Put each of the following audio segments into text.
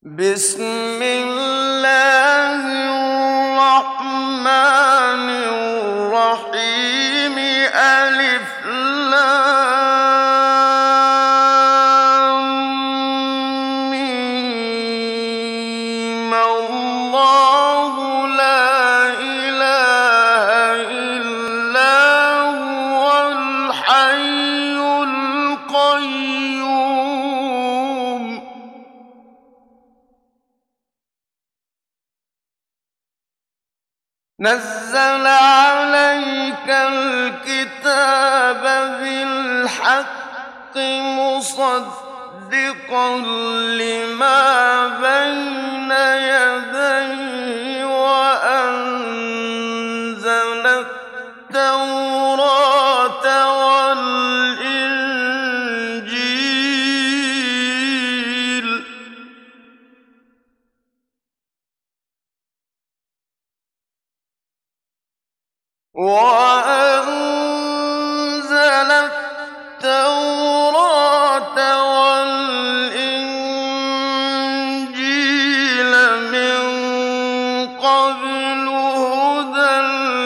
بسم الله الرحمن الرحيم ألف لام ميم الله لا إله إلا هو الحي القيوم نزل عليك الكتاب بالحق مصدقا لما بين يديه وأنزل التوراة والإنجيل من قبل هدى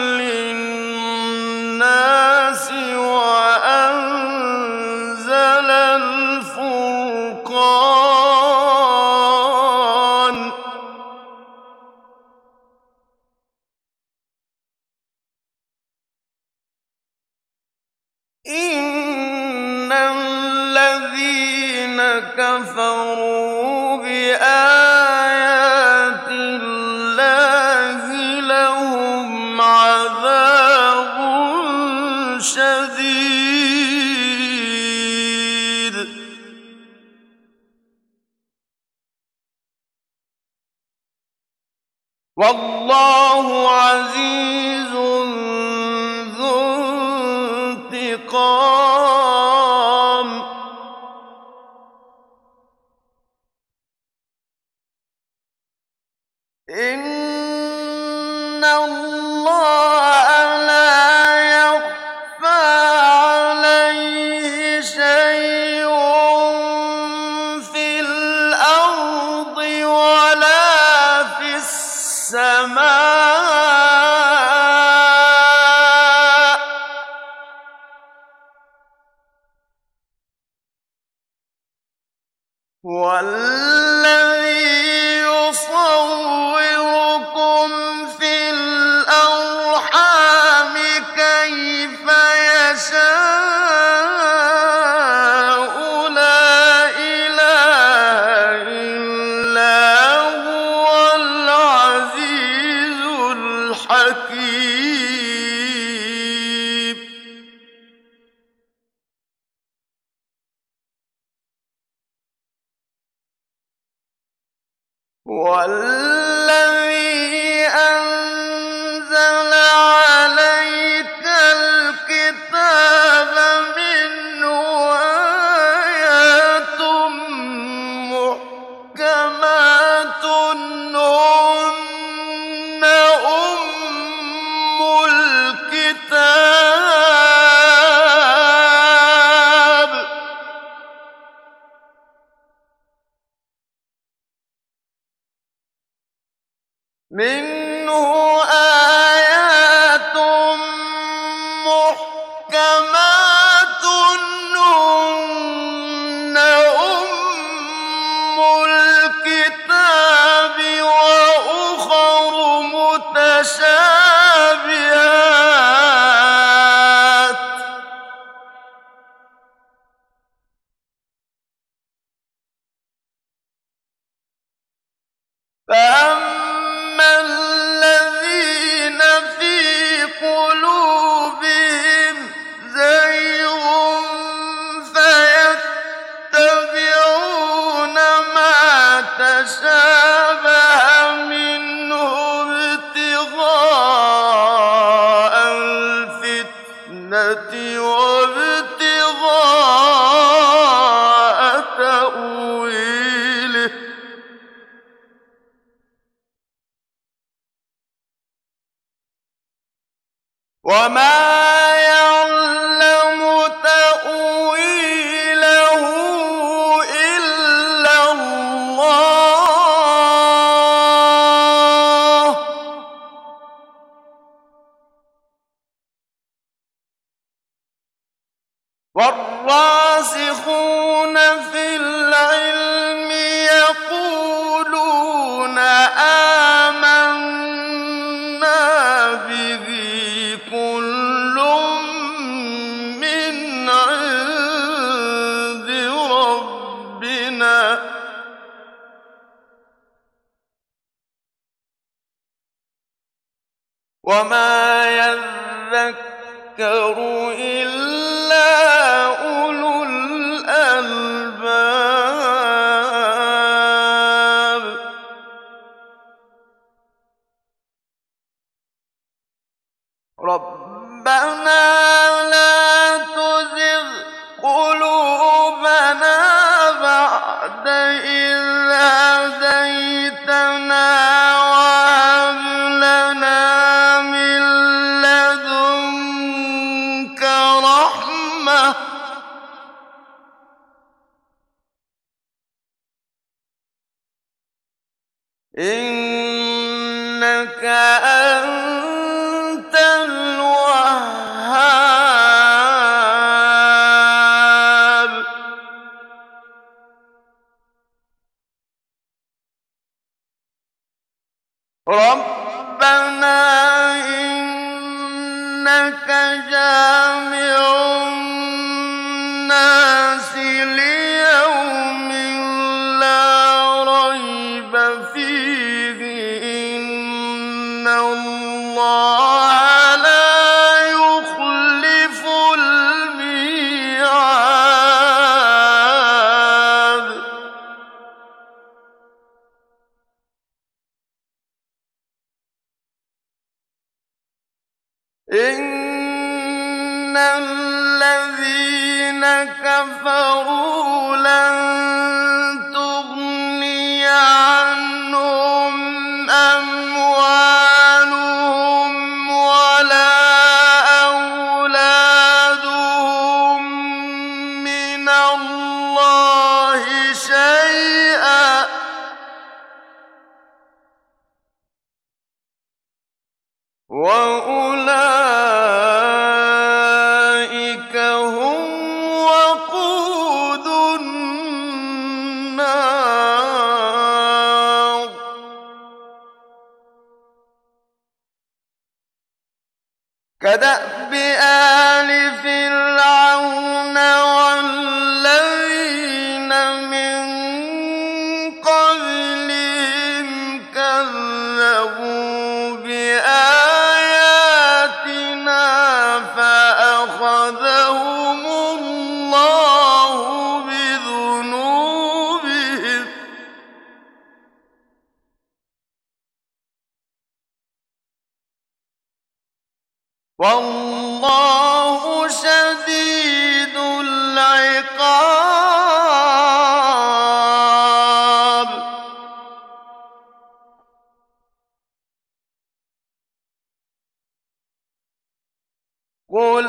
للناس وأنزل الفرقان إن الذين كفروا بآيات الله لهم عذاب شديد والله عزيز ذو انتقام إن الله لا يخفى عليه شيء في الأرض ولا في السماء والذي يصوركم في الأرحام كيف يشاء لا إله إلا هو العزيز الحكيم والذي أنزل عليك الكتاب منه آيات محكمات هن أم الكتاب منه آيات محكمات هن أم الكتاب وأخر متشابهات فأما الذين في قلوبهم زيغ فيتبعون ما تشابه منه ابتغاء الفتنة وابتغاء تأويله وما يعلم تأويله إلا الله وما يذكر إلا أولو الألباب. ربنا لا تزغ قلوبنا بعد إذ هديتنا وهب لنا من لدنك رحمة إنك أنت الوهاب. ربنا إنك جامع الناس ليوم لا ريب فيه إن الله لا يخلف الميعاد. إن الذين كفروا لن تغني عنهم أموالهم ولا أولادهم من الله شيئا وأولئك هم وقود النار. كدأب آل فرعون والذين من قبلهم كذبوا بآياتنا فأخذهم الله بذنوبهم والله شديد العقاب. قل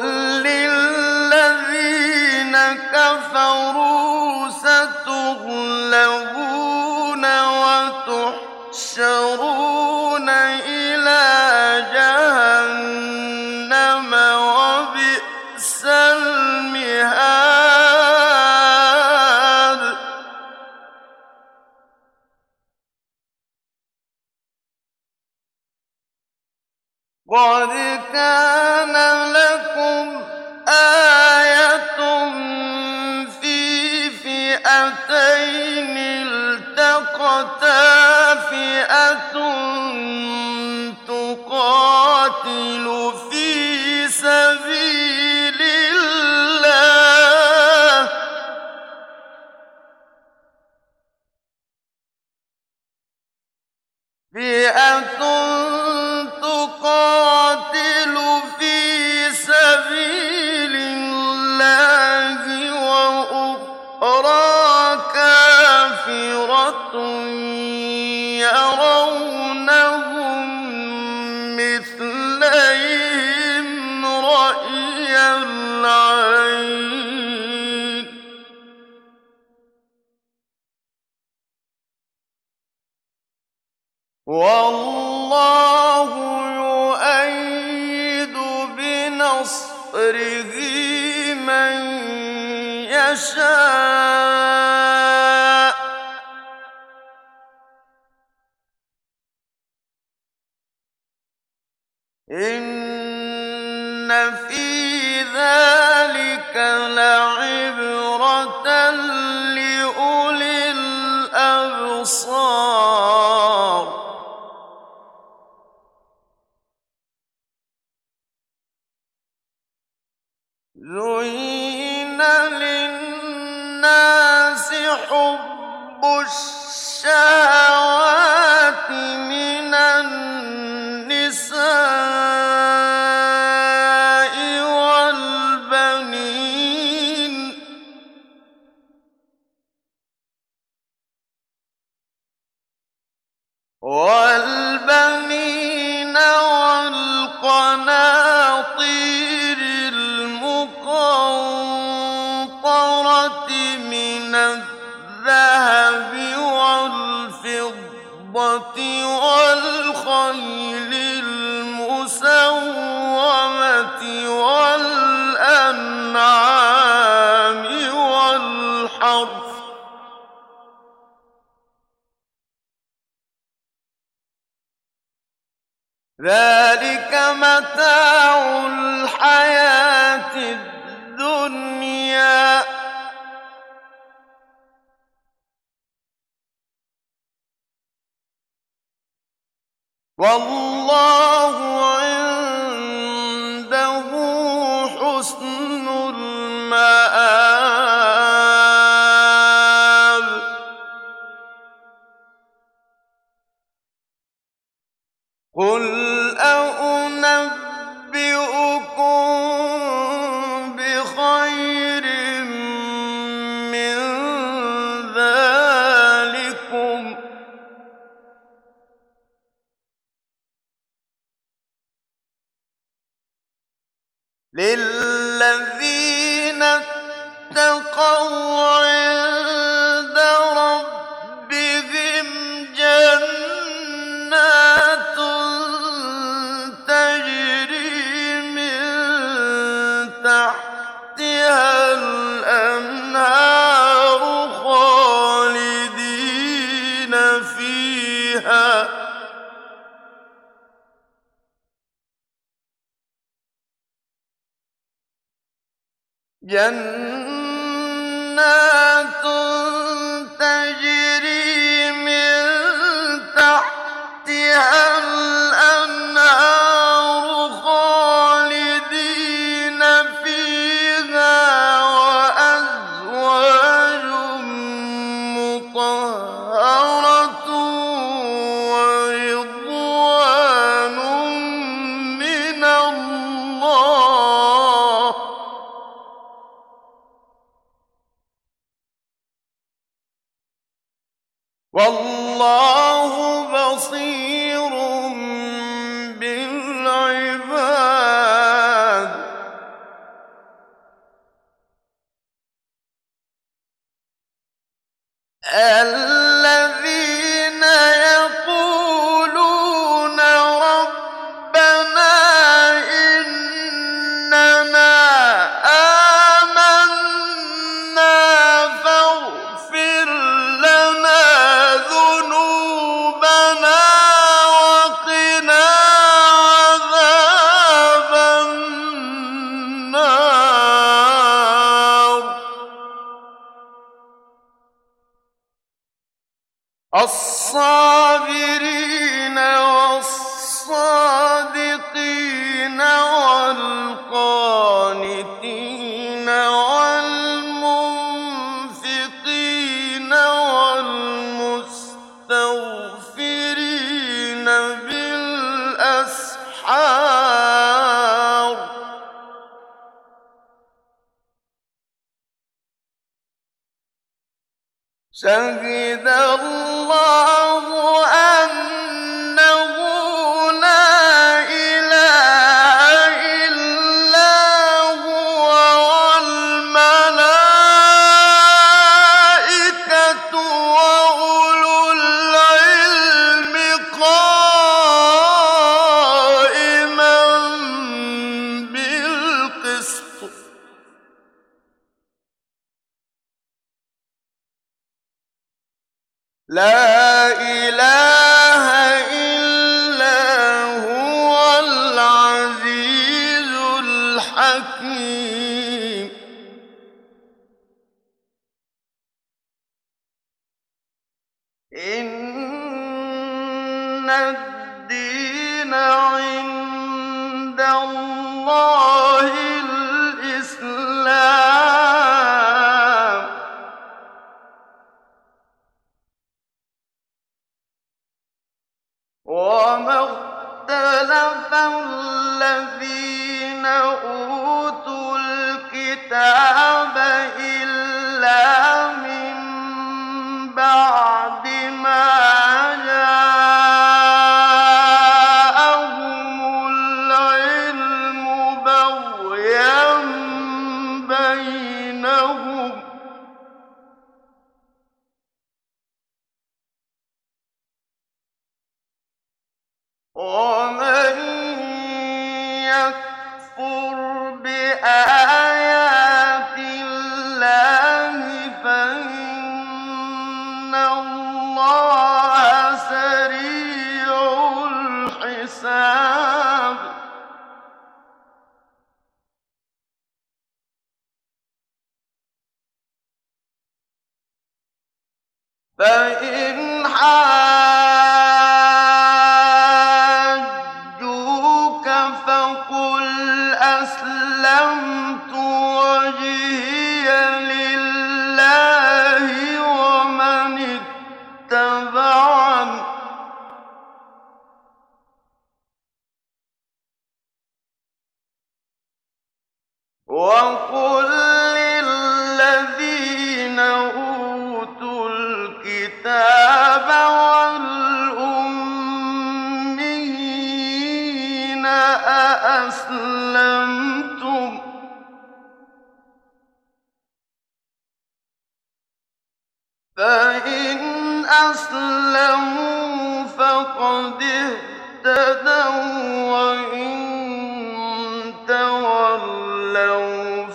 للذين كفروا ستغلبون وتحشرون إلى جهنم وبئس المهاد. قد كان لكم آية في فئتين التقتا فئة تقاتل في سبيل الله فئة تقاتل في سبيل الله وأخرى كافرة يرونهم مثليهم رأي العين والله يؤيد بنصره من يشاء إن في ذلك لعبرة لأولي الأبصار. حب الشهوات من النساء والبنين والقناطير المقنطرة من الذهب والفضة والخيل المسومة والأنعام والحرث ذلك متاع الحياة الدنيا والله عنده حسن المآب. قل أنبئكم بخير من ذلكم للذين اتقوا عند ربهم جنات تجري من تحتها الأنهار خالدين فيها جنات تجري من تحتها الأنهار خالدين فيها وأزواج مطهرة ورضوان من الله والله بصير بالعباد. الذين يقولون ربنا إننا آمنا فاغفر لنا ذنوبنا وقنا عذاب النار. الصابرين والصادقين والقانتين والمنفقين والمستغفرين بالأسحار شهد الله أنه لا إله إلا هو والملائكة وأولو العلم قائما بالقسط لا إله إلا هو العزيز الحكيم. إن الدين عند الله الإسلام وَمَا اخْتَلَفَ الَّذِينَ أُوتُوا الْكِتَابَ إِلَّا مِن بَعْدِ مَا جَاءَهُمُ الْعِلْمُ بَغْيًا بَيْنَهُمْ ۚ وَمَن يَكْفُرْ بِآيَاتِ اللَّهِ فَإِنَّ اللَّهَ سَرِيعُ الْحِسَابِ. فَإِنْ حَاجُّوكَ فَقُلْ أَسْلَمْتُ وَجْهِيَ لِلَّهِ وَمَنِ اتَّبَعَنِ ۗ وَقُل لِّلَّذِينَ أُوتُوا الْكِتَابَ وَالْأُمِّيِّينَ أَأَسْلَمْتُمْ ۚ فَإِنْ أَسْلَمُوا فَقَدِ اهْتَدَوا ۖ وَّإِن تَوَلَّوْا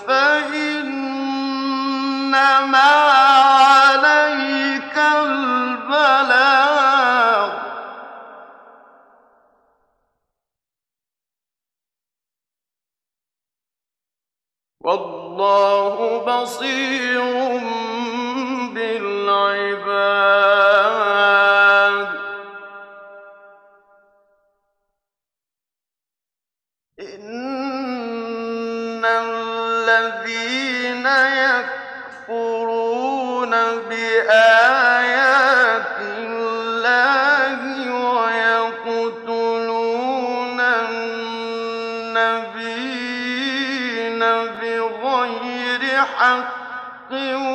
فَإِنَّمَا عَلَيْكَ الْبَلَاغُ ۗ وَاللَّهُ بَصِيرٌ بِالْعِبَادِ. إِنَّ الَّذِينَ يَكْفُرُونَ بِآيَاتِ اللَّهِ وَيَقْتُلُونَ النَّبِيِّينَ بِغَيْرِ حَقٍّ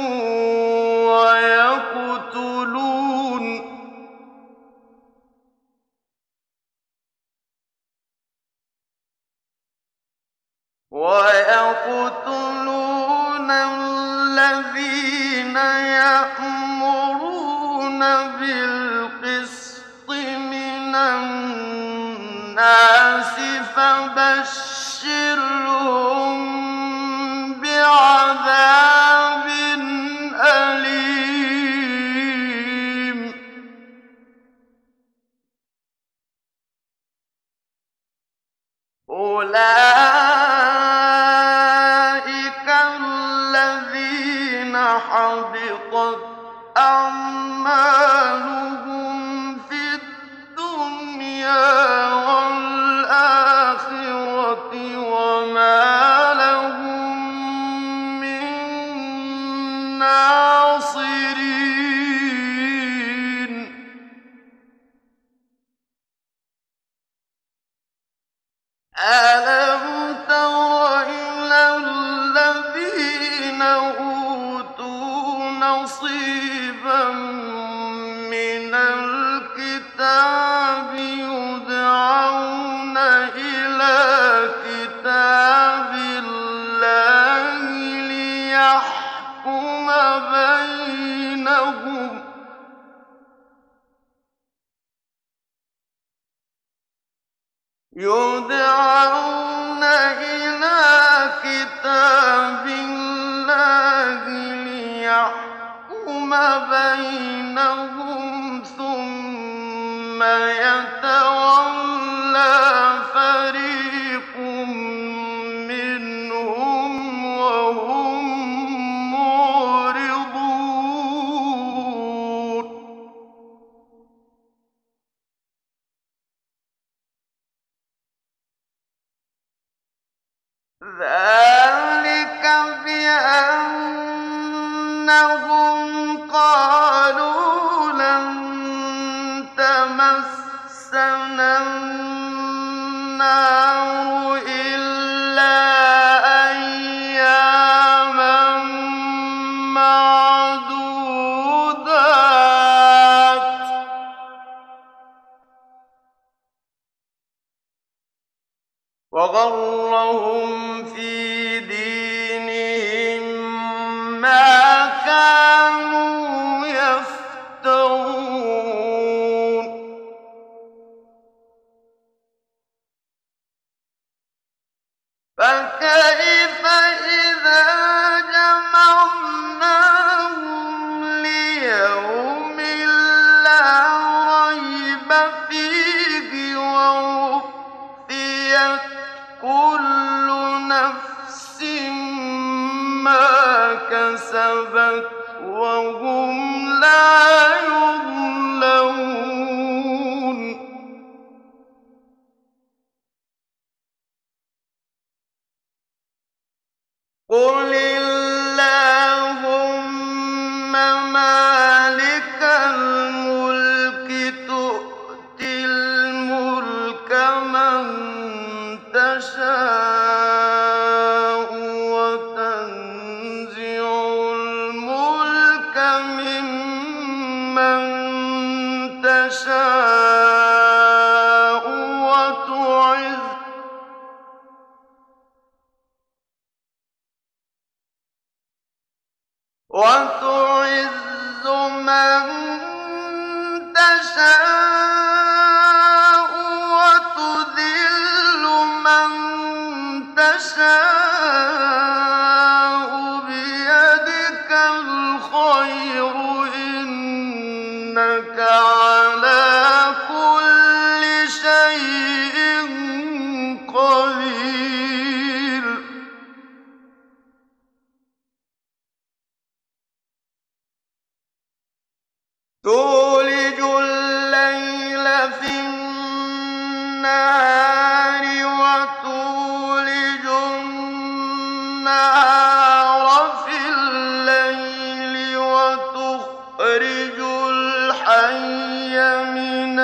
وَيَقْتُلُونَ الَّذِينَ يَأْمُرُونَ بِالْقِسْطِ مِنَ النَّاسِ فَبَشِّرْهُم بِعَذَابٍ أَلِيمٍ. أُولَٰئِكَ الَّذِينَ حَبِطَتْ أَعْمَالُهُمْ فِي الدُّنْيَا وَالْآخِرَةِ وَمَا لَهُم مِّن نَّاصِرِينَ. أَلَمْ تَرَ إِلَى الَّذِينَ أُوتُوا نَصِيبًا مِّنَ الْكِتَابِ يُدْعَوْنَ إِلَىٰ كِتَابِ اللَّهِ لِيَحْكُمَ بَيْنَهُمْ ۚ يُدْعَوْنَ إِلَىٰ كِتَابِ اللَّهِ لِيَحْكُمَ بَيْنَهُمْ ثُمَّ يَتَوَلَّىٰ فَرِيقٌ مِّنْهُمْ وَهُم مُّعْرِضُونَ. ذَٰلِكَ بِأَنَّهُمْ قَالُوا لَن تَمَسَّنَا تَمَسَّنَا النَّارُ إِلَّا أَيَّامًا مَّعْدُودَاتٍ ۚ وَغَرَّهُمْ فِي دِينِهِم مَّا كَانُوا يَفْتَرُونَ فَكَيْفَ إِذَا جَمَعْنَاهُمْ لِيَوْمٍ لَّا رَيْبَ فِيهِ وَوُفِّيَتْ كُلُّ نَفْسٍ مَّا كَسَبَتْ وَهُمْ لَا يُظْلَمُونَ قُلِ اللَّهُمَّ مَالِكَ الْمُلْكِ تُؤْتِي الْمُلْكَ مَن تَشَاءُ وَتَنزِعُ الْمُلْكَ مِمَّن تَشَاءُ وَتُعِزُّ مَن تَشَاءُ وَتُذِلُّ مَن تَشَاءُ ۖ بِيَدِكَ الْخَيْرُ ۖ إِنَّكَ عَلَىٰ كُلِّ شَيْءٍ قَدِيرٌ تُولِجُ اللَّيْلَ فِي النَّهَارِ وَتُولِجُ النَّهَارَ فِي اللَّيْلِ وَتُخْرِجُ الْحَيَّ مِنَ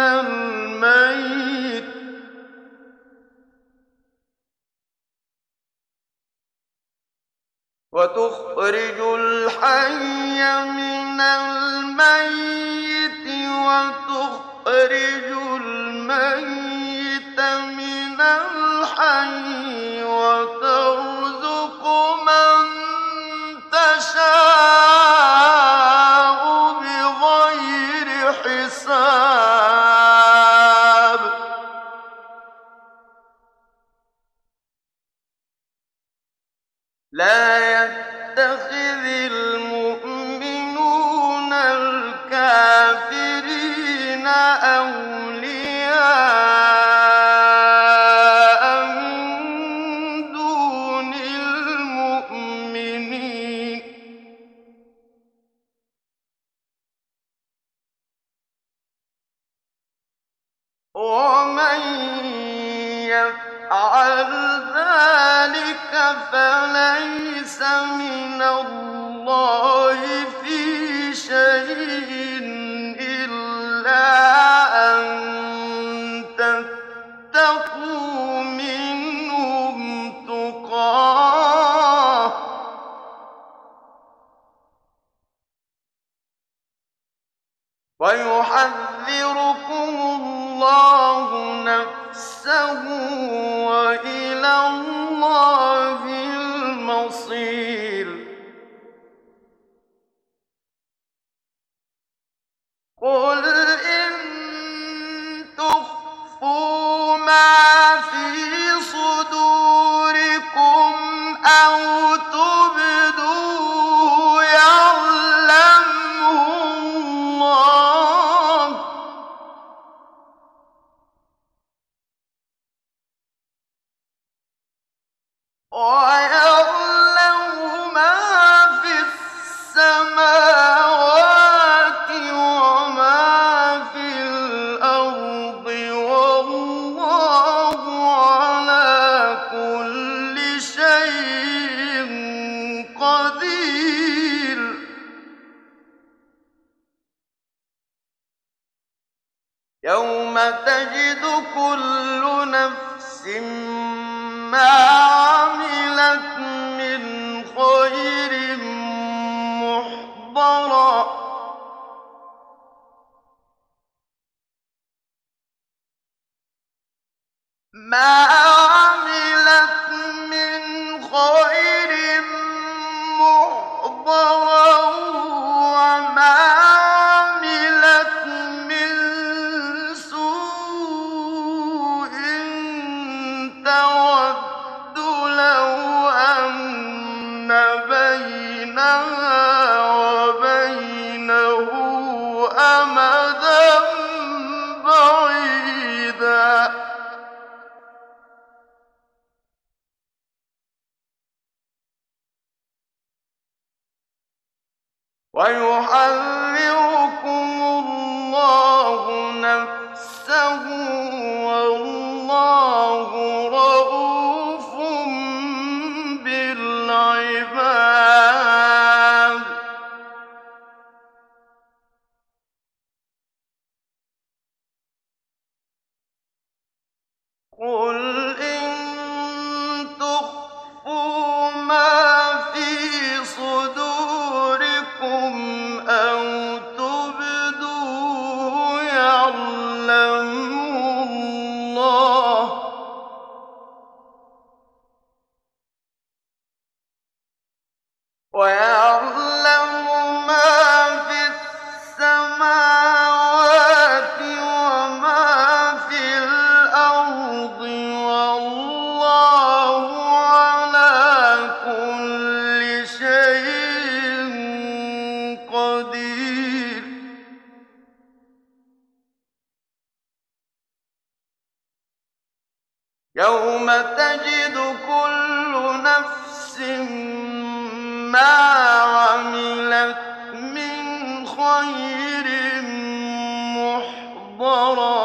الْمَيِّتِ وَتُخْرِجُ الْمَيِّتَ مِنَ الْحَيِّ وَتَرْزُقُ مَن تَشَاءُ بِغَيْرِ حِسَابٍ لَّا يَتَّخِذِ الْمُؤْمِنُونَ الْكَافِرِينَ أَوْلِيَاءَ مِن دُونِ الْمُؤْمِنِينَ ۖ وَمَن يَفْعَلْ ذَٰلِكَ فَلَيْسَ مِنَ اللَّهِ فِي شَيْءٍ إِلَّا أَن تَتَّقُوا مِنْهُمْ تُقَاةً ۗ وَيُحَذِّرُكُمُ اللَّهُ نَفْسَهُ ۗ وَإِلَى اللَّهِ الْمَصِيرُ قُلْ إِن تُخْفُوا مَا فِي صُدُورِكُمْ أَوْ تُبْدُوهُ يَعْلَمْهُ اللَّهُ ۗ وَيَعْلَمُ مَا فِي السَّمَاوَاتِ وَمَا فِي الْأَرْضِ ۗ وَاللَّهُ عَلَىٰ كُلِّ شَيْءٍ قَدِيرٌ يوم تجد كل نفس ما عملت من خير محضرا ما عملت من خير محضرا وما عملت من سوء تود لو أن بينها وبينه أمدا بعيدا ويحذركم الله نفسه والله رءوف بالعباد قل إن تخفوا ما في صدوركم أو تبدوه يعلمه الله ويعلم ما في السماوات وما في الأرض والله على كل شيء قدير يوم تجد كل نفس ما عملت من خير محضرا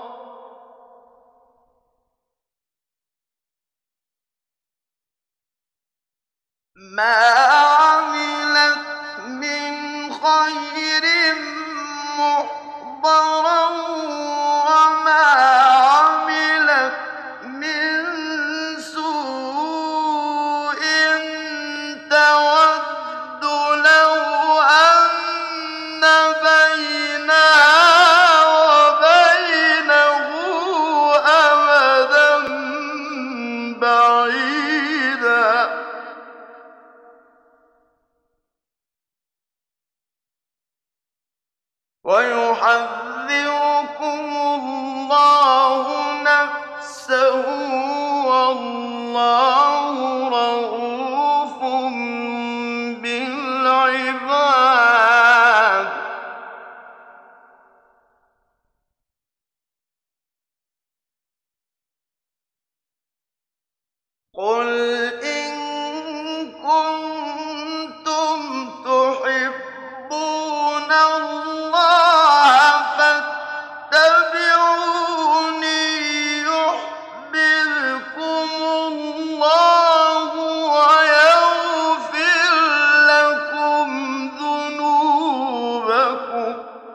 ما عملت من خير محضرا وما عملت من سوء تود لو أن بينها وبينه أمدا بعيدا ويحذركم الله نفسه والله رءوف بالعباد قل إن كنتم تحبون الله فاتبعوني يحببكم الله ويغفر لكم ذنوبكم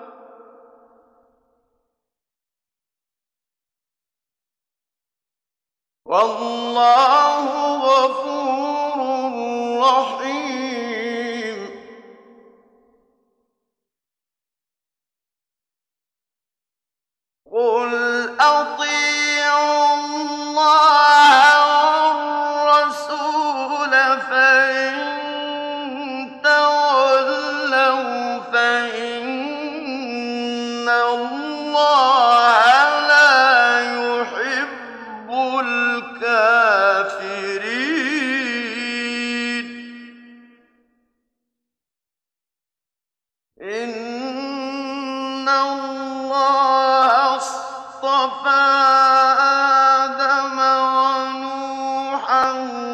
والله غفور رحيم قل أطيعوا الله والرسول فإن تولوا فإن الله لا يحب الكافرين إن الله اصطفى آدم ونوحا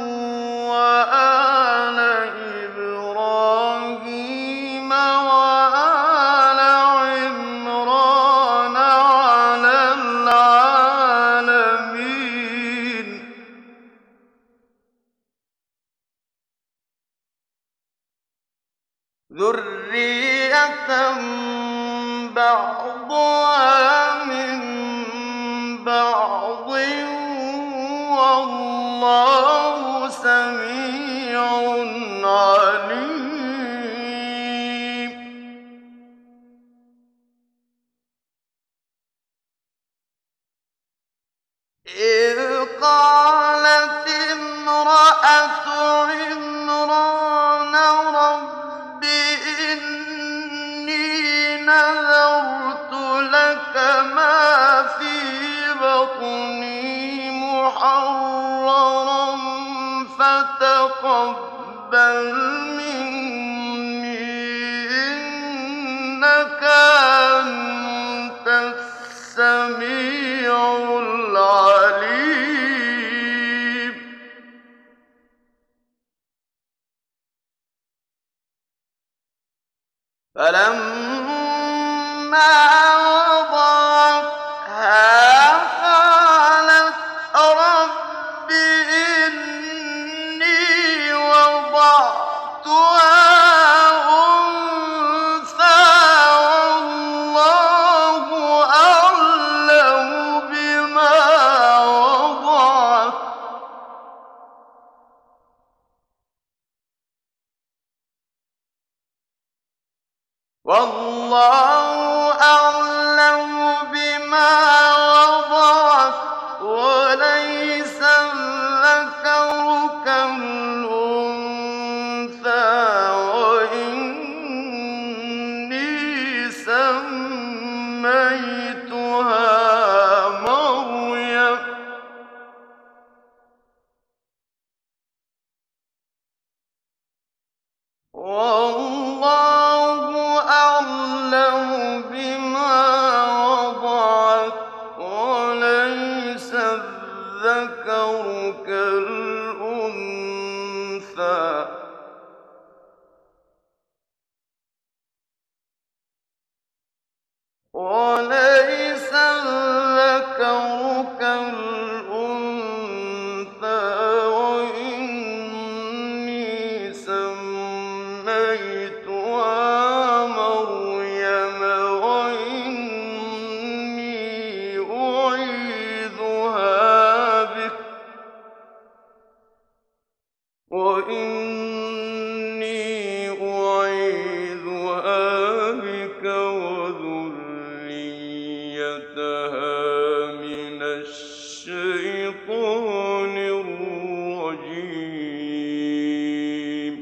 وآل إبراهيم وآل عمران على العالمين ذرية بعضها من إذ قالت امرأة عمران رب إني نذرت لك ما في بطني محررا فتقبل مني إنك أنت السميع العليم فلما وضعتها قالت رب إني وضعتها أنثى والله أعلم بما وضعت وليس الذكر كالأنثى وإني سميتها مريم والله أعلم بما وضعت وليس الذكر كالأنثى وإني سميتها مريم وإني أعيذها بك وذريتها من الشيطان الرجيم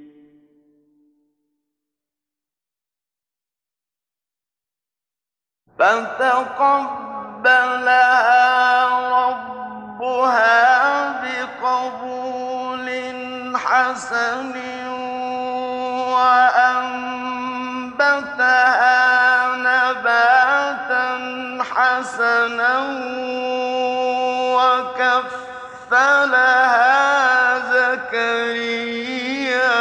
فتقبلها ربها بقبول حسن وأنبتها نباتا حسنا وكفلها زكريا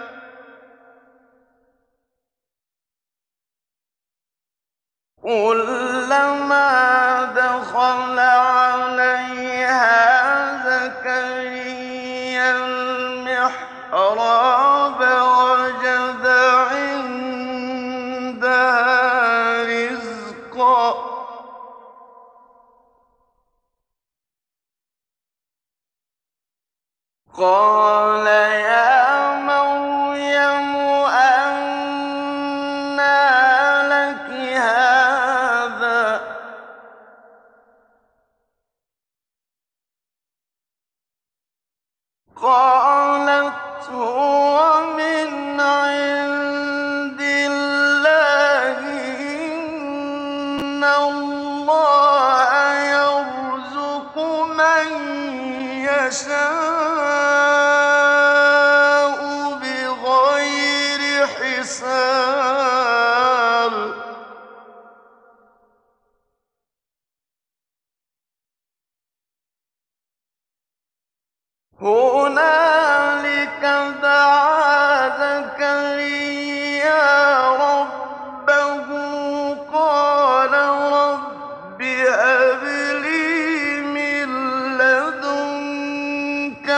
كلما دخل عليها زكريا المحراب وجد عندها رزقا قال يا مريم أنى لك هذا قالت هو من عند الله إن الله يرزق من يشاء بغير حساب هنالك دعا زكريا ربه قال رب هب لي من لدنك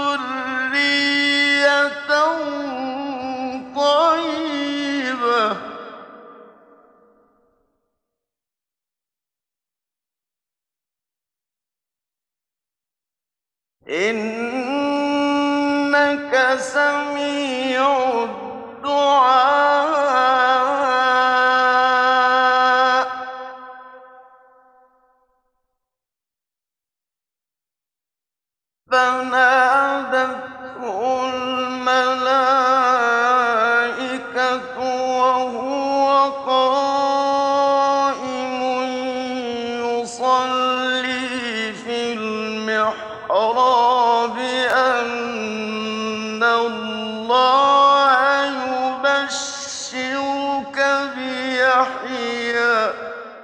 ذرية طيبة إنك سميع الدعاء فنادته الملائكة وهو قائم يصلي في المحراب أن الله يبشرك بيحيى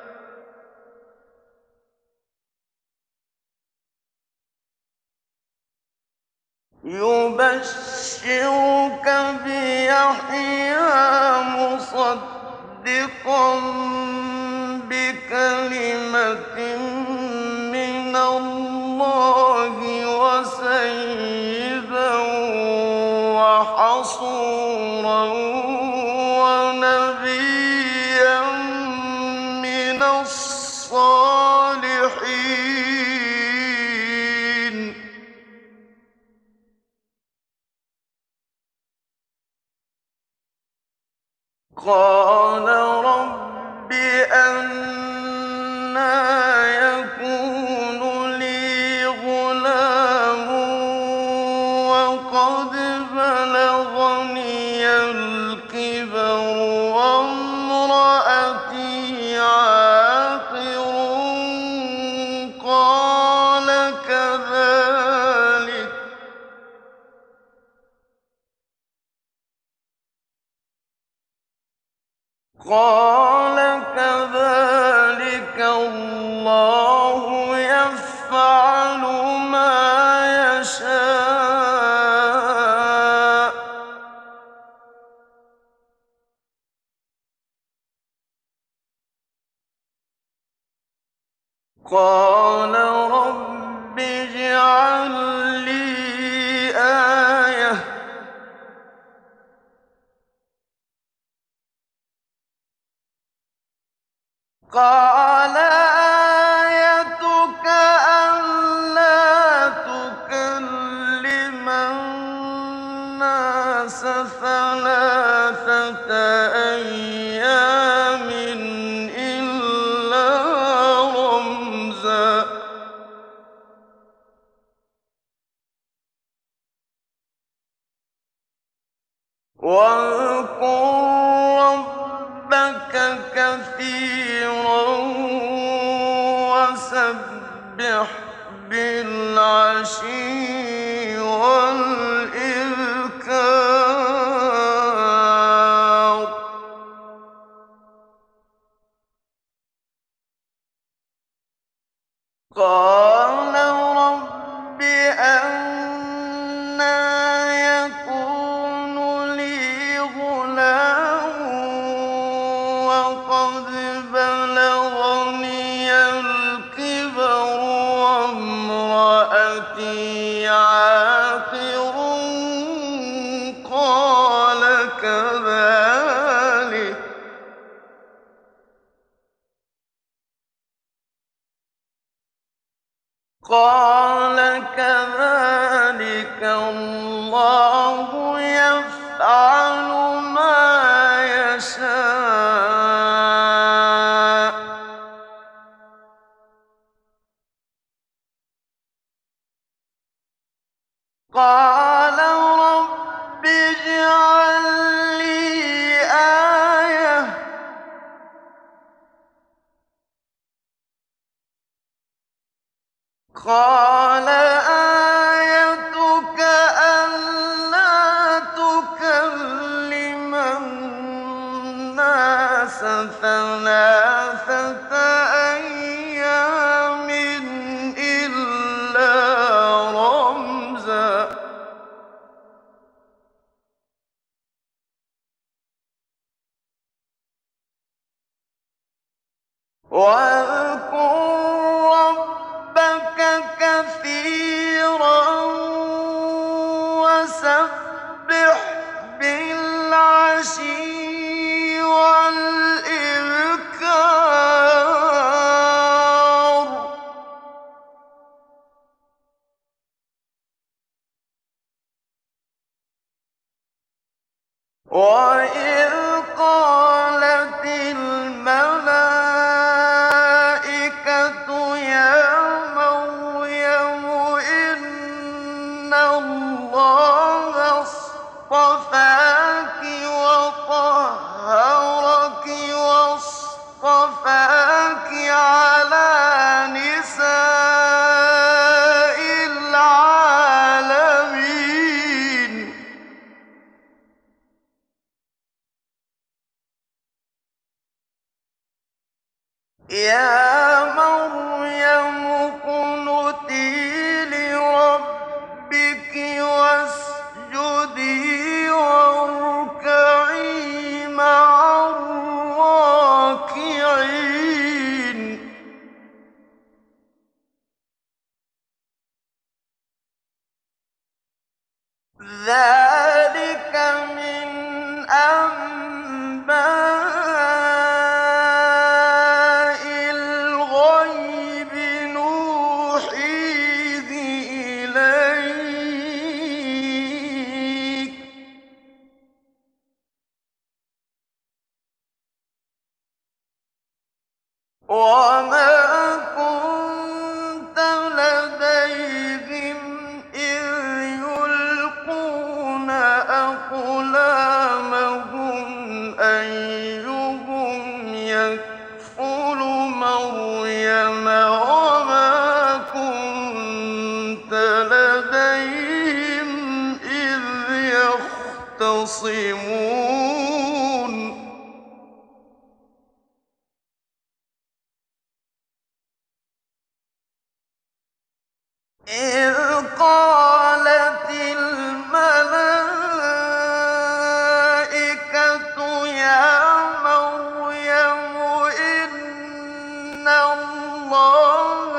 مصدقا بكلمة من الله وسيدا وحصورا ونبيا من الصالحين قال رب أنى يكون لي غلام وقد بلغني الكبر وامرأتي عاقر قال كذلك الله يفعل ما يشاء قال رب اجعل لي آية قال آيتك ألا تكلم الناس ثلاثة أيام إلا رمزا واذكر ربك كثيرا وسبح بالعشي والإذكار قال رب أنى يكون لي غلام وقد بلغني الكبر وامرأتي عاقر قال كذلك الله يفعل ما يشاء قال رب اجعل لي آية قال آيتك ألا تكلم الناس ثلاثة أيام إلا رمزا واذكر ربك كثيرا وسبح بالعشي والإذكار وإذ قالت الملائكة يا مريم إن ذلك من أنباء الغيب نوحيه إليك وما كنت لديهم إذ يلقون أقلامهم أيهم يكفل مريم وما كنت لديهم إذ يختصمون إذ قالت الملائكة يا مريم إن الله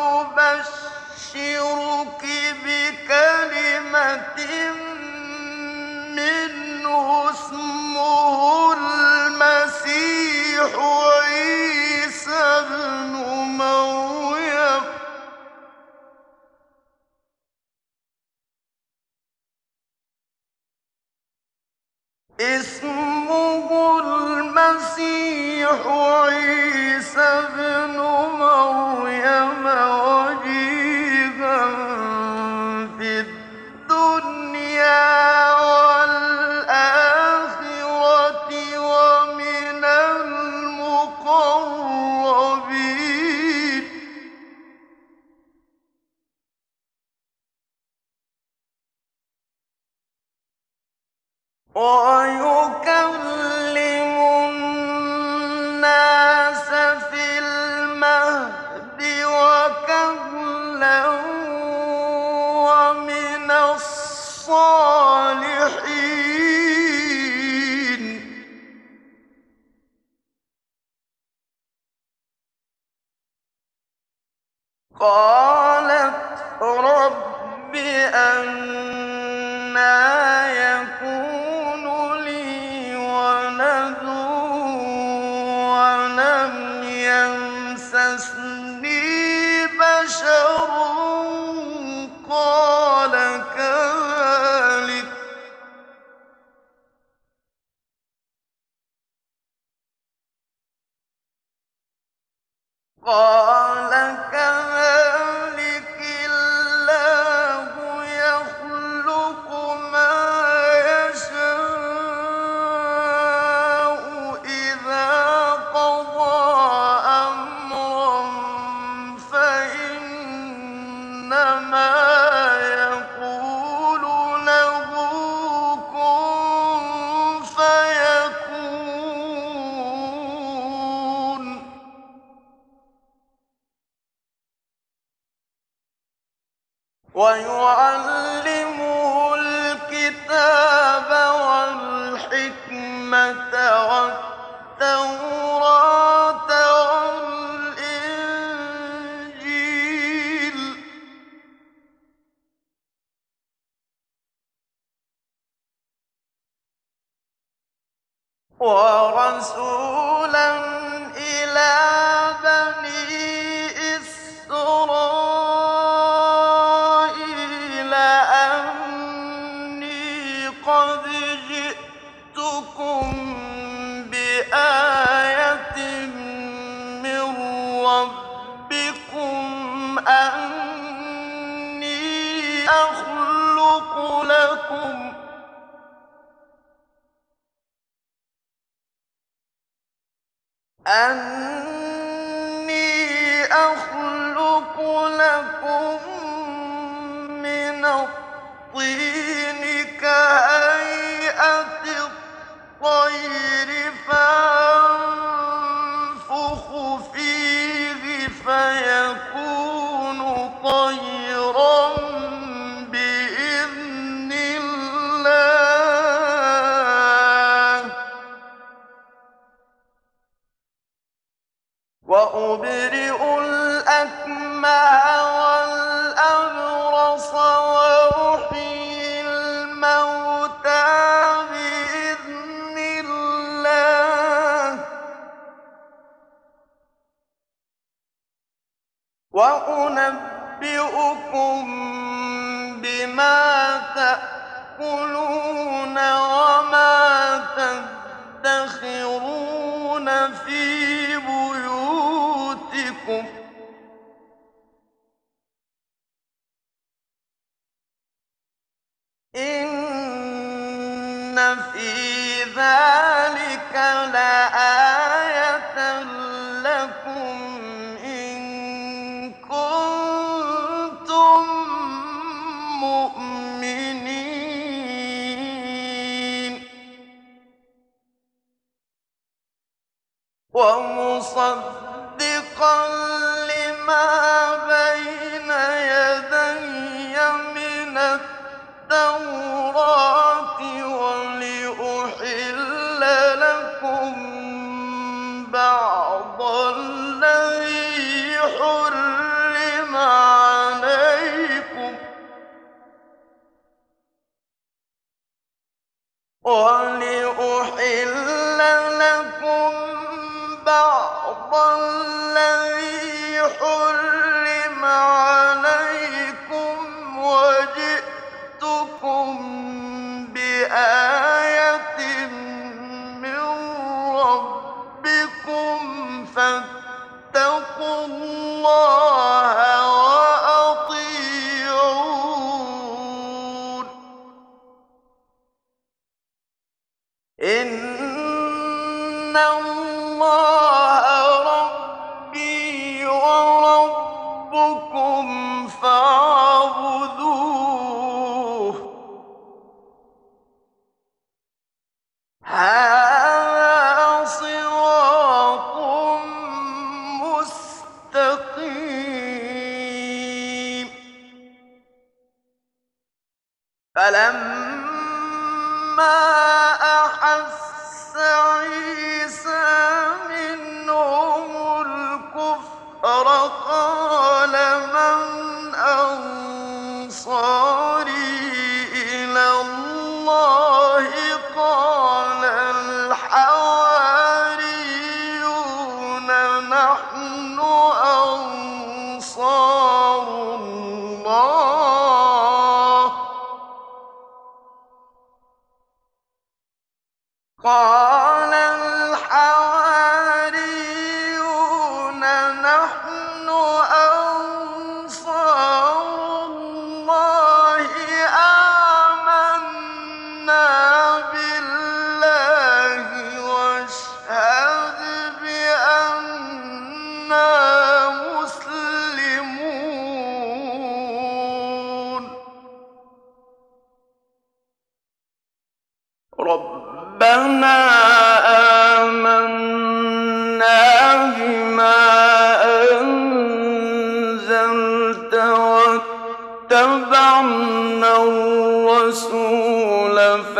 يبشرك بكلمة منه اسمه المسيح عيسى ابن مريم اسمه المسيح عيسى ابن مريم وجيها في الدنيا والآخرة ومن المقربين ويكلم الناس في المهد وكهلا ومن الصالحين قالت رب أنى يكون لي ولد ولم يمسسني بشر قال كذلك الله يخلق ما يشاء إذا قضى أمرا فإنما يقول له كن فيكون ويعلمه الكتاب والحكمة والتوراة والإنجيل ورسولا إلى بني إسرائيل أني قد جئتكم بآية من ربكم أني أخلق لكم من الطين كهيئة الطير فأنفخ فيه فيكون طيرا بإذن الله وأبرئ الأكمه والأبرص وأحيي وأنبئكم بما تأكلون وما تدخرون في بيوتكم إن في ذلك لآية لكم إن كنتم مؤمنين ومصدقا لما بين يدي من التوراة ولأحل لكم بعض الذي حرم عليكم بعض الذي حرم عليكم وجئتكم بآية من ربكم فاتقوا الله وأطيعون إن الله ربي وربكم فاعبدوه هذا صراط مستقيم فلما أحس عيسى منهم الكفر قال من أنصاري إلى الله قال الحواريون نحن أنصار الله قال الحواريون نحن أنصار الله آمنا بالله واشهد بأننا مسلمون ربنا آمنا بما أنزلت واتبعنا الرسول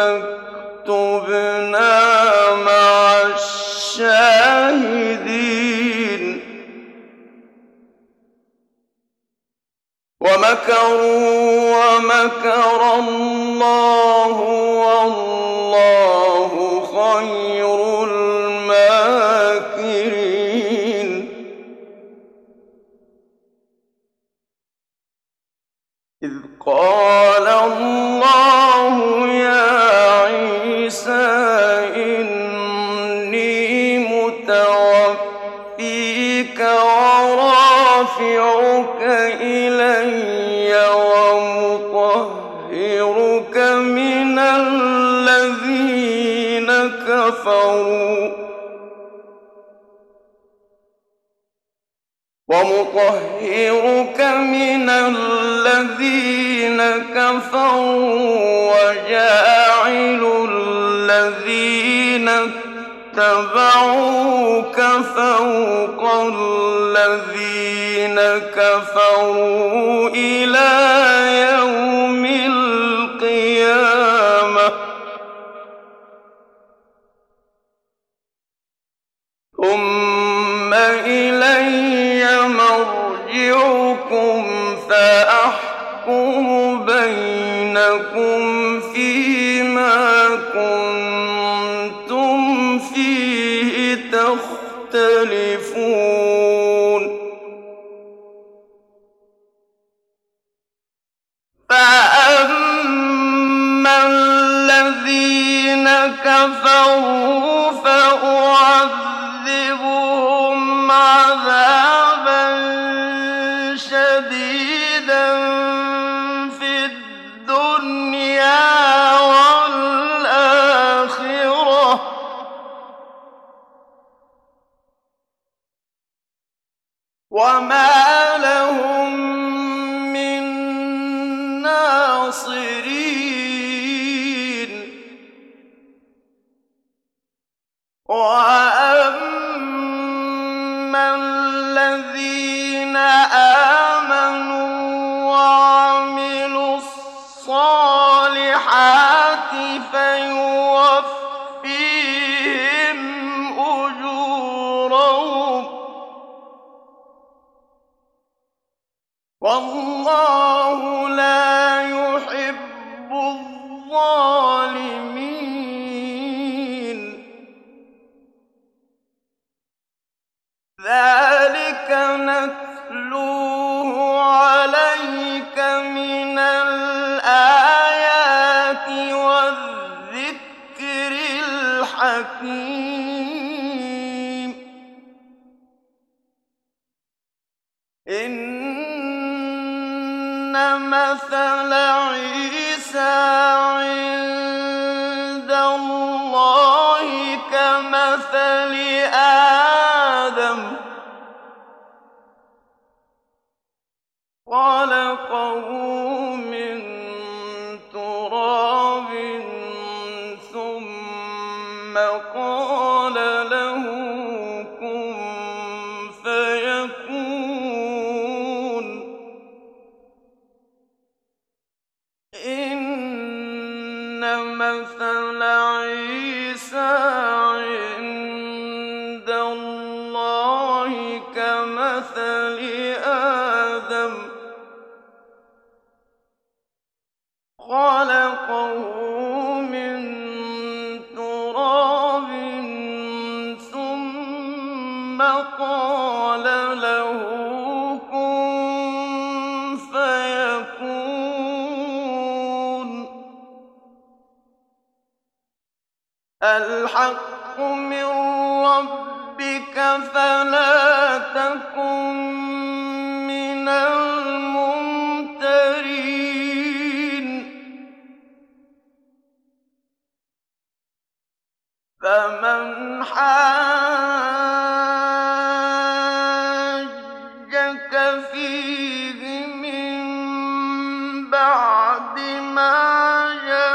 فاكتبنا مع الشاهدين ومكروا ومكر الله والله خير الماكرين إذ قال الله يا عيسى إني متوفيك ورافعك إلي ومطهرك من الذين كفروا وجاعل الذين اتبعوك فوق الذين كفروا إلى يوم القيامة ثم إلي مرجعكم فأحكم بينكم فيما كنتم فيه تختلفون كفروا فأعذبهم عذابا شديدا في الدنيا والآخرة وما لهم من ناصرين وأما الذين آمنوا وعملوا الصالحات فيوفيهم أجورهم والله لا يحب الظالمين ذلك نتلوه عليك من الآيات والذكر الحكيم إن مثل عيسى عند الله كمثل آدم خلقه من تراب ثم قال له كن فيكون إن مثل عيسى عند الله كمثل آدم خلقه من تراب ثم قال له كن فيكون الحق من ربك فلا تكن من الممترين فمن حاجك فيه من بعد ما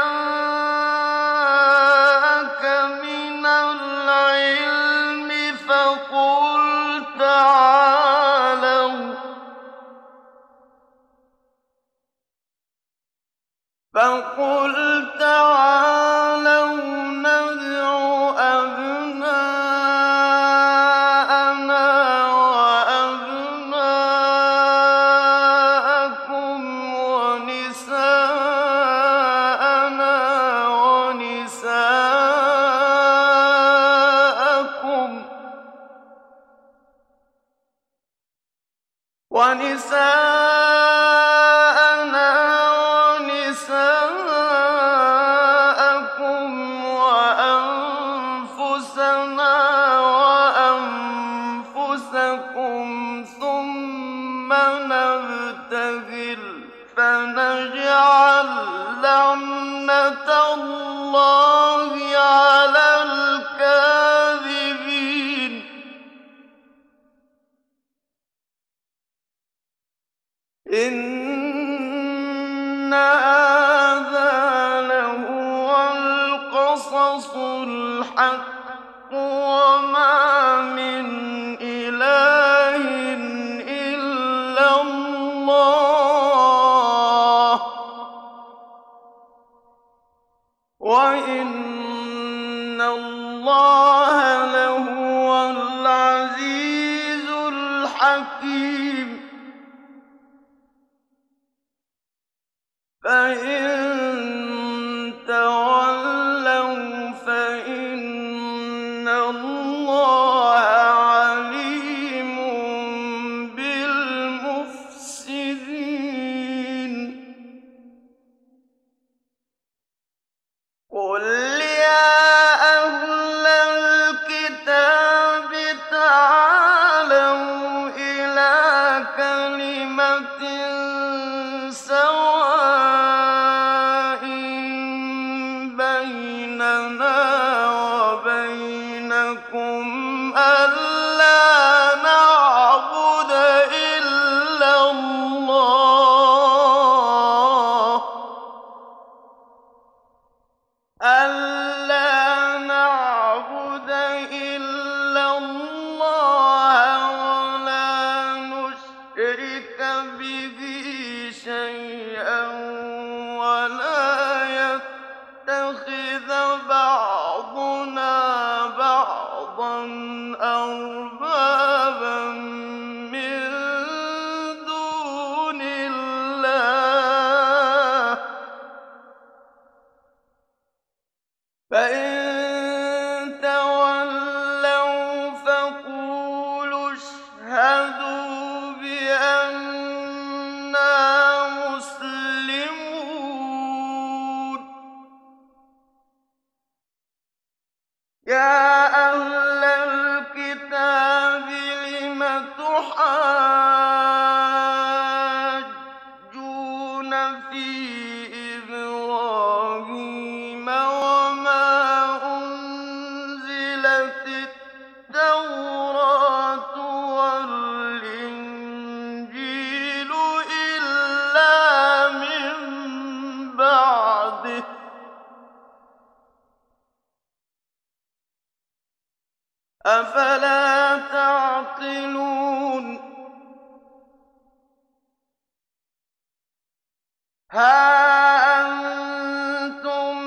جاءك من العلم فقل تعالوا ندع أبناءنا وأبناءكم ونساءنا ونساءكم وأنفسنا وأنفسكم ثم نبتهل فنجعل لعنة الله على الكاذبين إن هذا لهو القصص الحق وما من إله إلا الله وإن الله لهو العزيز الحكيم فإن تولوا فإن الله عليم بالمفسدين قل يا كَلِمَةٍ سَوَاءٍ بَيْنَنَا وَبَيْنَكُمْ أَلَّا نَعْبُدَ إِلَّا اللَّهَ وَلَا نُشْرِكَ بِهِ شَيْئًا وَلَا يَتَّخِذَ بَعْضُنَا بَعْضًا أَرْبَابًا مِّن دُونِ اللَّهِ ۚ فَإِن تَوَلَّوْا فَقُولُوا اشْهَدُوا بِأَنَّا مُسْلِمُونَ. يَا أَهْلَ الْكِتَابِ لِمَ تُحَاجُّونَ فِي إِبْرَاهِيمَ وَمَا أُنزِلَتِ التَّوْرَاةُ وَالْإِنجِيلُ إِلَّا مِن بَعْدِهِ ۚ أَفَلَا تَعْقِلُونَ. هَا أَنتُمْ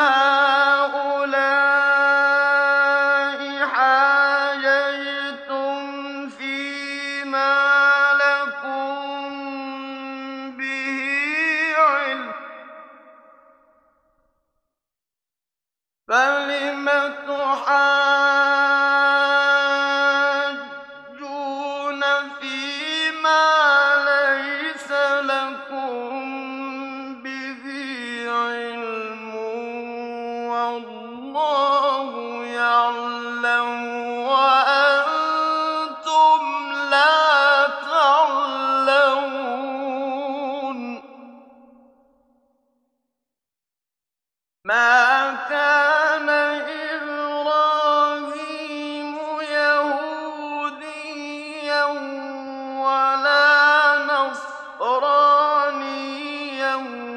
هَٰؤُلَاءِ حَاجَجْتُمْ فِيمَا لَكُم بِهِ عِلْمٌ، فَلِمَ تُحَاجُّونَ فِيمَا لَيْسَ لَكُم بِهِ عِلْمٌ وَاللَّهُ يَعْلَمُ وَأَنتُمْ لَا تَعْلَمُونَ. مَا كَانَ إِبْرَاهِيمُ يَهُودِيًّا وَلَا نَصْرَانِيًّا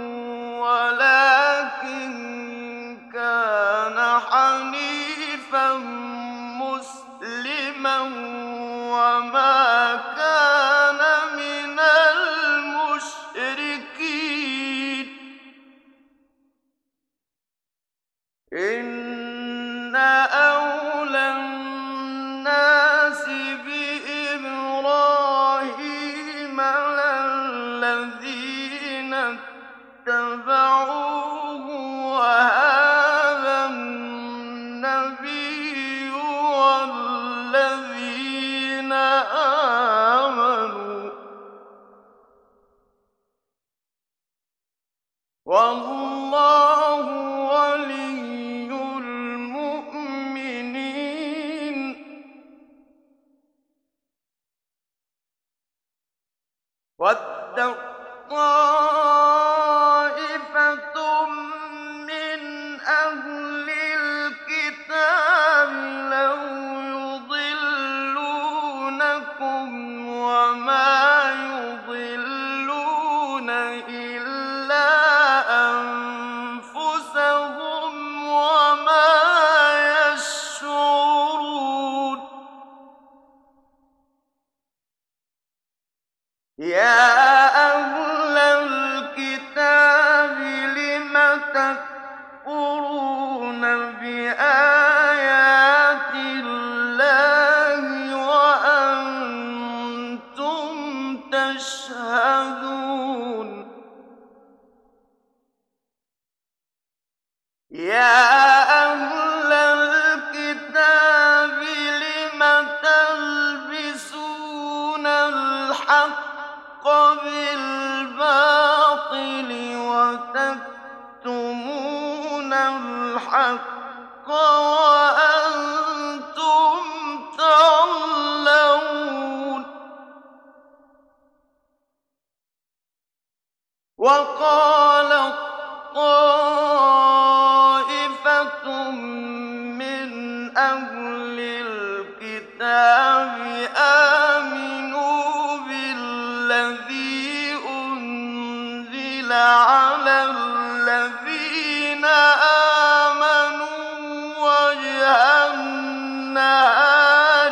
وَلَٰكِن كَانَ حَنِيفًا مُّسْلِمًا وَمَا كَانَ مِنَ الْمُشْرِكِينَ. إِنَّ أَوْلَى النَّاسِ بِإِبْرَاهِيمَ لَلَّذِينَ اتَّبَعُوهُ وَهَٰذَا النَّبِيُّ وَالَّذِينَ آمَنُوا ۗ وَاللَّهُ وَلِيُّ الْمُؤْمِنِينَ. وَدَّت طَّائِفَةٌ مِّنْ أَهْلِ الْكِتَابِ لَوْ يُضِلُّونَكُمْ وَمَا يُضِلُّونَ إِلَّا أَنفُسَهُمْ وَمَا يَشْعُرُونَ. يَا أَهْلَ الْكِتَابِ لِمَ تَكْفُرُونَ بِآيَاتِ اللَّهِ وَأَنتُمْ تَشْهَدُونَ. يَا أَهْلَ الْكِتَابِ لِمَ تَلْبِسُونَ الْحَقَّ بِالْبَاطِلِ وَتَكْتُمُونَ الْحَقَّ وَأَنتُمْ تَعْلَمُونَ. وقالت طائفة من أهل الكتاب آمنوا بالذي أنزل على الذين آمنوا وجه النهار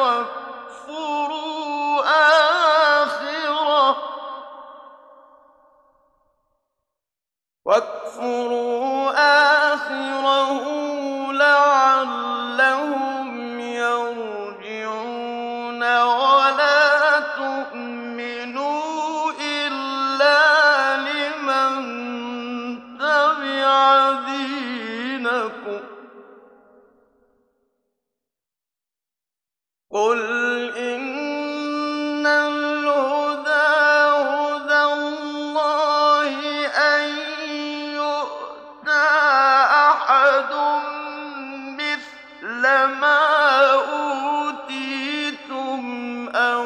واكفروا آخره لعلهم يرجعون ولا تؤمنوا إلا لمن تبع دينكم قل إن الهدى هدى الله أن يؤتى أحد مثل ما أوتيتم أو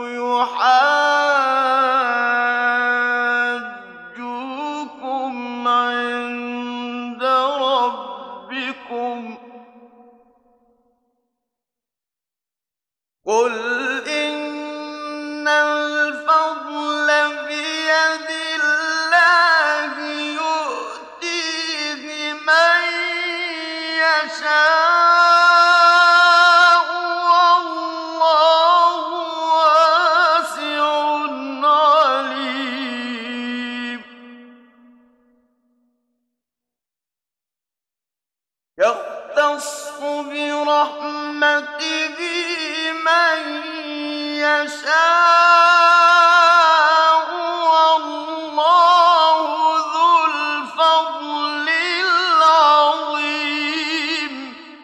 يحاجوكم عند ربكم قل إن الفضل بيد الله يؤتيه من يشاء والله واسع عليم يختص برحمته من يشاء والله ذو الفضل العظيم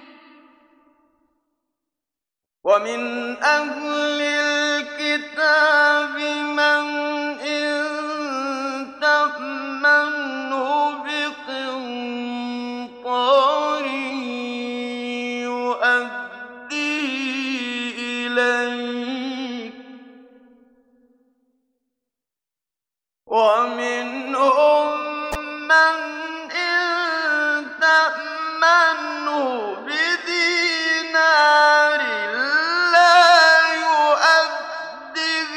ومن أهل الكتاب من إن تأمنه بقنطار يؤديه إليك ومنهم من إن تأمنه بدينار لا يؤديه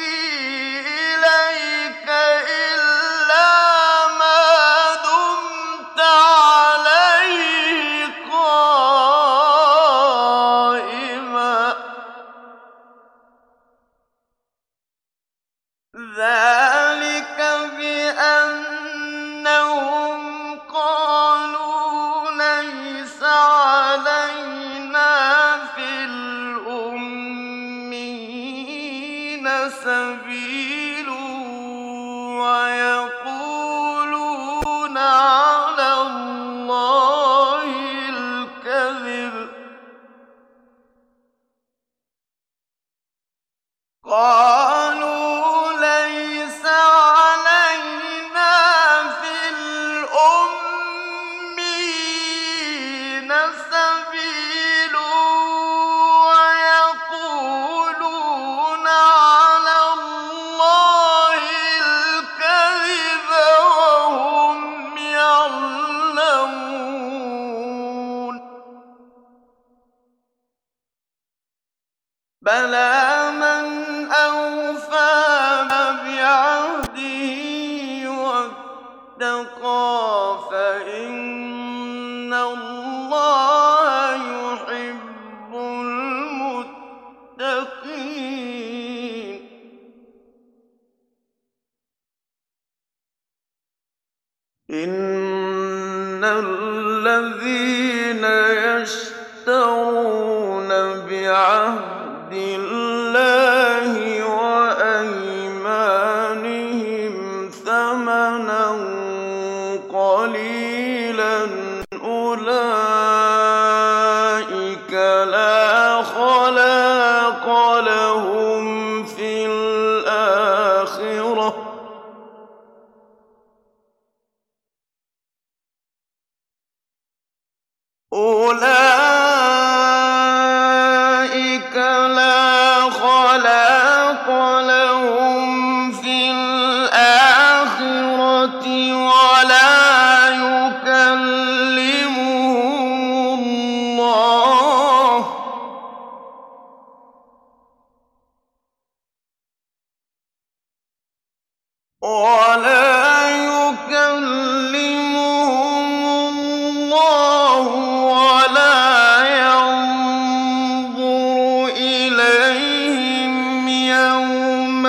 إليك إلا ما دمت عليه قائما ذلك بأنهم قالوا ليس علينا في الأميين سبيل ويقولون على الله الكذب قالوا ليس علينا في الأميين سبيل ويقولون على الله الكذب وهم يعلمون بلى من أوفى بعهده واتقى فإن الله يحب المتقين إن الذين يشترون بعهد الله وأيمانهم ثمنا قليلا أولئك لا خلاق لهم في الآخرة أولئك لا خلاق ولا يكلمهم الله ولا ينظر إليهم يوم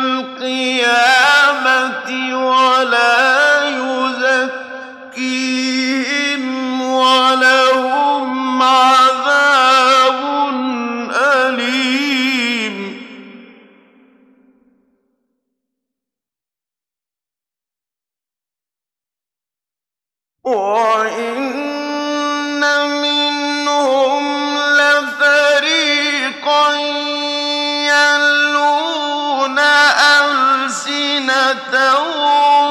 القيامة ولا يزكيهم ولهم عذاب أليم. وَإِنَّ مِنْهُمْ لَفَرِيقًا يَلْوُونَ أَلْسِنَتَهُم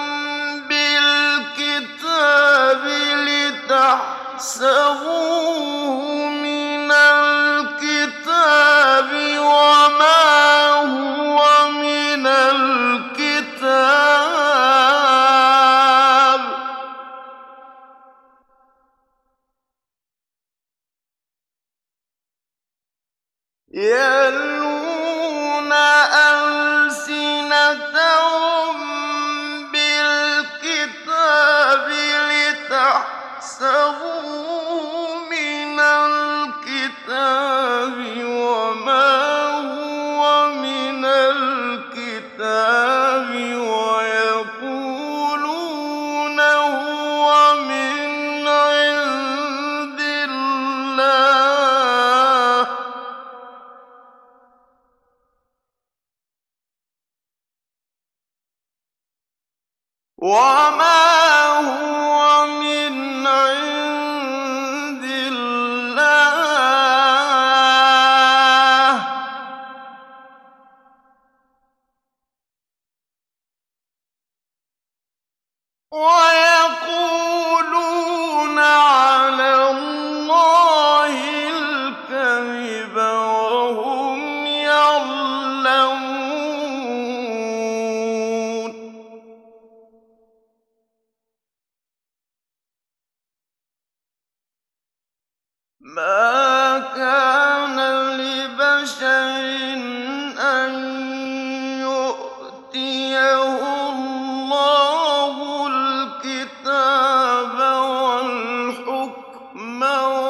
بِالْكِتَابِ لِتَحْسَبُوهُ مِنَ الْكِتَابِ وَمَا هُوَ مِنَ الْكِتَابِ يَلْوُونَ أَلْسِنَتَهُم بِالْكِتَابِ لِتَحْسَبُوهُ مِنَ الْكِتَابِ وَمَا هُوَ مِنَ الْكِتَابِ وَيَقُولُونَ هُوَ مِنْ عِندِ اللَّهِ وَمَا هُوَ مِنْ عِندِ اللَّهِ وَيَقُولُونَ عَلَى اللَّهِ الْكَذِبَ وَهُمْ يَعْلَمُونَ. مَا كَانَ لِبَشَرٍ أَن يُؤْتِيَهُ اللَّهُ الْكِتَابَ وَالْحُكْمَ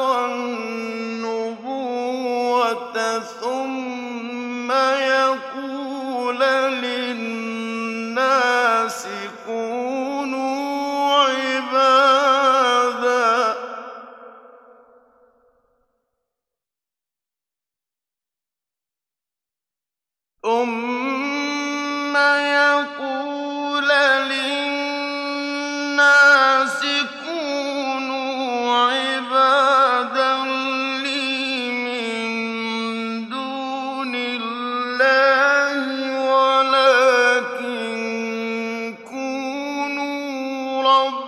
وَالنُّبُوَّةَ ثُمَّ يَقُولَ لِلنَّاسِ كُونُوا عِبَادًا لِّي مِن دُونِ اللَّهِ وَلَٰكِن كُونُوا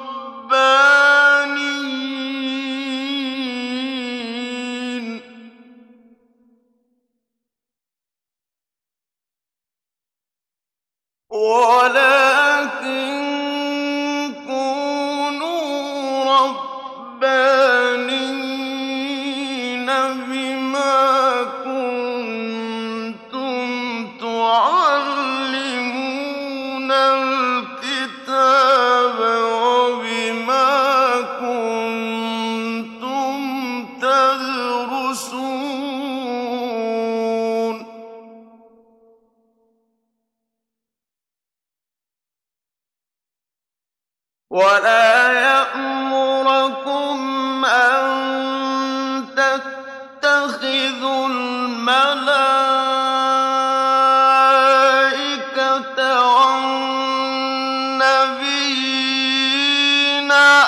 رَبَّانِيِّينَ بِمَا كُنتُمْ تُعَلِّمُونَ الْكِتَابَ وَبِمَا كُنتُمْ تَدْرُسُونَ. وَلَا يَأْمُرَكُمْ أَن تَتَّخِذُوا الْمَلَائِكَةَ وَالنَّبِيِّينَ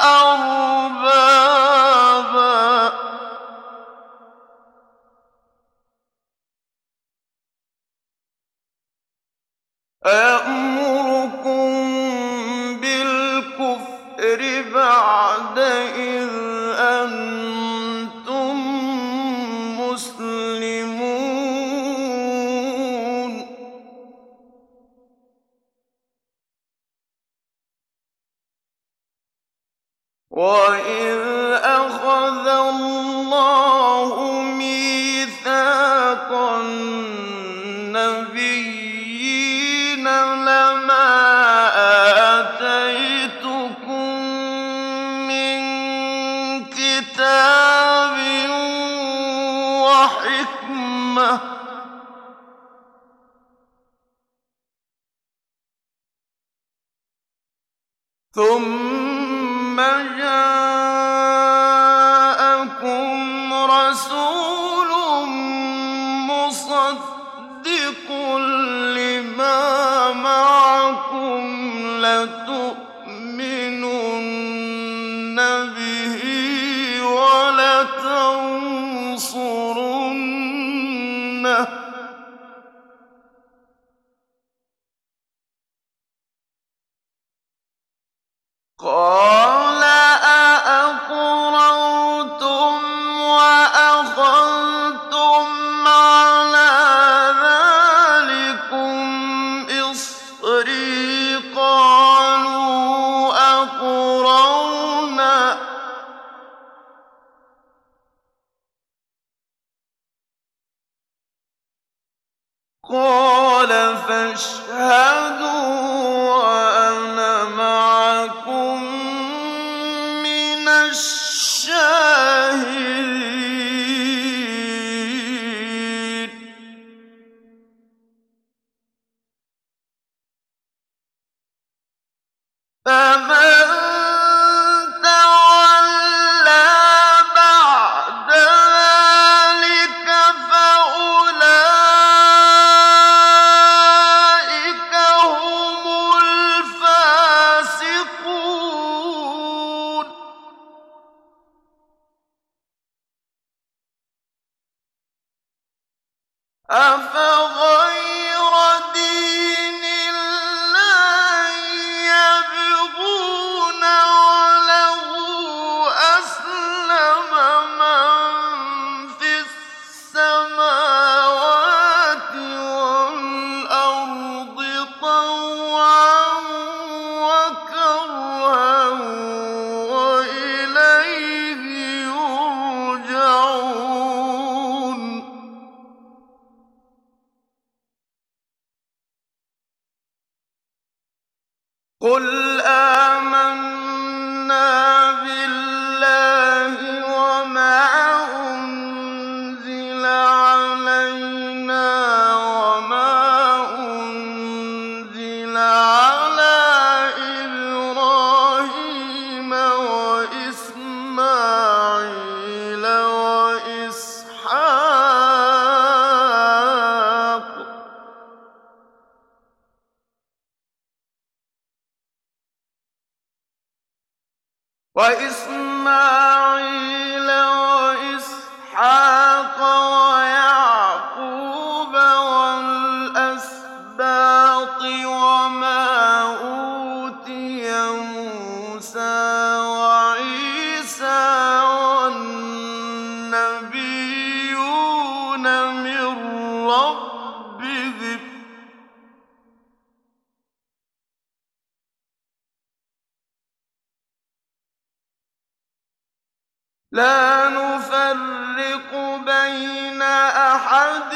أَرْبَابًا أَيَأْمُرُكُم بِالْكُفْرِ بَعْدَ إِذْ أَنتُم مُّسْلِمُونَ. وَإِذْ أَخَذَ اللَّهُ مِيثَاقَ النَّبِيِّينَ لَمَا آتَيْتُكُم مِّن كِتَابٍ وَحِكْمَةٍ ثُمَّ جَاءَكُمْ رَسُولٌ مُّصَدِّقٌ لِّمَا مَعَكُمْ لَتُؤْمِنُنَّ بِهِ وَلَتَنصُرُنَّهُ ۚ قَالَ أَأَقْرَرْتُمْ وَأَخَذْتُمْ عَلَىٰ ذَٰلِكُمْ إِصْرِي ۖ قَالُوا أَقْرَرْنَا ۚ قَالَ فَاشْهَدُوا وَأَنَا مَعَكُم مِّنَ الشَّاهِدِينَ فَمَن تَوَلَّىٰ بَعْدَ ذَٰلِكَ فَأُولَٰئِكَ هُمُ الْفَاسِقُونَ أَفَغَيْرَ دِينِ اللَّهِ يَبْغُونَ وَلَهُ أَسْلَمَ مَن فِي السَّمَاوَاتِ وَالْأَرْضِ طَوْعًا وَكَرْهًا وَإِلَيْهِ يُرْجَعُونَ قُلْ آمَنَّا بِاللَّهِ وَمَا أُنزِلَ عَلَيْنَا وَمَا أُنزِلَ عَلَىٰ إِبْرَاهِيمَ وَإِسْمَاعِيلَ وَإِسْحَاقَ وَيَعْقُوبَ وَالْأَسْبَاطِ وَمَا أُوتِيَ مُوسَىٰ وَعِيسَىٰ وَالنَّبِيُّونَ مِن رَّبِّهِمْ ۖ لَا نُفَرِّقُ بَيْنَ أَحَدٍ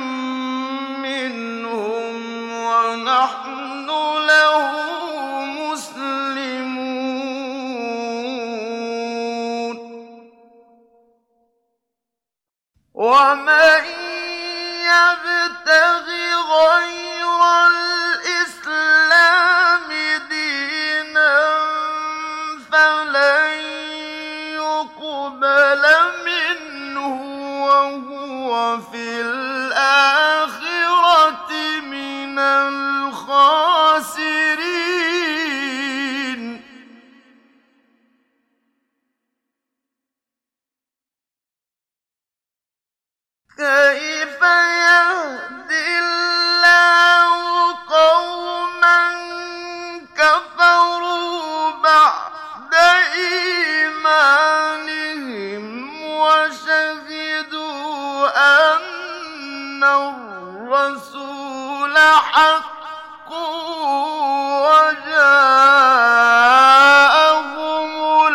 مِّنْهُمْ وَنَحْنُ لَهُ مُسْلِمُونَ وَمَن يَبْتَغِ غَيْرَ الْإِسْلَامِ دِينًا فَلَن يُقْبَلَ مِنْهُ وَهُوَ فِي الْآخِرَةِ مِنَ الْخَاسِرِينَ كَيْفَ يَهْدِي اللَّهُ قَوْمًا كَفَرُوا بَعْدَ إِيمَانِهِمْ وَشَهِدُوا أَنَّ الرَّسُولَ حَقٌّ وَجَاءَهُمُ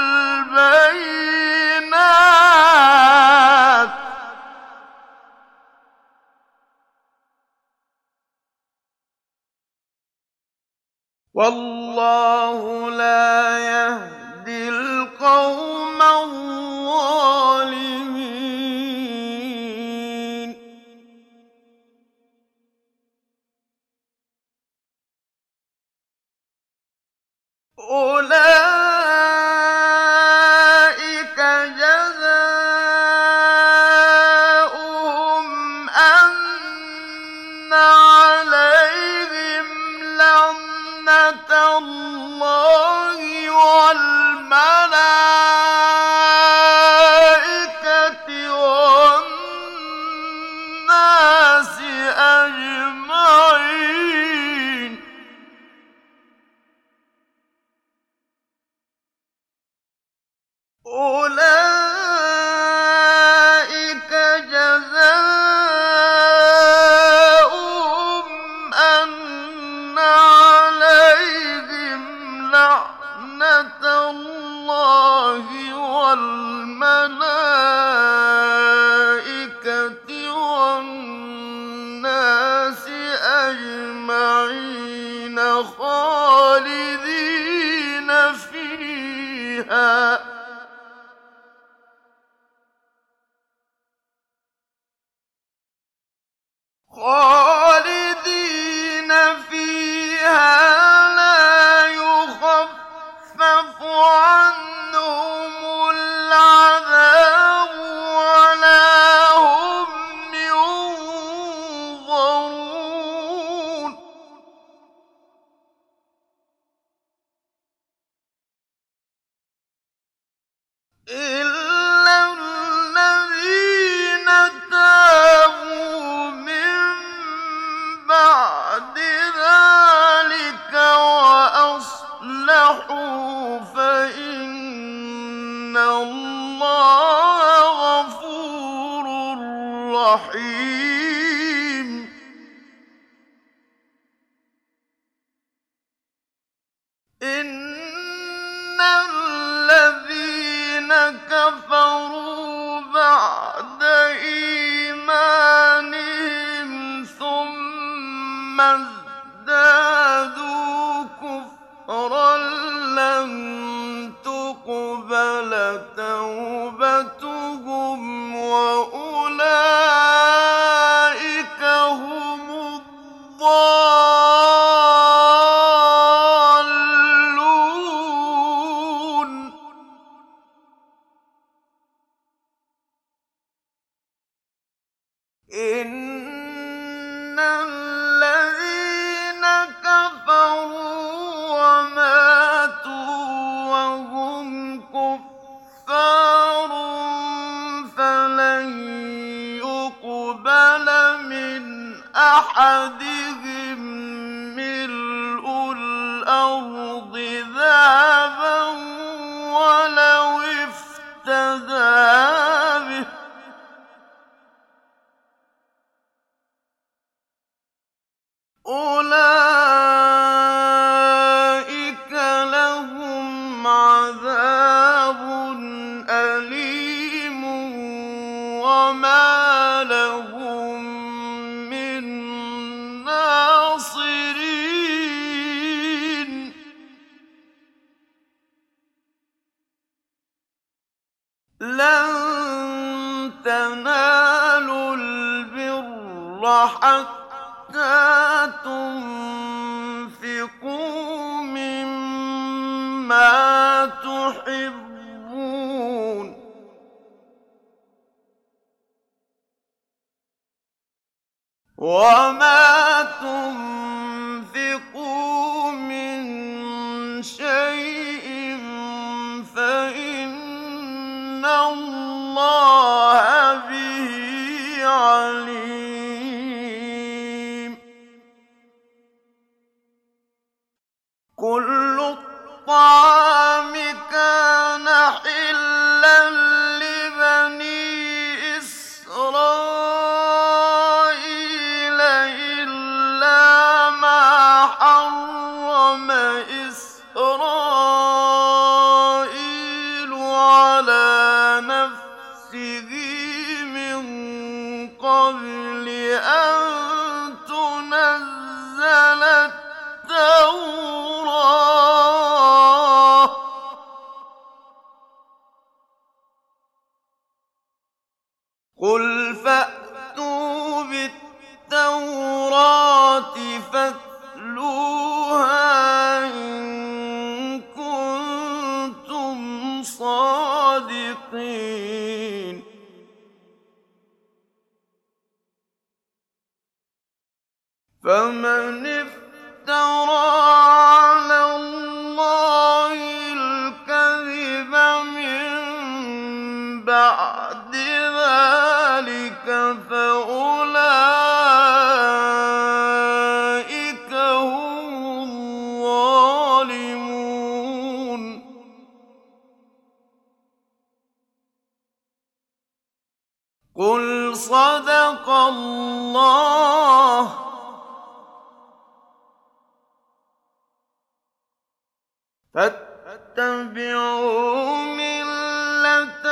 الْبَيِّنَاتُ والله لا يهدي القوم الظالمين. أولئك جزاؤهم أن عليهم لعنة الله والملائكة والناس أجمعين. أولئك جزاؤهم أن عليهم لعنة الله والملائكة والناس أجمعين خالدين فيها لا يخفف عنهم العذاب ولا هم ينظرون. إلا الذين تابوا من بعد ذلك وأصلحوا فإن الله غفور رحيم. إن الذين كفروا بعد إيمانهم ثم ازدادوا كفرا لن تقبل توبتهم وأولئك هم الضالون. إن الذين كفروا وماتوا وهم كفار فلن يقبل من أحدهم ملء الأرض ذهبا ولو افتدى به. أولئك لهم عذاب أليم وما لهم من ناصرين. لن تنالوا البر حتى تنفقوا مما تحبون وما تنفقوا من شيء فإن الله به عليم. كل الطعام كان حلا لبني إسرائيل إلا ما حرم إسرائيل على نفسه من قبل أن تنزل التوراة الصادقين فمن افترى على الله الكذب من بعد ذلك فأولئك هم الظالمون قل صدق الله فاتبعوا ملة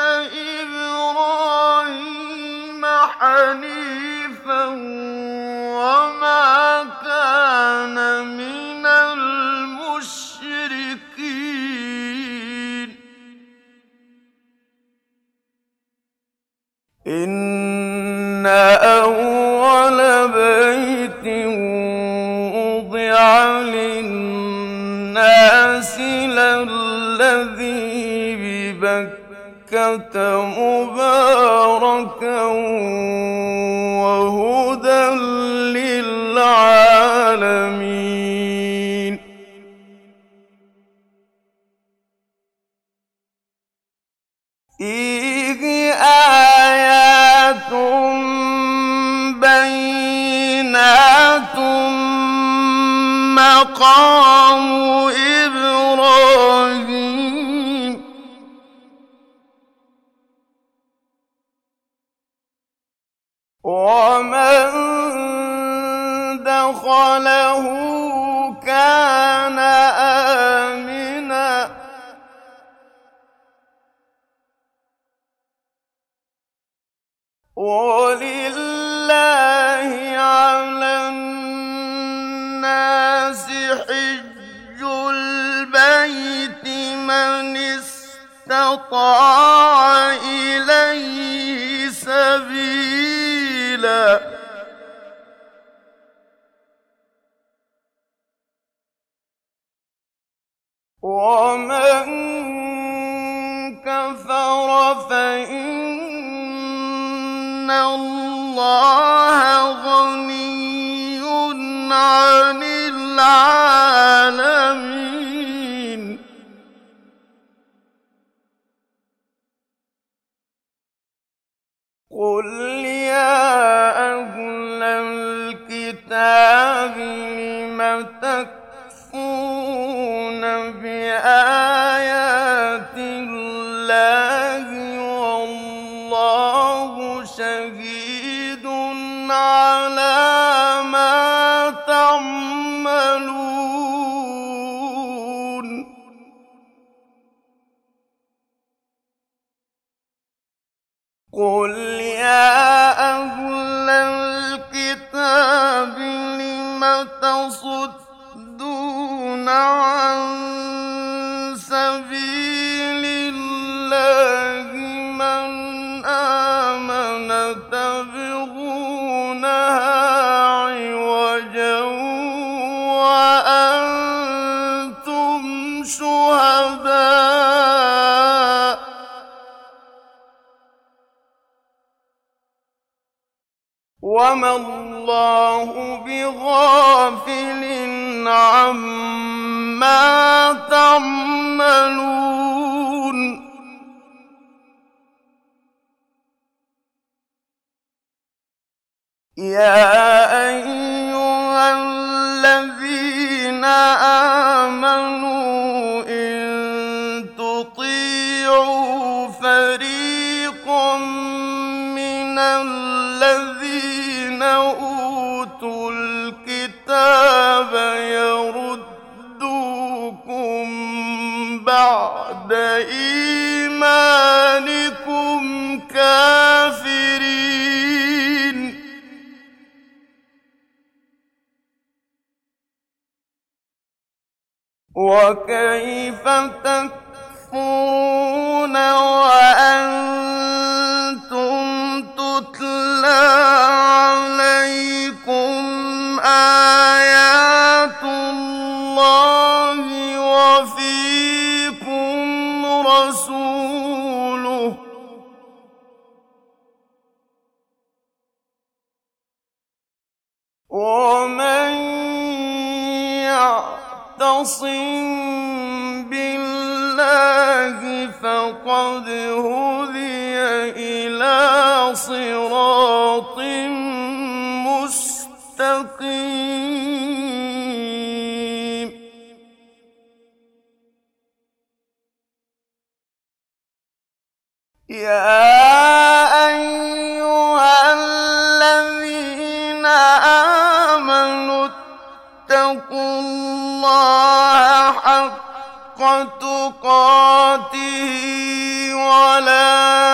إبراهيم حنيفا وما كان من المشركين إن أول بيت وضع للناس للذي ببكة مباركا وهدى للعالمين فيه آيات بينات مقام إبراهيم ومن دخله كان آمنا ولله على الناس حج البيت من استطاع إليه سبيلا ومن كفر فإن الله غني عن العالمين قل يا أهل الكتاب لم تكفرون بآيات الله والله شهيد على ما تعملون قل يا أهل الكتاب لم تصدون عن سبيل الله من آمن تبغونها عوجا وأنتم شهداء وما الله بغافل عما تعملون يا أيها الذين آمنوا إن تطيعوا فريقا من الذين أوتوا الكتاب يردوكم بعد إيمانكم كافرين وكيف تكفرون وأنتم تتلى عليكم آيات الله وفيكم رسوله وَاعْتَصِم بِاللَّهِ فَقَدْ هُدِيَ إِلَىٰ صِرَاطٍ مُّسْتَقِيمٍ يَا أَيُّهَا الَّذِينَ آمَنُوا اتَّقُوا اللَّهَ حَقَّ تُقَاتِهِ وَلَا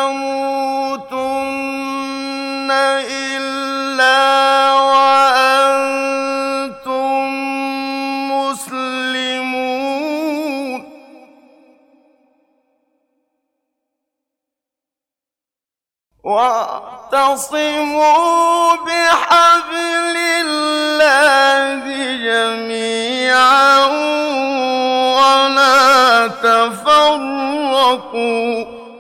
تَمُوتُنَّ إِلَّا وَأَنتُم مُّسْلِمُونَ وَاعْتَصِمُوا بِحَبْلِ اللَّهِ جَمِيعًا وَلَا تَفَرَّقُوا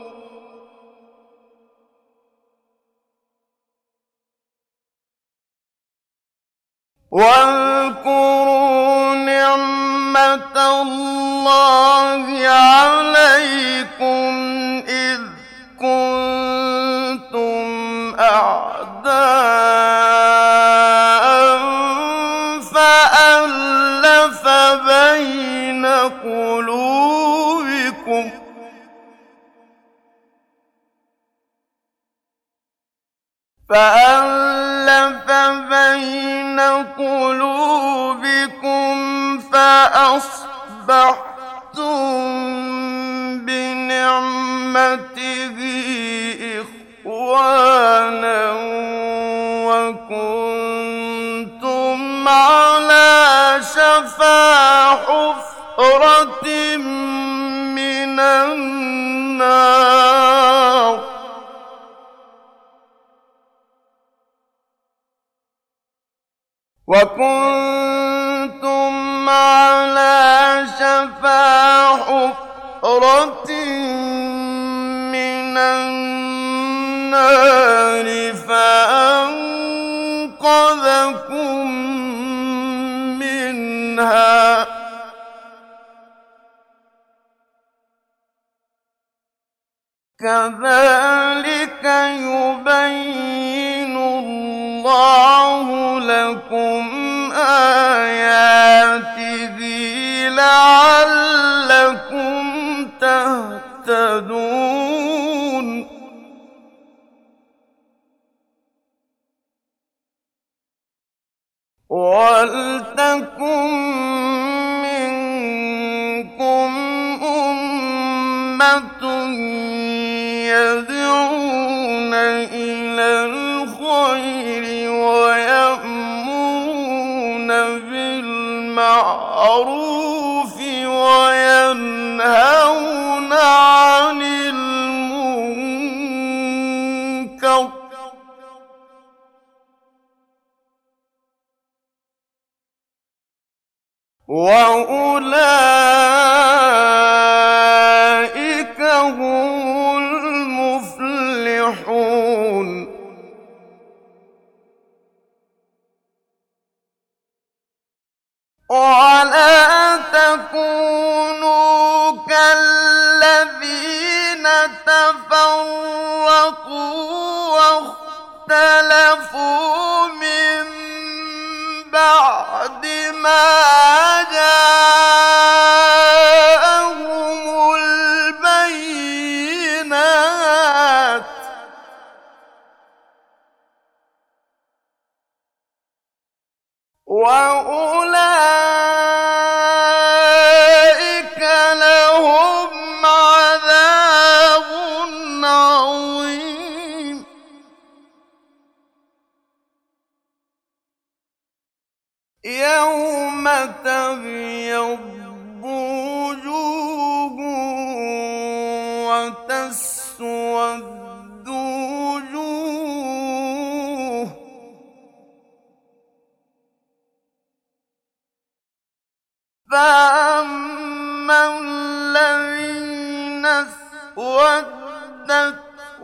وَاذْكُرُوا نِعْمَةَ اللَّهِ عَلَيْكُمْ إِذْ كُنتُمْ أَعْدَاءً فَأَلَّفَ بَيْنَ قُلُوبِكُمْ فَأَصْبَحْتُم بِنِعْمَتِهِ إِخْوَانًا وَكُنتُمْ عَلَىٰ شَفَا حُفْرَةٍ مِّنَ النَّارِ فَأَنقَذَكُم مِّنْهَا ۗ كَذَٰلِكَ يُبَيِّنُ اللَّهُ لَكُمْ آيَاتِهِ لَعَلَّكُمْ تَهْتَدُونَ وَلْتَكُن مِّنكُمْ أُمَّةٌ يَدْعُونَ إِلَى الْخَيْرِ وَيَأْمُرُونَ بِالْمَعْرُوفِ وَيَنْهَوْنَ عَنِ الْمُنكَرِ ۚ وَأُولَٰئِكَ هُمُ الْمُفْلِحُونَ وَلَا تَكُونُوا كَالَّذِينَ تَفَرَّقُوا وَاخْتَلَفُوا مِن بَعْدِ مَا جَاءَهُمُ الْبَيِّنَاتُ ۚ وَأُولَٰئِكَ لَهُمْ عَذَابٌ عَظِيمٌ يَوْمَ تَبْيَضُّ وُجُوهٌ وَتَسْوَدُّ وُجُوهٌ ۚ فَأَمَّا الَّذِينَ اسْوَدَّتْ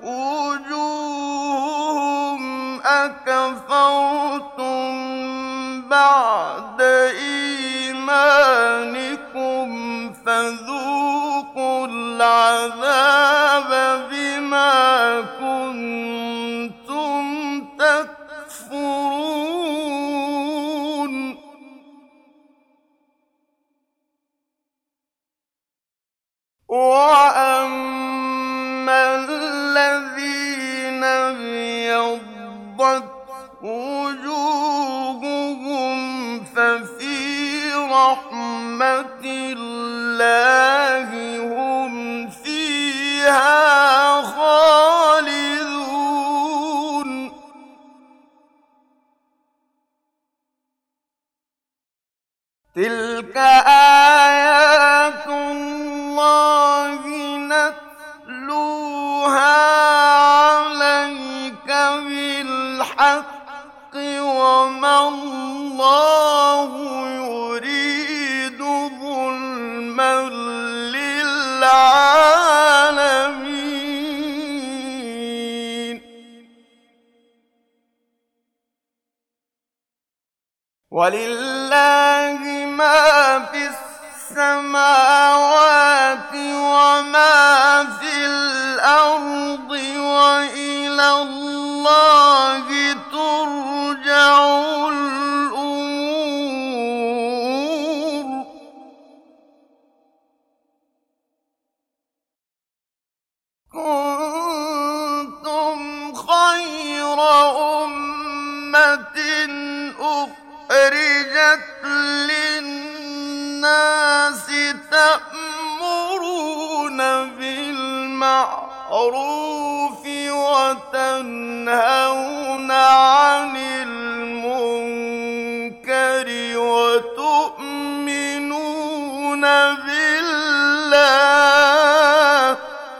وُجُوهُهُمْ أَكَفَرْتُم بَعْدَ إِيمَانِكُمْ أَيْمَانِكُمْ فَذُوقُوا الْعَذَابَ بِمَا كُنتُمْ تَكْفُرُونَ وَأَمَّا الَّذِينَ ابْيَضَّتْ وُجُوهُهُمْ فَفِي رَحْمَةِ اللَّهِ هُمْ فِيهَا خَالِدُونَ تِلْكَ آيَاتُ اللَّهِ نَتْلُوهَا عَلَيْكَ بِالْحَقِّ وَمَا اللَّهُ يُرِيدُ ظُلْمًا لِّلْعَالَمِينَ وَلِلَّهِ مَا فِي السَّمَاوَاتِ وَمَا فِي الْأَرْضِ وَإِلَى اللَّهِ تُرْجَعُ الْأُمُورُ كُنتُمْ خَيْرَ أُمَّةٍ أُخْرِجَتْ لِلنَّاسِ تَأْمُرُونَ بِالْمَعْرُوفِ وَتَنْهَوْنَ عَنِ الْمُنكَرِ وَتُؤْمِنُونَ بِاللَّهِ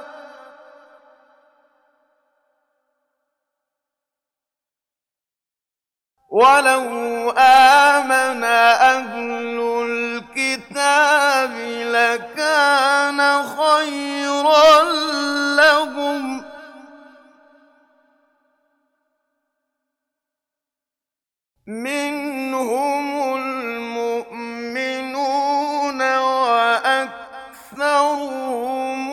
وَلَوْ آمَنَ أَهْلُ الْكِتَابِ لَكَانَ خَيْرًا لَّهُمْ مِنْهُمُ الْمُؤْمِنُونَ وَأَكْثَرُهُمُ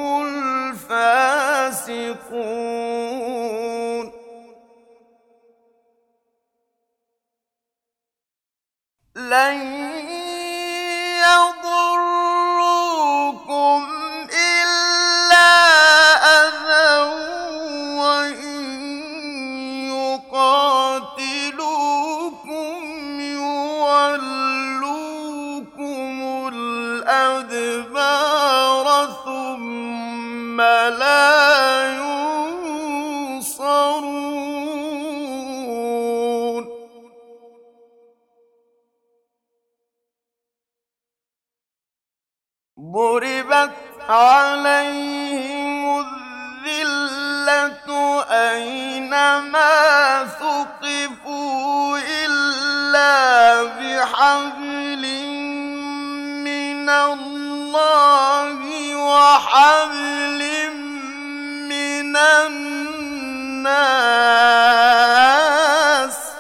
الْفَاسِقُونَ لَن يَضُرُّوكُمْ إِلَّا أَذًى وَإِن يُقَاتِلُوكُمْ يُوَلُّوكُمُ الْأَدْبَارَ ثُمَّ لَا يُنصَرُونَ ضُرِبَتْ عَلَيْهِمُ الذِّلَّةُ أَيْنَمَا ثُقِفُوا إِلَّا بِحَبْلٍ مِّنَ اللَّهِ وَحَبْلٍ مِّنَ النَّاسِ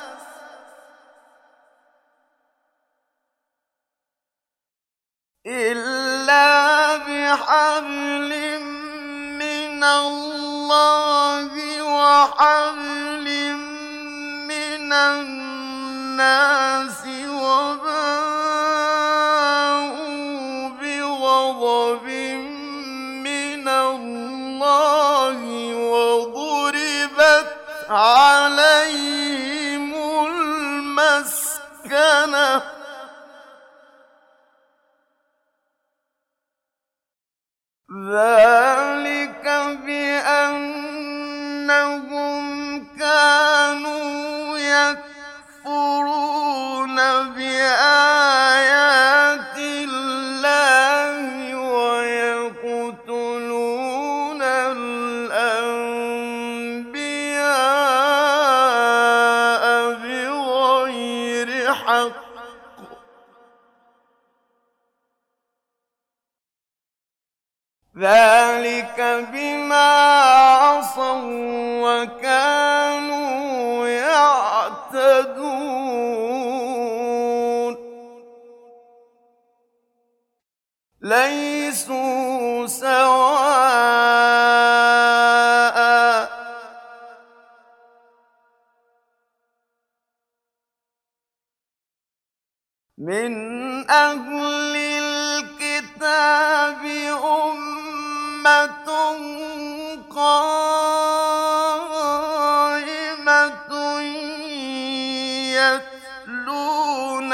وَبَاءُوا بِغَضَبٍ مِّنَ اللَّهِ وَضُرِبَتْ عَلَيْهِمُ الْمَسْكَنَةُ ذَلِكَ بِأَنَّهُمْ كَانُوا يَكْفُرُونَ بِآيَاتِ اللَّهِ وَيَقْتُلُونَ الْأَنبِيَاءَ بِغَيْرِ حَقٍّ ذَلِكَ بِمَا عَصَوا وَّكَانُوا يَعْتَدُونَ ليسوا سواء من أهل الكتاب أمة قائمة يتلون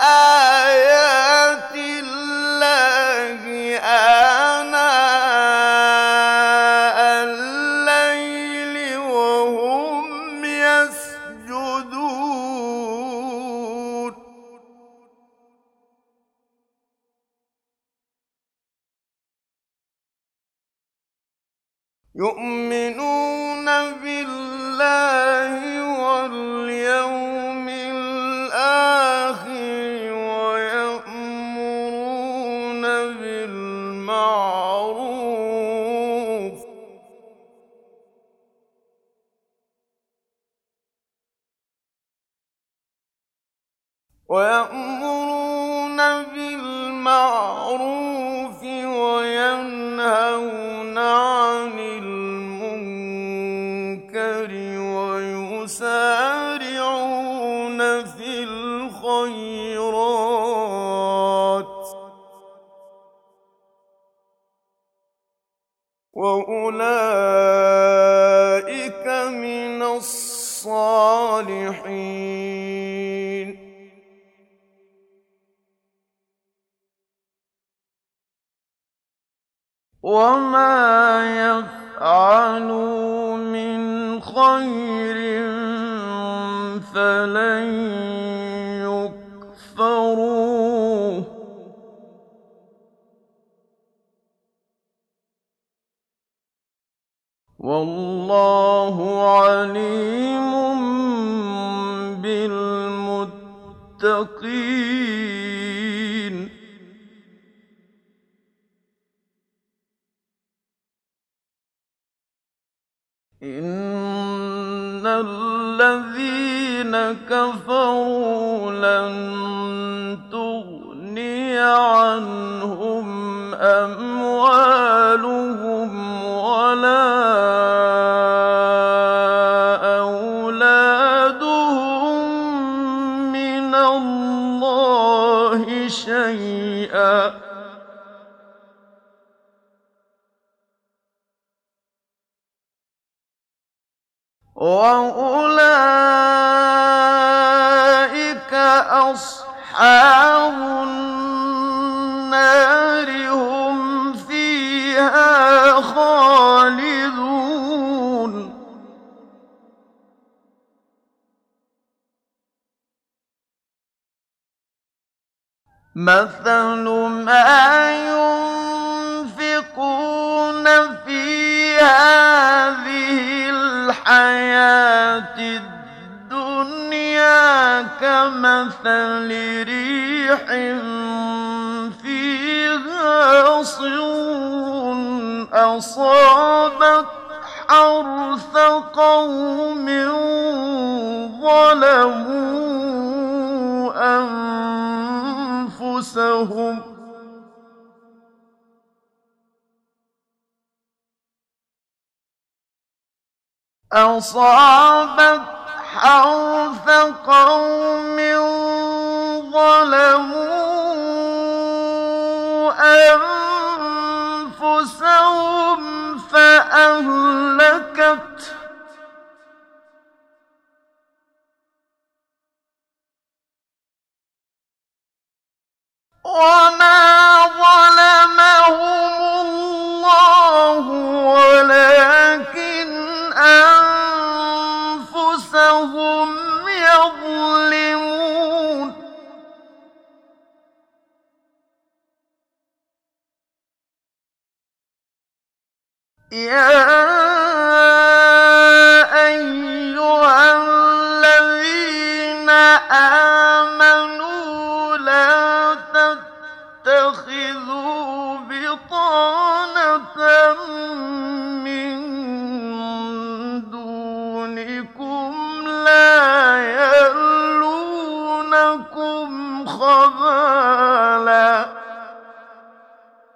آيات الله آناء الليل وهم يسجدون يؤمنون بالله واليوم الآخر ويأمرون بالمعروف وينهون عن المنكر ويسارعون في الخيرات وأولئك من الصالحين وما يفعلوا من خير فلن يكفروه والله عليم بالمتقين إن الذين كفروا لن تغني عنهم أموالهم ولا أولادهم من الله شيئا وأولئك أصحاب النار هم فيها خالدون مثل ما ينفقون في هذه الحياة الدنيا كمثل ريح فيها صر أصابت حرث قوم ظلموا أنفسهم أصابت حرث قوم ظلموا أنفسهم فأهلكت وما ظلمهم الله ولكن أنفسهم يظلمون يا أيها الذين آمنوا لا تتخذوا بطانة من دونكم لا يألونكم خبالا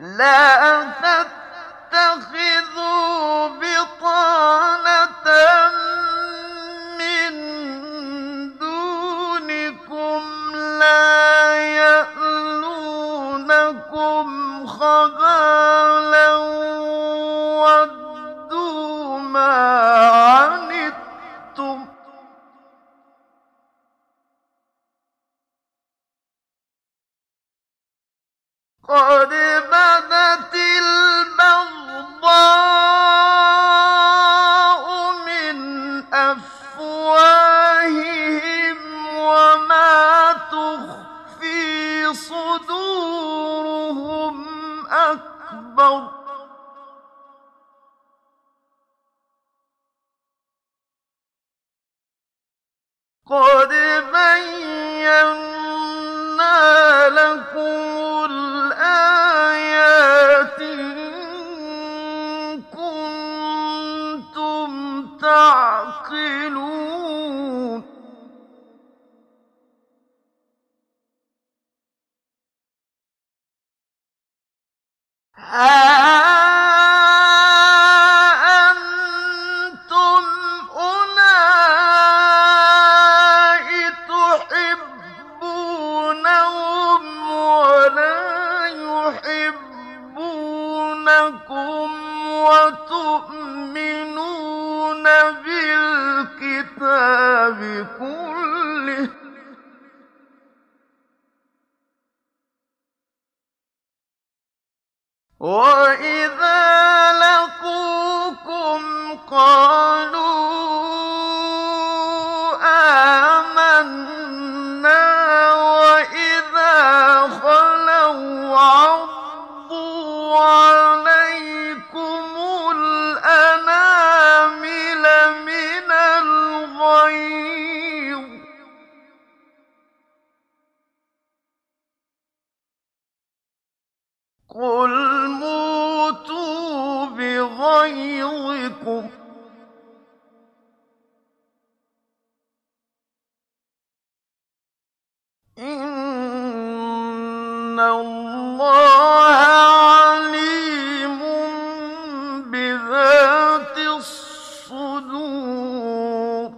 لا تتخذوا بطانة من دونكم لا يألونكم خبالا ودوا ما عنتم قد بدت البغضاء من أفواههم وما تخفي صدورهم أكبر قد بينا لكم الآيات إن كنتم تعقلون ها أنتم أولئك تحبونهم ولا يحبونكم وتؤمنون بالكتاب كله وإذا لقوكم قالوا آمنا وإذا خلوا عضوا عليكم الأنامل من الغيظ قل موتوا بغيظكم إن الله عليم بذات الصدور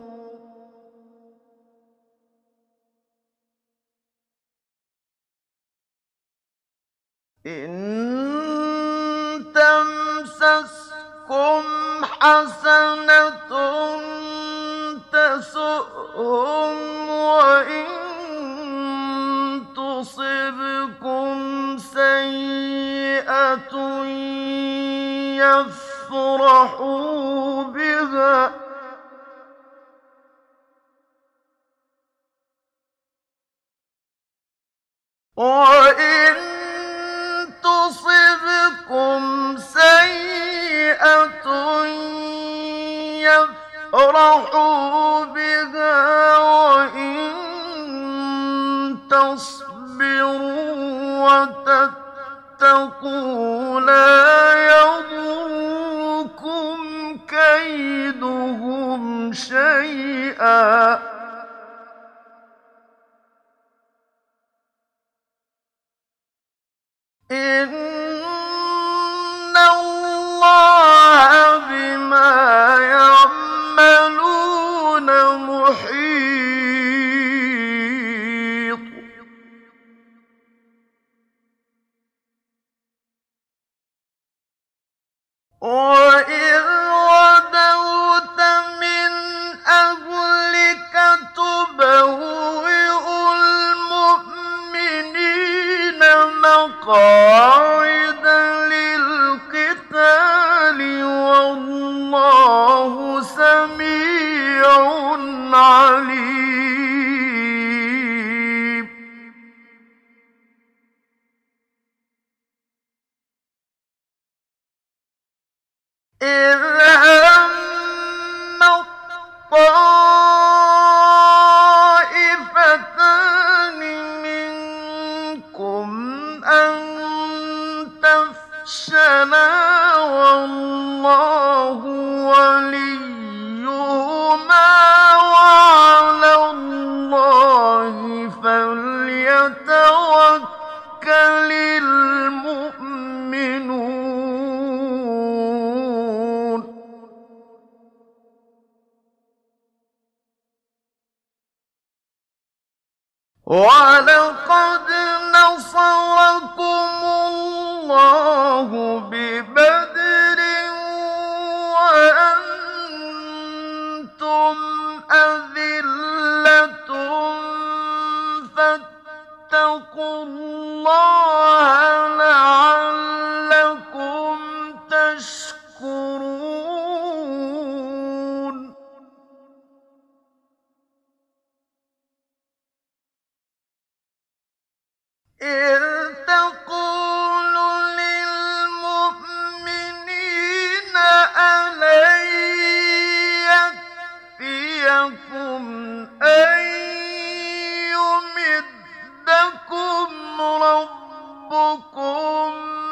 إن تمسسكم حسنة تسؤهم وإن تصبكم سيئة يفرحوا بها وإن تصبكم سيئة يفرحوا بها وإن تصبروا وتتقوا لا يضركم كيدهم شيئا إن الله بما يعملون محيط وإذ غدوت من أهلك تبوئ المؤمنين مقاعد للقتال والله سميع عليم إذ هم الطائفتان منكم أن تفشلا والله وليهما وعلى الله فليتوكل المؤمنون وَلَقَدْ نَصَرَكُمُ اللَّهُ بِبَدْرٍ وَأَنتُمْ أَذِلَّةٌ فَاتَّقُوا اللَّهَ لَعَلَّكُمْ تَشْكُرُونَ إِذْ تَقُولُ لِلْمُؤْمِنِينَ أَلَن يَكْفِيَكُمْ أَن يُمِدَّكُمْ رَبُّكُم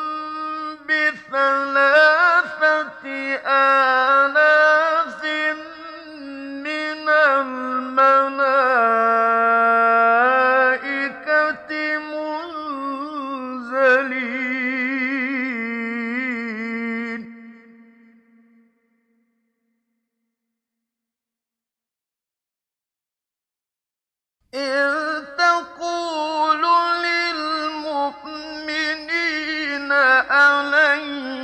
بِثَلَاثَةِ آلَافٍ مِّنَ الْمَلَائِكَةِ مُنزَلِينَ إِذْ تَقُولُ لِلْمُؤْمِنِينَ أَلَن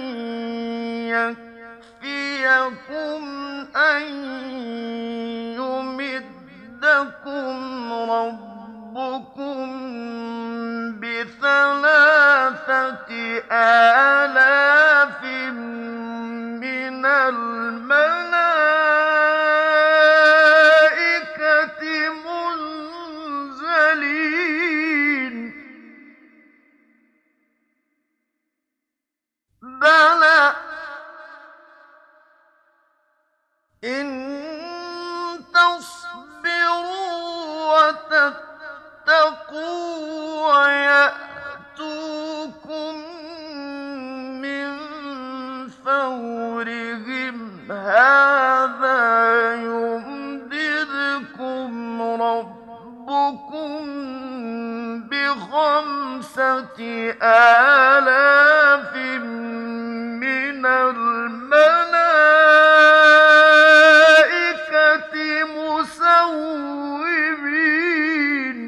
يَكْفِيَكُمْ أَن يُمِدَّكُمْ رَبُّكُم بِثَلَاثَةِ آلَافٍ مِّنَ الْمَلَائِكَةِ مُنزَلِينَ بَلَىٰ إِن تَصْبِرُوا وَتَتَّقُوا وَيَأْتُوكُم مِّن فَوْرِهِمْ هَٰذَا يُمْدِدْكُمْ رَبُّكُم بِخَمْسَةِ آلَافٍ مِّنَ الْمَلَائِكَةِ مُسَوِّمِينَ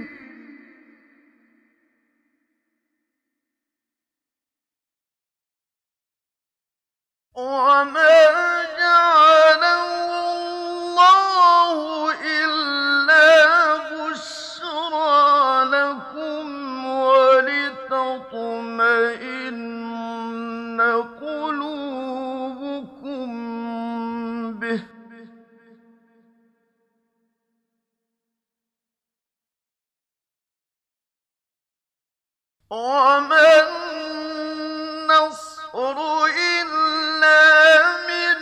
وَمَا جَعَلَهُ اللَّهُ إِلَّا بُشْرَىٰ لَكُمْ وَلِتَطْمَئِنَّ قُلُوبُكُم بِهِ ۗ وَمَا النَّصْرُ إِلَّا مِنْ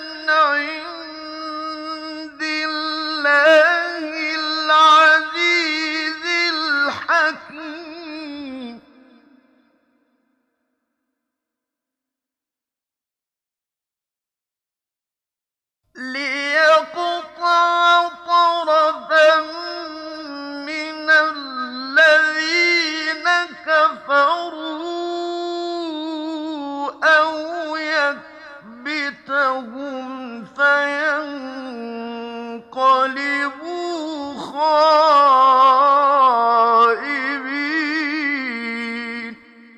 عِندِ اللَّهِ الْعَزِيزِ الْحَكِيمِ لِيَقْطَعَ طَرَفًا مِّنَ الَّذِينَ كَفَرُوا أَوْ يَكْبِتَهُمْ فَيَنقَلِبُوا خَائِبِينَ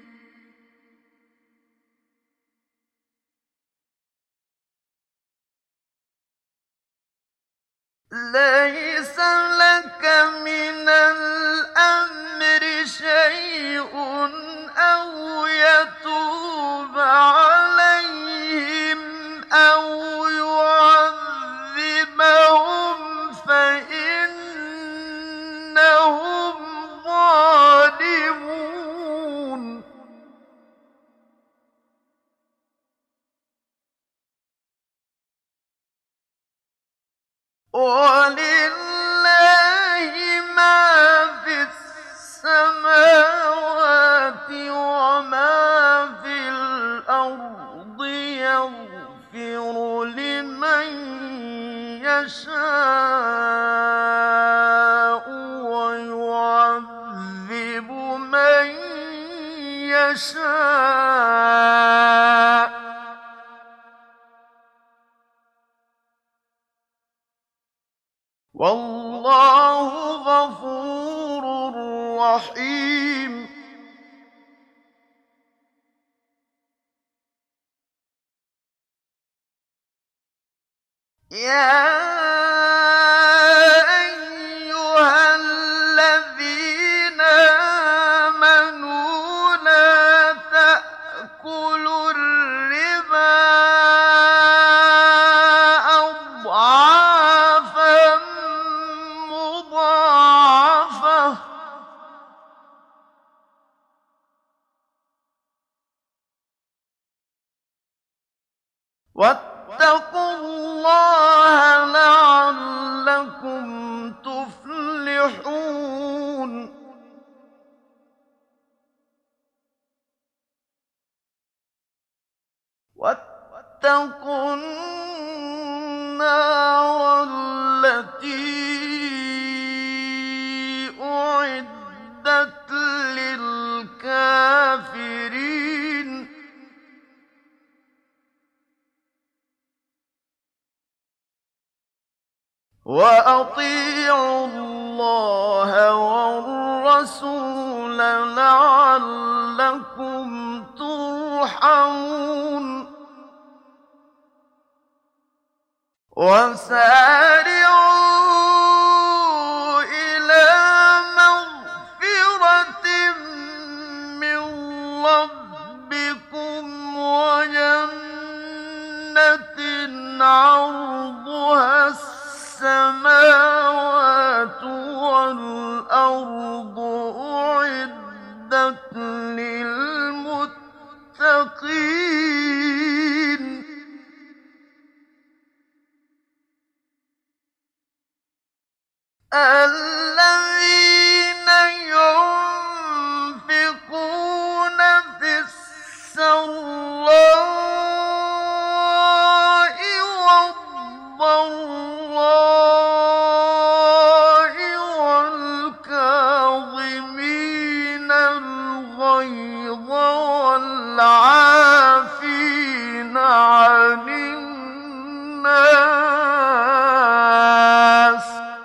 لَيْسَ لَكَ مِنَ الْأَمْرِ شَيْءٌ أَوْ يَتُوبَ عَلَيْهِمْ أَوْ يُعَذِّبَهُمْ فَإِنَّهُمْ ظَالِمُونَ وَلِلَّهِ مَا فِي السَّمَاوَاتِ وَمَا فِي الْأَرْضِ ۚ يَغْفِرُ لِمَن يَشَاءُ وَيُعَذِّبُ مَن يَشَاءُ ۚ وَاللَّهُ غَفُورٌ الرحيم يا أيها الذين آمنوا لا تأكلوا الربا أضعافا مضاعفة واتقوا الله لعلكم تفلحون واتقوا النار التي أعدت للكافرين وأطيعوا الله والرسول لعلكم ترحمون وسارعوا إلى مغفرة من ربكم وجنة عرضها السماوات والأرض أعدت للمتقين الذين ينفقون في السراء والضراء والكاظمين الغيظ والعافين عن الناس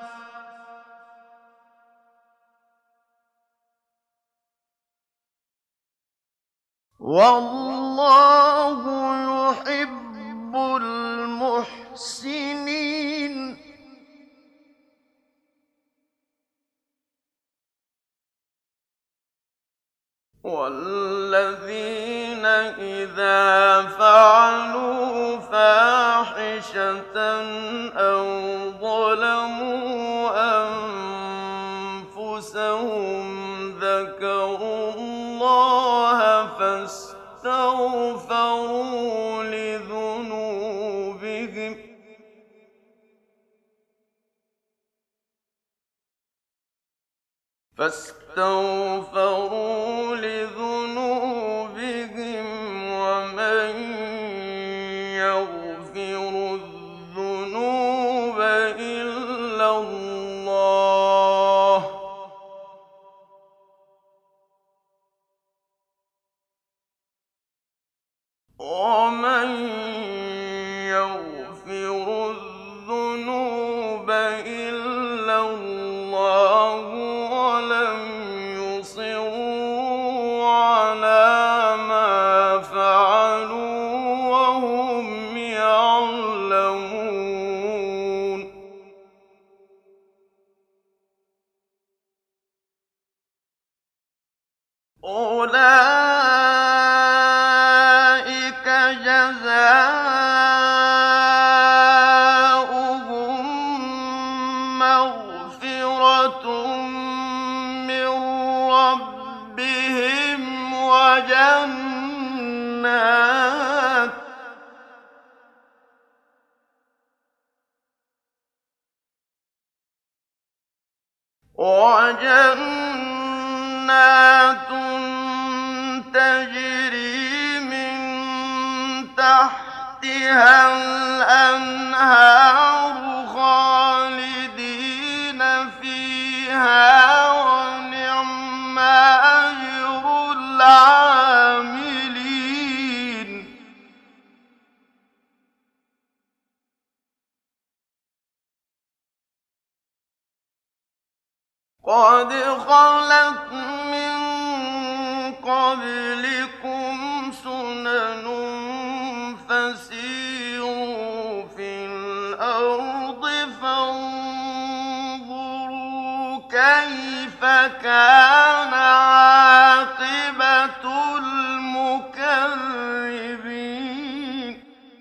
والله يحب المحسنين والذين إذا فعلوا فاحشة أو ظلموا أنفسهم ذكروا الله فاستغفروا لذنوبهم ومن يغفر الذنوب إلا الله ومن يغفر الذنوب إلا الله ولم يصروا على ما فعلوا وهم يعلمون أولئك جزاؤهم مغفرة من ربهم وجنات تجري من تحتها الأنهار خالدين فيها ونعم أجر العاملين قَدْ خَلَتْ مِن قَبْلِكُمْ سُنَنٌ فَسِيرُوا فِي الْأَرْضِ فَانظُرُوا كَيْفَ كَانَ عَاقِبَةُ الْمُكَذِّبِينَ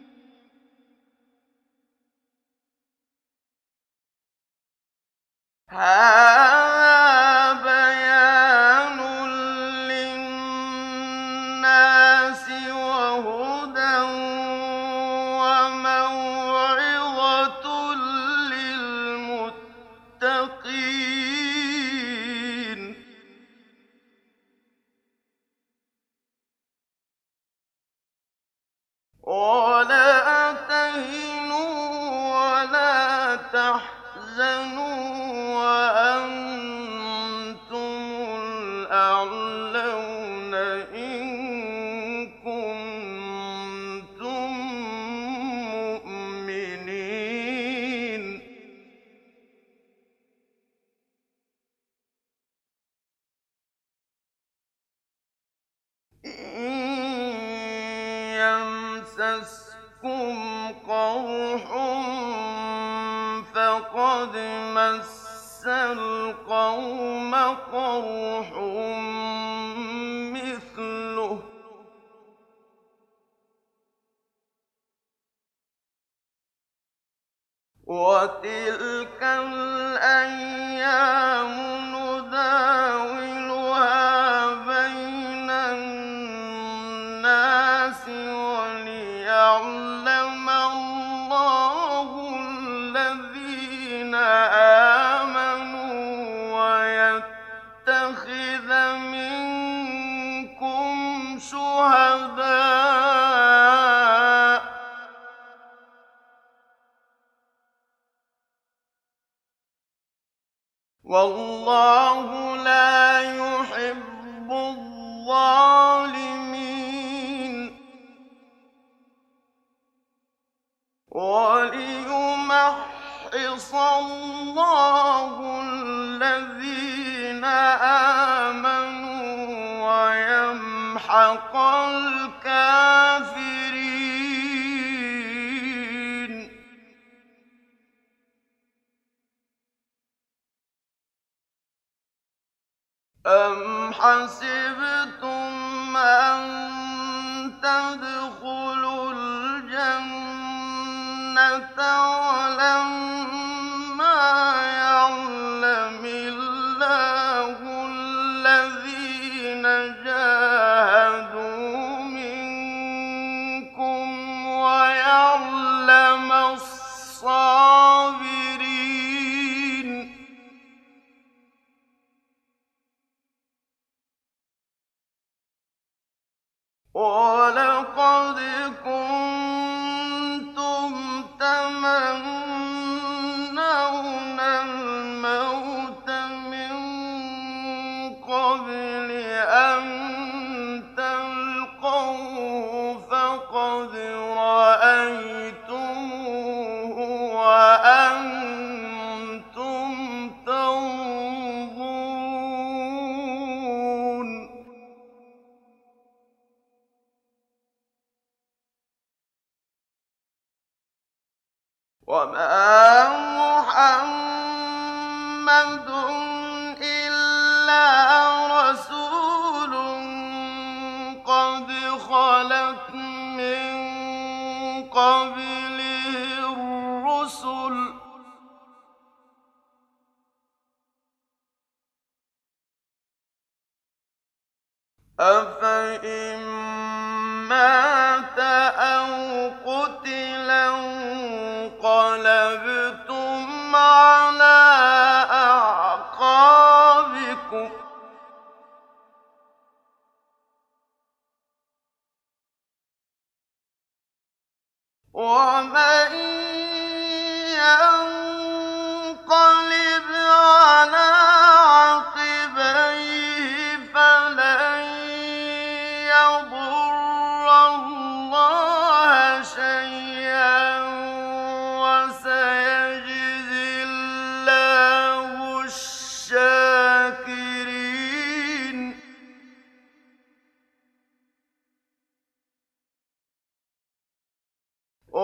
هَٰذَا بَيَانٌ لِّلنَّاسِ وَهُدًى وَمَوْعِظَةٌ لِّلْمُتَّقِينَ وَلَا تَهِنُوا وَلَا تَحْزَنُوا وَأَنتُمُ الْأَعْلَوْنَ إِن كُنتُم مُّؤْمِنِينَ إِن يَمْسَسْكُمْ قَرْحٌ فَقَدْ مَسَّ الْقَوْمَ قَرْحٌ مِّثْلُهُ ۚ وَتِلْكَ الْأَيَّامُ نُدَاوِلُهَا بَيْنَ النَّاسِ وَلِيَعْلَمَ اللَّهُ الَّذِينَ آمَنُوا وَيَتَّخِذَ مِنكُمْ شُهَدَاءَ ۗ وَاللَّهُ لَا يُحِبُّ الظَّالِمِينَ وَلِيُمَحِّصَ اللَّهُ الَّذِينَ آمَنُوا وَيَمْحَقَ الْكَافِرِينَ أَمْ حَسِبْتُمْ أَن تَدْخُلُوا الْجَنَّةَ وَلَمَّا يَعْلَمِ اللَّهُ الَّذِينَ جَاهَدُوا مِنكُمْ وَيَعْلَمَ الصَّابِرِينَ وَلَقَدْ كُنتُمْ تَمَنَّوْنَ الْمَوْتَ مِن قَبْلِ أَن تَلْقَوْهُ فَقَدْ رَأَيْتُمُوهُ وَأَنتُمْ تَنظُرُونَ وَمَا مُحَمَّدٌ إِلَّا رَسُولٌ قَدْ خَلَتْ مِن قَبْلِهِ الرُّسُلُ ۚ أَفَإِن مَّاتَ أَوْ قُتِلَ انقَلَبْتُمْ عَلَىٰ أَعْقَابِكُمْ ۚ وَمَن يَنقَلِبْ عَلَىٰ عَقِبَيْهِ فَلَن يَضُرَّ اللَّهَ شَيْئًا ۗ وَسَيَجْزِي اللَّهُ الشَّاكِرِينَ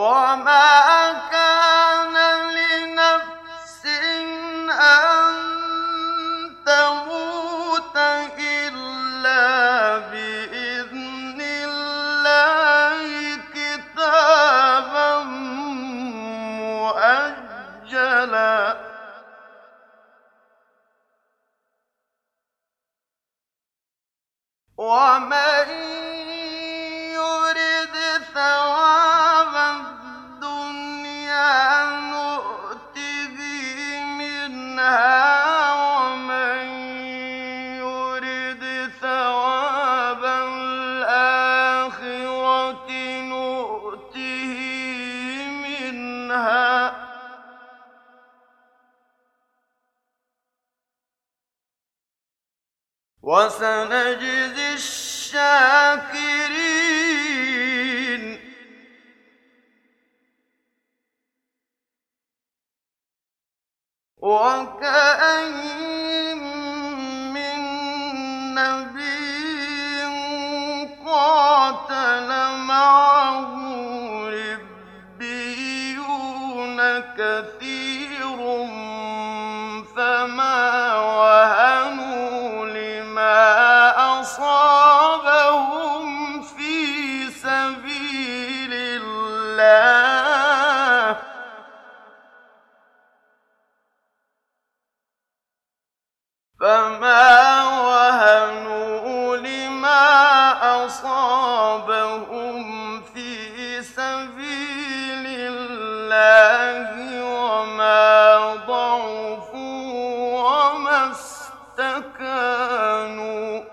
وما كان لنفس أن تموت إلا بإذن الله كتابا مؤجلا ومن يرد ثواب الدنيا نؤته منها ومن يرد ثواب الآخرة نؤته منها وسنجزي الشاكرين وكأين من نبي قاتل معه ربيون كثير فما وهنوا لما أصابهم في سبيل الله وما ضعفوا وما استكانوا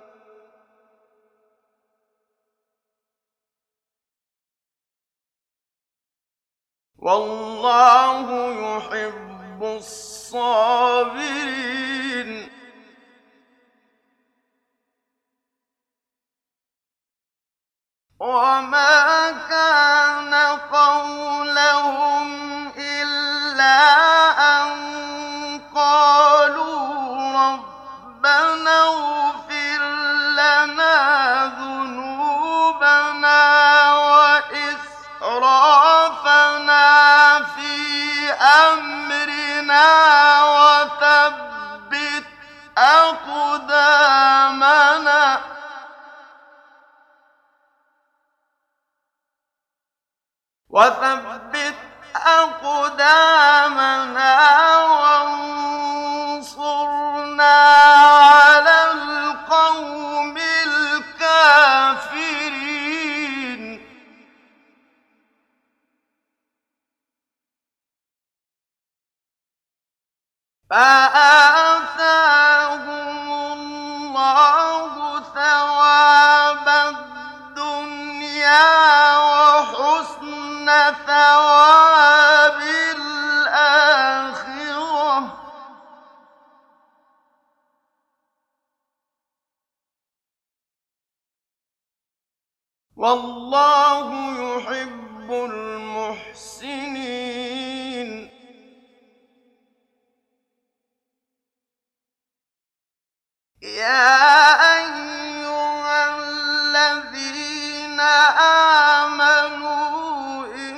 والله يحب الصابرين وما كان قولهم إلا أن قالوا ربنا اغفر لنا ذنوبنا وإسرافنا في أمرنا وثبت أقدامنا وانصرنا على القوم الكافرين فآتاهم الله ثواب الدنيا وحسن ثواب الآخرة والله يحب المحسنين يا أيها الذين آمنوا إن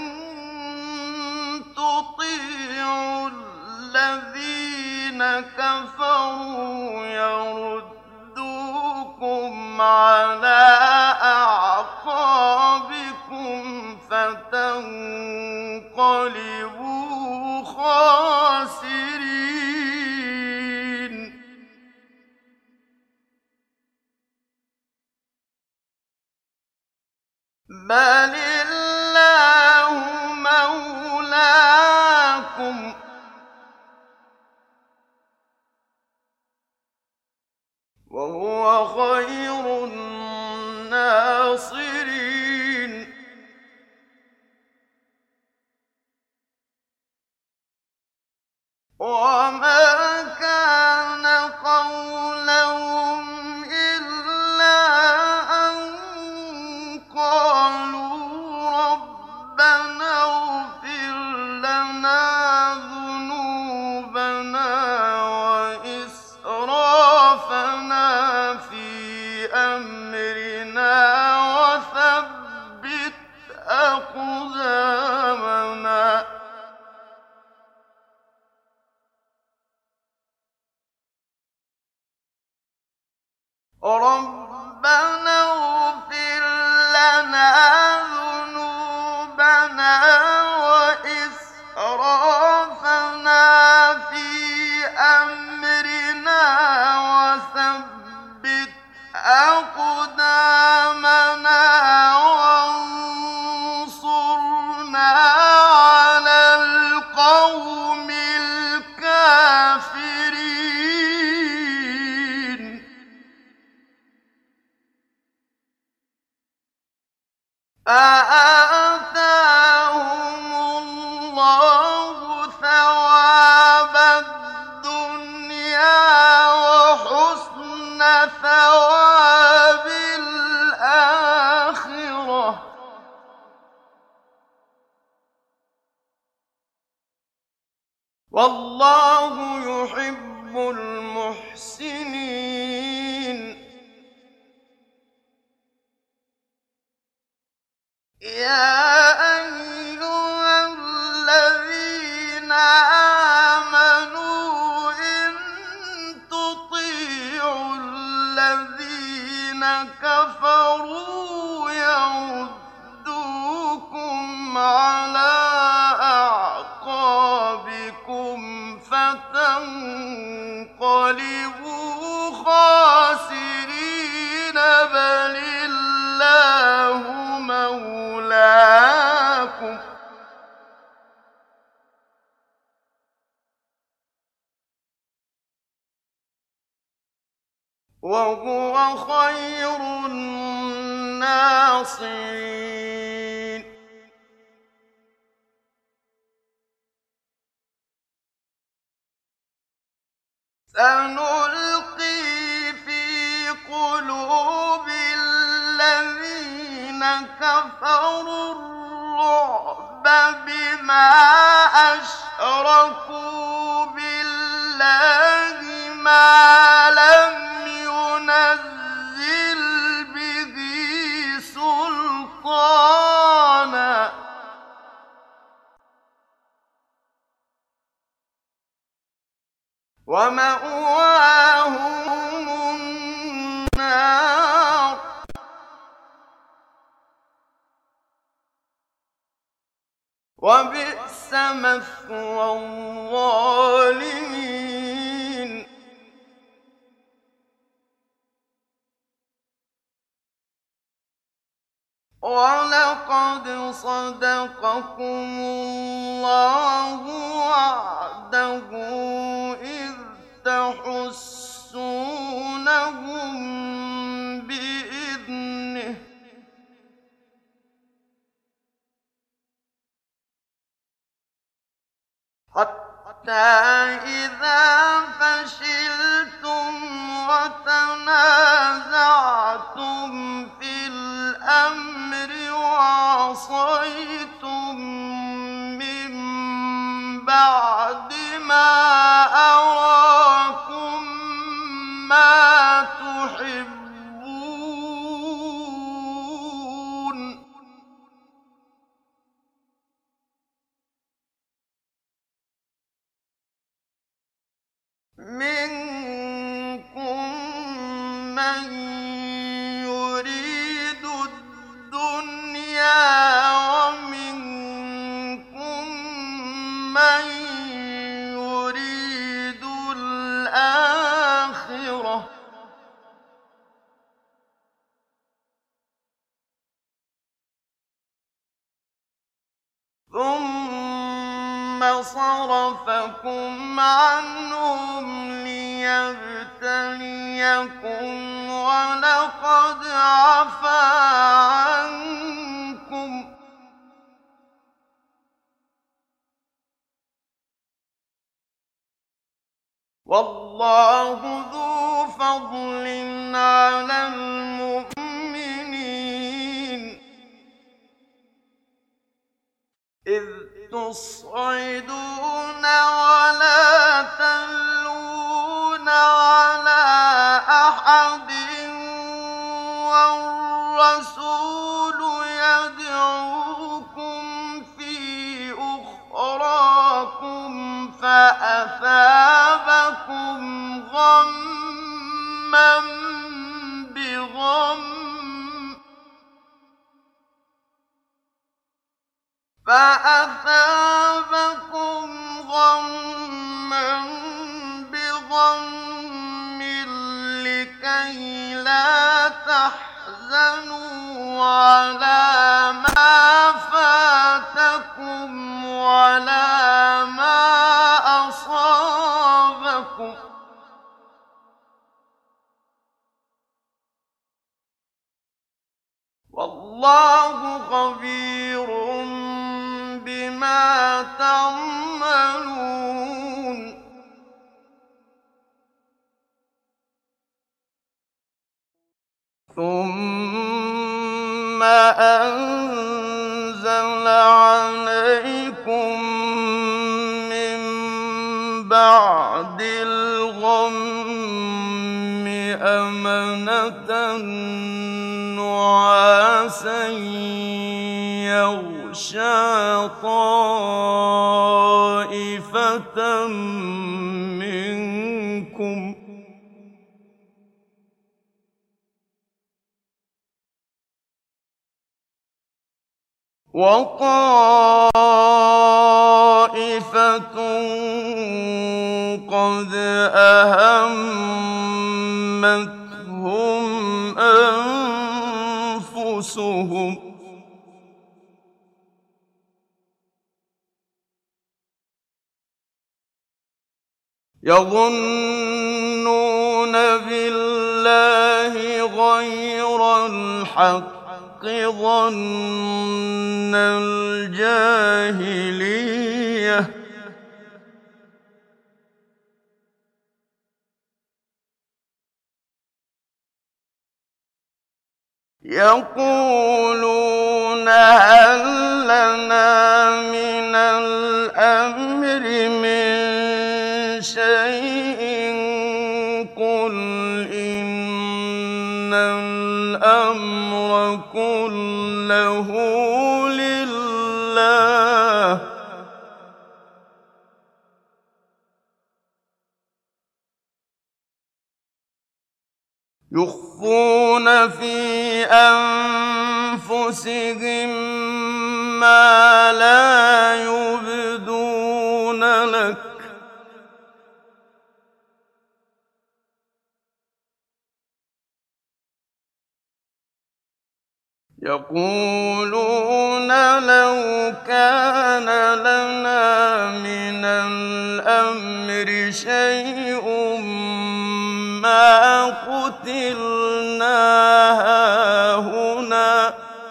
تطيعوا الذين كفروا يردوكم على أعقابكم فتنقلبوا خاسرين بل الله مولاكم وهو خير الناصرين وما كان قولهم إلا أن قالوا ربنا اغفر لنا ذنوبنا وإسرافنا في أمرنا ربنا اغفر لنا ذنوبنا وإسرافنا في أمرنا وثبت أقدامنا وانصرنا على القوم الكافرين فآتاهم الله ثواب الدنيا وحسن ثواب الآخرة والله يحب المحسنين يا أيها الذين آمنوا إن تطيعوا الذين كفروا يردوكم على أعقابكم فتنقلبوا خاسرين بل الله مولاكم وهو خير الناصرين سنلقي في قلوب الذين كفروا الرعب بما أشركوا بالله ما لم ينزل به سلطانا ومأواهم النار وبئس مثوى الظالمين ولقد صدقكم الله وعده إذ تحسونهم بإذنه حتى إذا فشلتم وتنازعتم في الأمر وعصيتم من بعد ما أراكم ما تحبون منكم من يريد الدنيا ومنكم من يريد الآخرة ثم صرفكم عنهم ليبتليكم ولقد عفا عنكم والله ذو فضل على المؤمنين إذ تصعدون ولا تلون على أحد والرسول يدعوكم في أخراكم فأثابكم غمّا تحزنوا على ما فاتكم ولا ما أصابكم والله خبير بما تعملون ثم أنزل عليكم من بعد الغم أمنة نعاسا يغشى طائفة منكم وطائفة قد أهمتهم أنفسهم يظنون بالله غير الحق ظن الجاهلية يقولون هل لنا من الأمر من شيء قل إن الأمر كله لله يخفون في أنفسهم ما لا يبدون لك يقولون لو كان لنا من الأمر شيء ما قتلنا هاهنا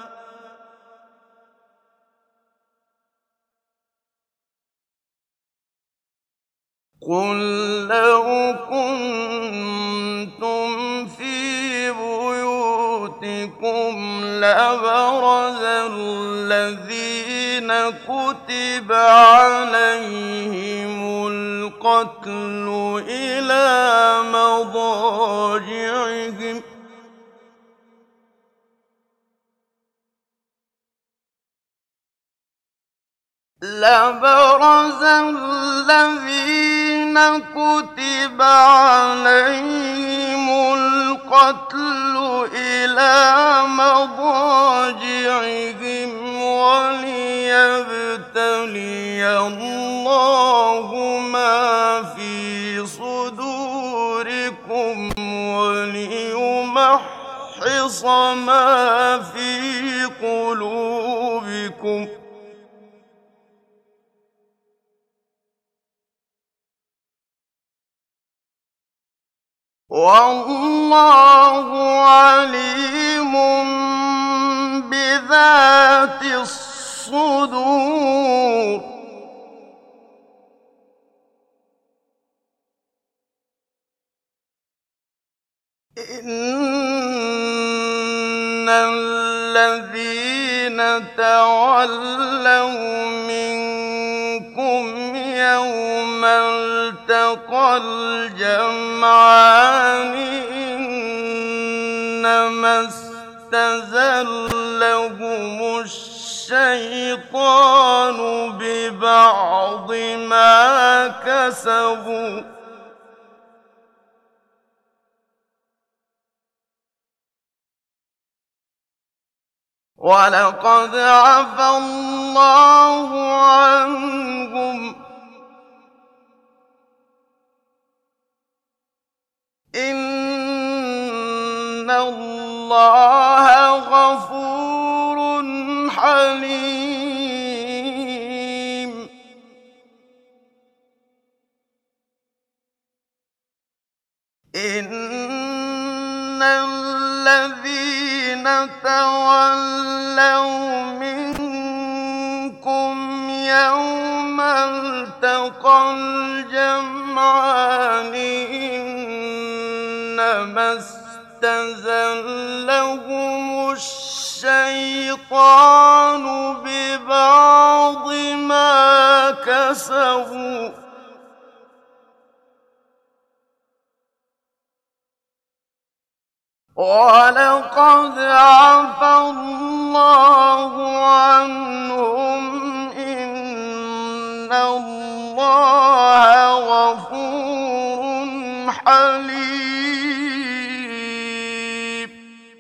قل لو كنتم في بيوتكم لبرز الذين كتب عليهم القتل إلى مضاجعهم لبرز الذين كتب عليهم القتل إلى مضاجعهم وليبتلي الله ما في صدوركم وليمحص ما في قلوبكم والله عليم بذات الصدور إن الذين تولوا منكم يوم التقى الجمعان إنما استزلهم الشيطان ببعض ما كسبوا ولقد عفا الله عنهم إن الله اللَّهَ غَفُورٌ حَلِيمٌ إِنَّ الَّذِينَ تَوَلَّوْا مِنكُمْ يَوْمَ الْتَقَى الْجَمْعَانِ إِنَّمَا اسْتَزَلَّهُمُ الشَّيْطَانُ بِبَعْضِ مَا كَسَبُوا ۖ وَلَقَدْ عَفَا اللَّهُ عَنْهُمْ ۗ إِنَّ اللَّهَ غَفُورٌ حَلِيمٌ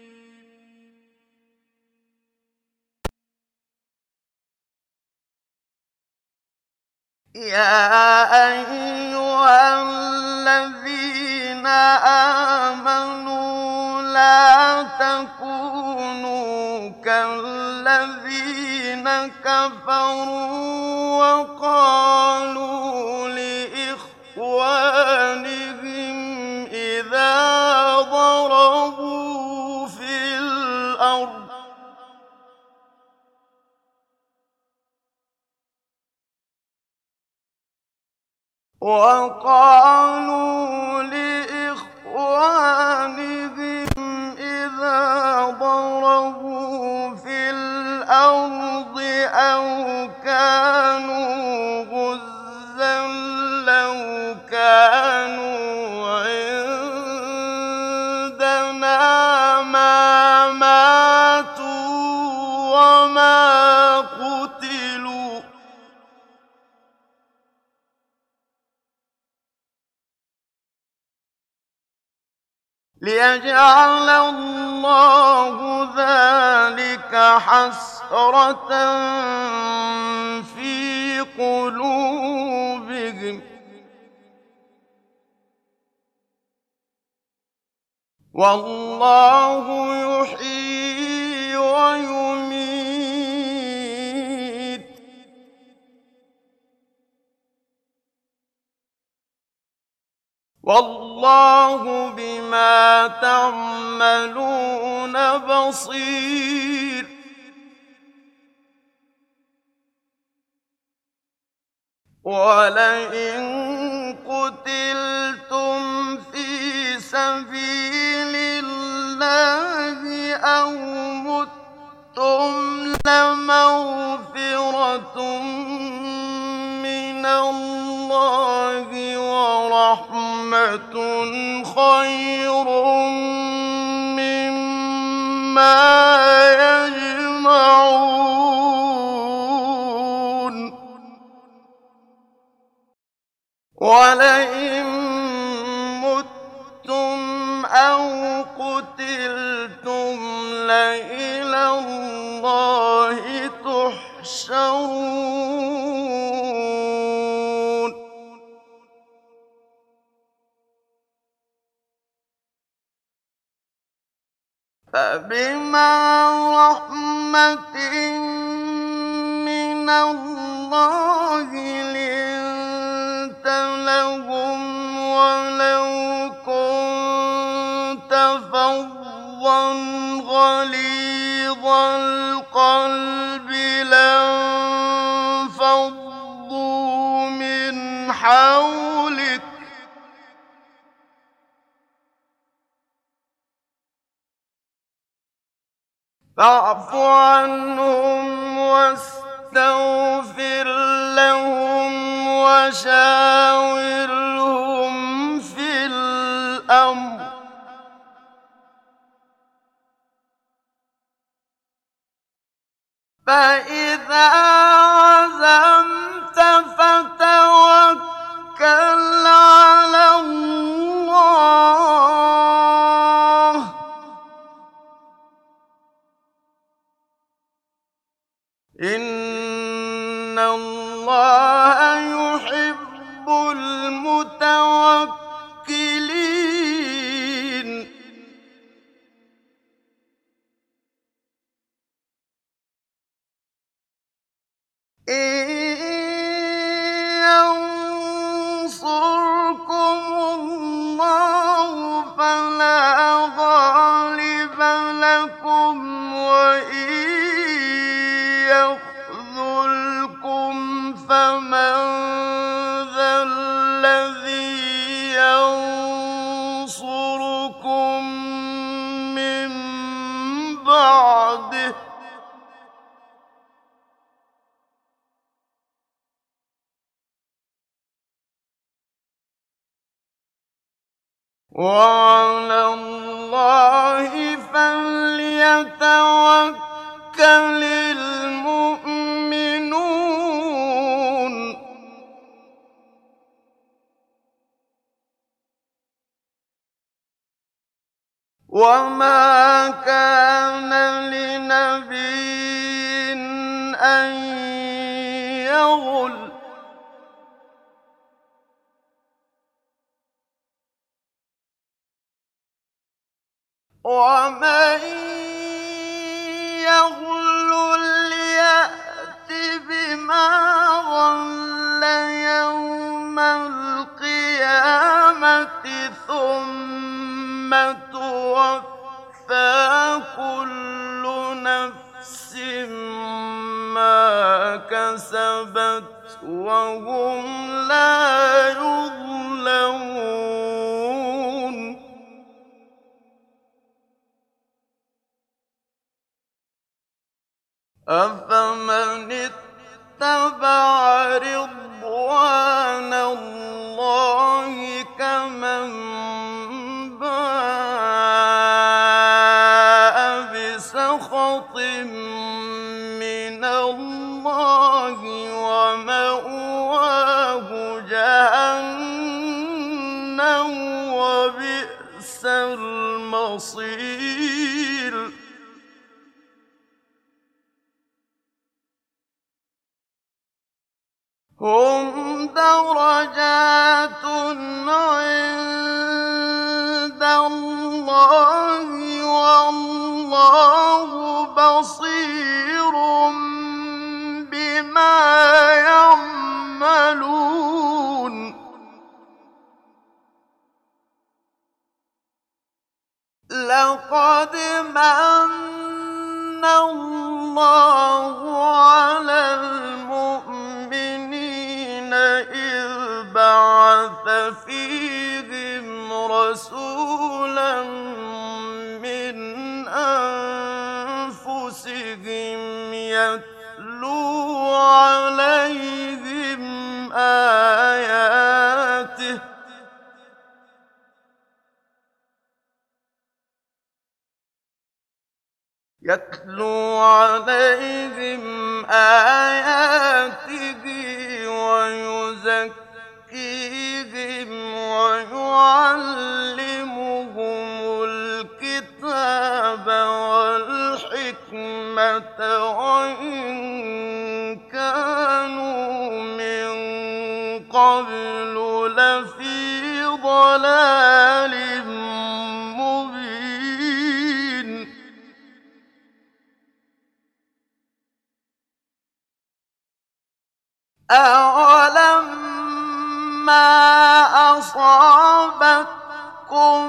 يَا أَيُّهَا الَّذِينَ آمَنُوا لَا تَكُونُوا كَالَّذِينَ كَفَرُوا وَقَالُوا لِإِخْوَانِهِمْ إِذَا ضَرَبُوا فِي الْأَرْضِ أَوْ كَانُوا غُزًّى لَّوْ كَانُوا عِندَنَا مَا مَاتُوا وَمَا قُتِلُوا ۗ لِيَجْعَلَ اللَّهُ ذَٰلِكَ حَسْرَةً فِي قُلُوبِهِمْ ۗ وَاللَّهُ يُحْيِي وَيُمِيتُ ۗ وَاللَّهُ بِمَا تَعْمَلُونَ بَصِيرٌ وَلَئِن قُتِلْتُمْ فِي سَبِيلِ اللَّهِ أَوْ مُتُّمْ لَمَغْفِرَةٌ مِّنَ اللَّهِ وَرَحْمَةٌ خَيْرٌ مِّمَّا يَجْمَعُونَ وَلَئِن مُّتُّمْ أَوْ قُتِلْتُمْ لَإِلَى اللَّهِ تُحْشَرُونَ فَبِمَا رَحْمَةٍ مِّنَ اللَّهِ لِنتَ لَهُمْ وَلَوْ كُنتَ فَظًّا غَلِيظَ الْقَلْبِ لَانفَضُّوا مِنْ حَوْلِكَ ۖ فَاعْفُ عَنْهُمْ وَاسْتَغْفِرْ لَهُمْ وَشَاوِرْهُمْ فِي الْأَمْرِ ۖ فَإِذَا عَزَمْتَ فَتَوَكَّلْ عَلَى اللَّهِ ۚ إِنَّ اللَّهَ يُحِبُّ الْمُتَوَكِّلِينَ من بعده وعلى الله فليتوكل المؤمنون وما كان لنبي أن يغل ومن يغل يأت بما غل يوم القيامة ثم توفى كل نفس ما كسبت وهم لا يظلمون أفمن اتبع رضوان الله كمن باء بسخط من الله ومأواه جهنم وبئس المصير هم درجات عند الله والله بصير بما يعملون لقد من الله على المؤمنين إذ بعث فيهم رسولا من أنفسهم يتلو عليهم آياته ويزكيهم ويعلمهم الكتاب والحكمة وإن كانوا من قبل لفي ضلال مبين أَوَلَمَّا أَصَابَتْكُم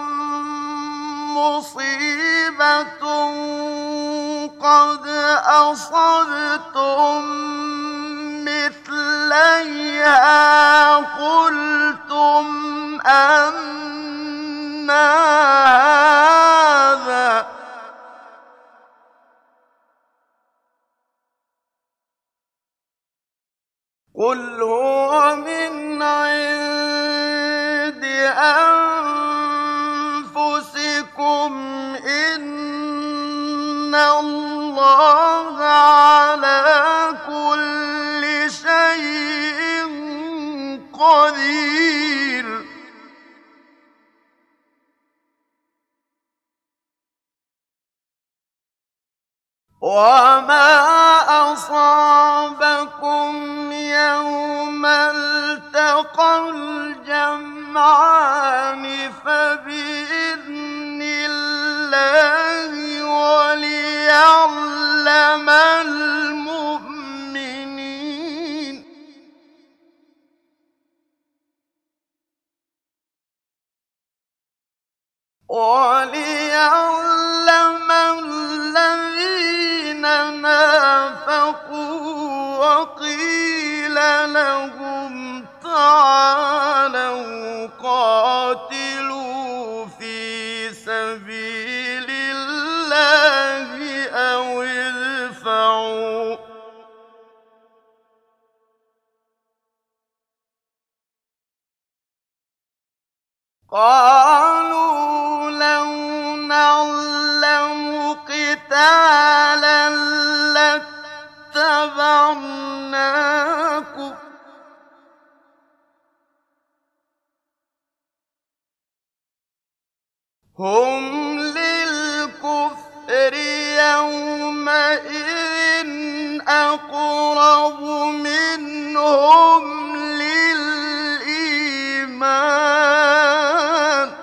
مُّصِيبَةٌ قَدْ أَصَبْتُم مِّثْلَيْهَا قُلْتُمْ أَنَّىٰ هَٰذَا ۖ قُلْ هُوَ مِنْ عِندِ أَنفُسِكُمْ ۗ إِنَّ اللَّهَ عَلَىٰ كُلِّ شَيْءٍ قَدِيرٌ وَمَا أَصَابَكُمْ يَوْمَ الْتَقَى الْجَمْعَانِ فَبِإِذْنِ اللَّهِ وَلِيَعْلَمَ الْمُؤْمِنِينَ وَلِيَعْلَمَ الَّذِينَ نَافَقُوا وَقِيلَ لَهُمْ تَعَالَوْا قَاتِلُوا فِي سبيل الله أو ادفعوا قالوا لو نعلم قتالا لاتبعناكم هم للكفر يومئذ أقرب منهم للإيمان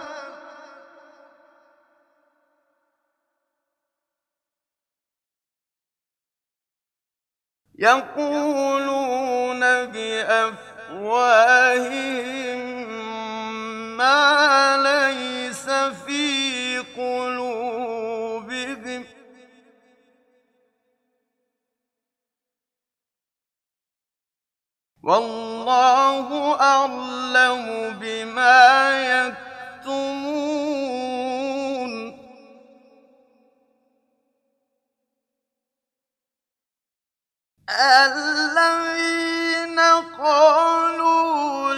يقولون بأفواههم ما ليس في قلوبهم والله أعلم بما يكتمون الذين قالوا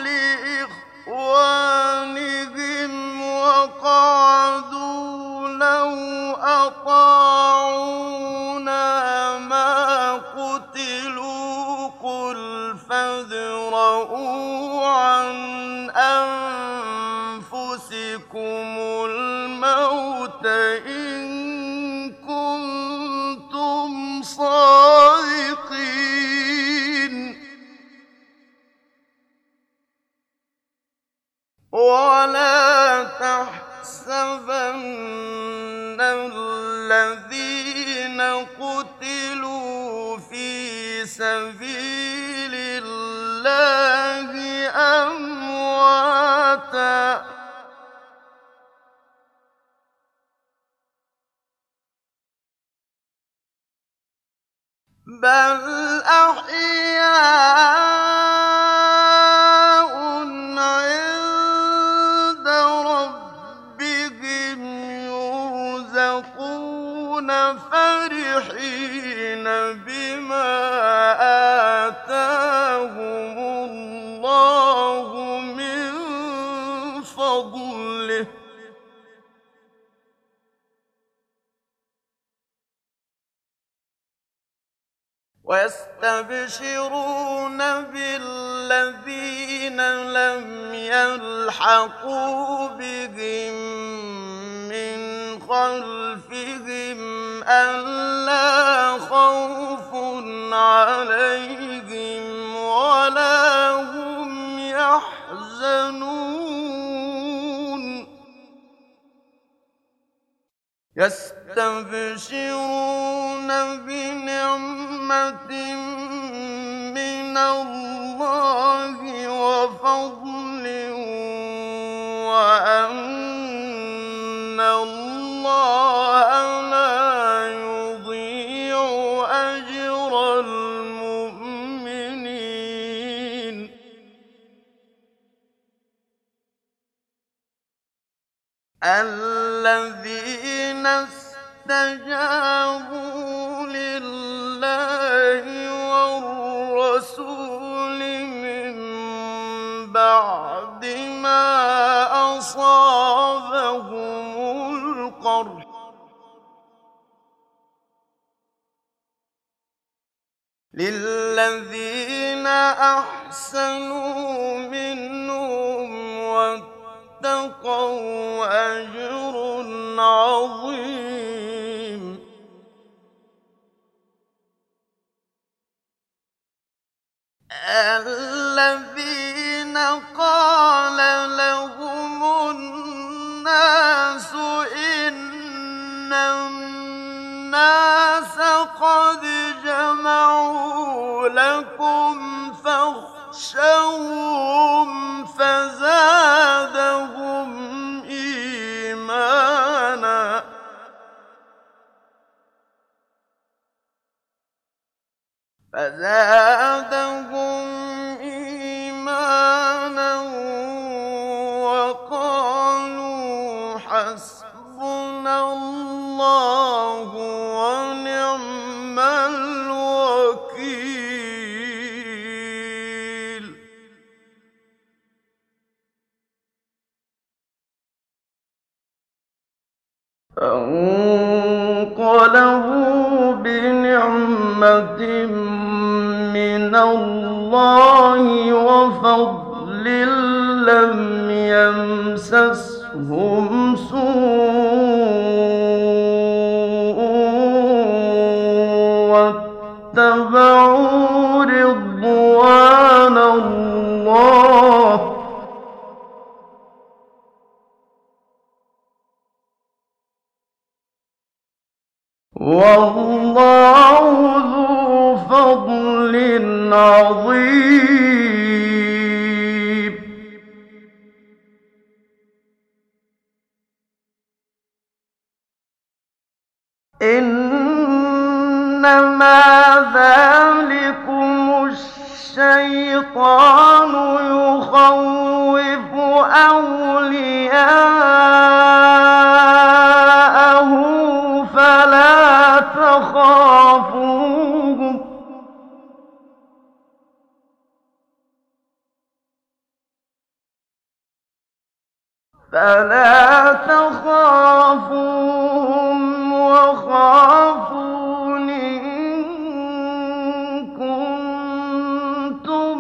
لإخوانهم وقعدوا لو أطاعونا ما قتلوا قل فادرءوا عن أنفسكم الموت إن كنتم صادقين ولا تحسبن الذين قتلوا في سبيل الله أمواتا بل أحياء عند ربهم يرزقون فرحين بما آتاهم الله من فضله ويستبشرون بالذين لم يلحقوا بهم من خلفهم ألا خوف عليهم ولا هم يحزنون يستبشرون بنعمة من الله وفضل وأن الله لا يضيع أجر المؤمنين الذين استجابوا لله والرسول من بعد ما أصابهم القرح للذين أحسنوا منهم واتقوا أجر عظيم الذين قال لهم الناس إن الناس قد جمعوا لكم فاخشوهم فزادهم إيمانا وقالوا حسبنا الله ونعم الوكيل. فانقلبوا بنعمة من الله وفضل لم يمسسهم سوء واتبعوا رضوان الله والله ذو فضل عظيم. إنما ذلكم الشيطان يخوف أولياءه فلا تخافوهم وخافون إن كنتم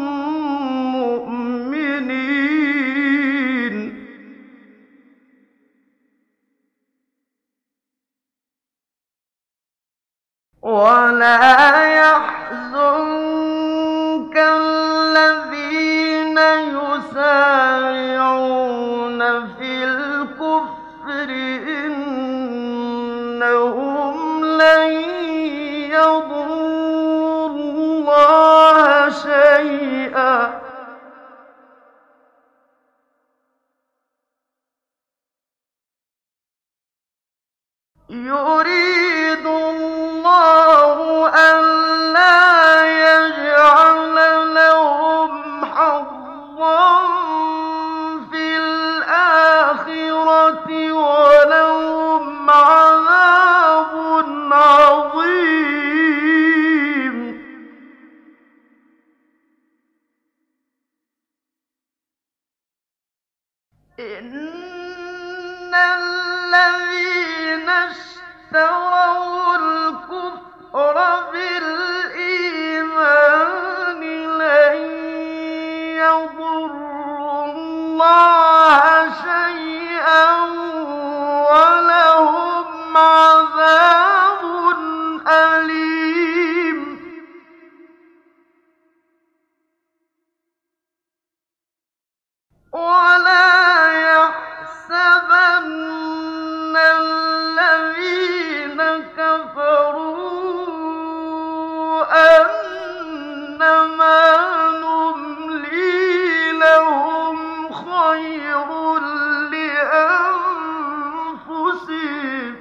مؤمنين. ولا يحزنك الذين يسارعون في الكفر إنهم لن يضروا الله شيئا يريد الله ألا يجعل لهم حظا في الآخرة ولهم عذاب عظيم. إن الذين اشتروا الكفر بالإيمان لن يضروا الله شيئا ولهم عذاب أليم. ولا يحسبن الذين كفروا أنما نملي لهم خير لأنفسهم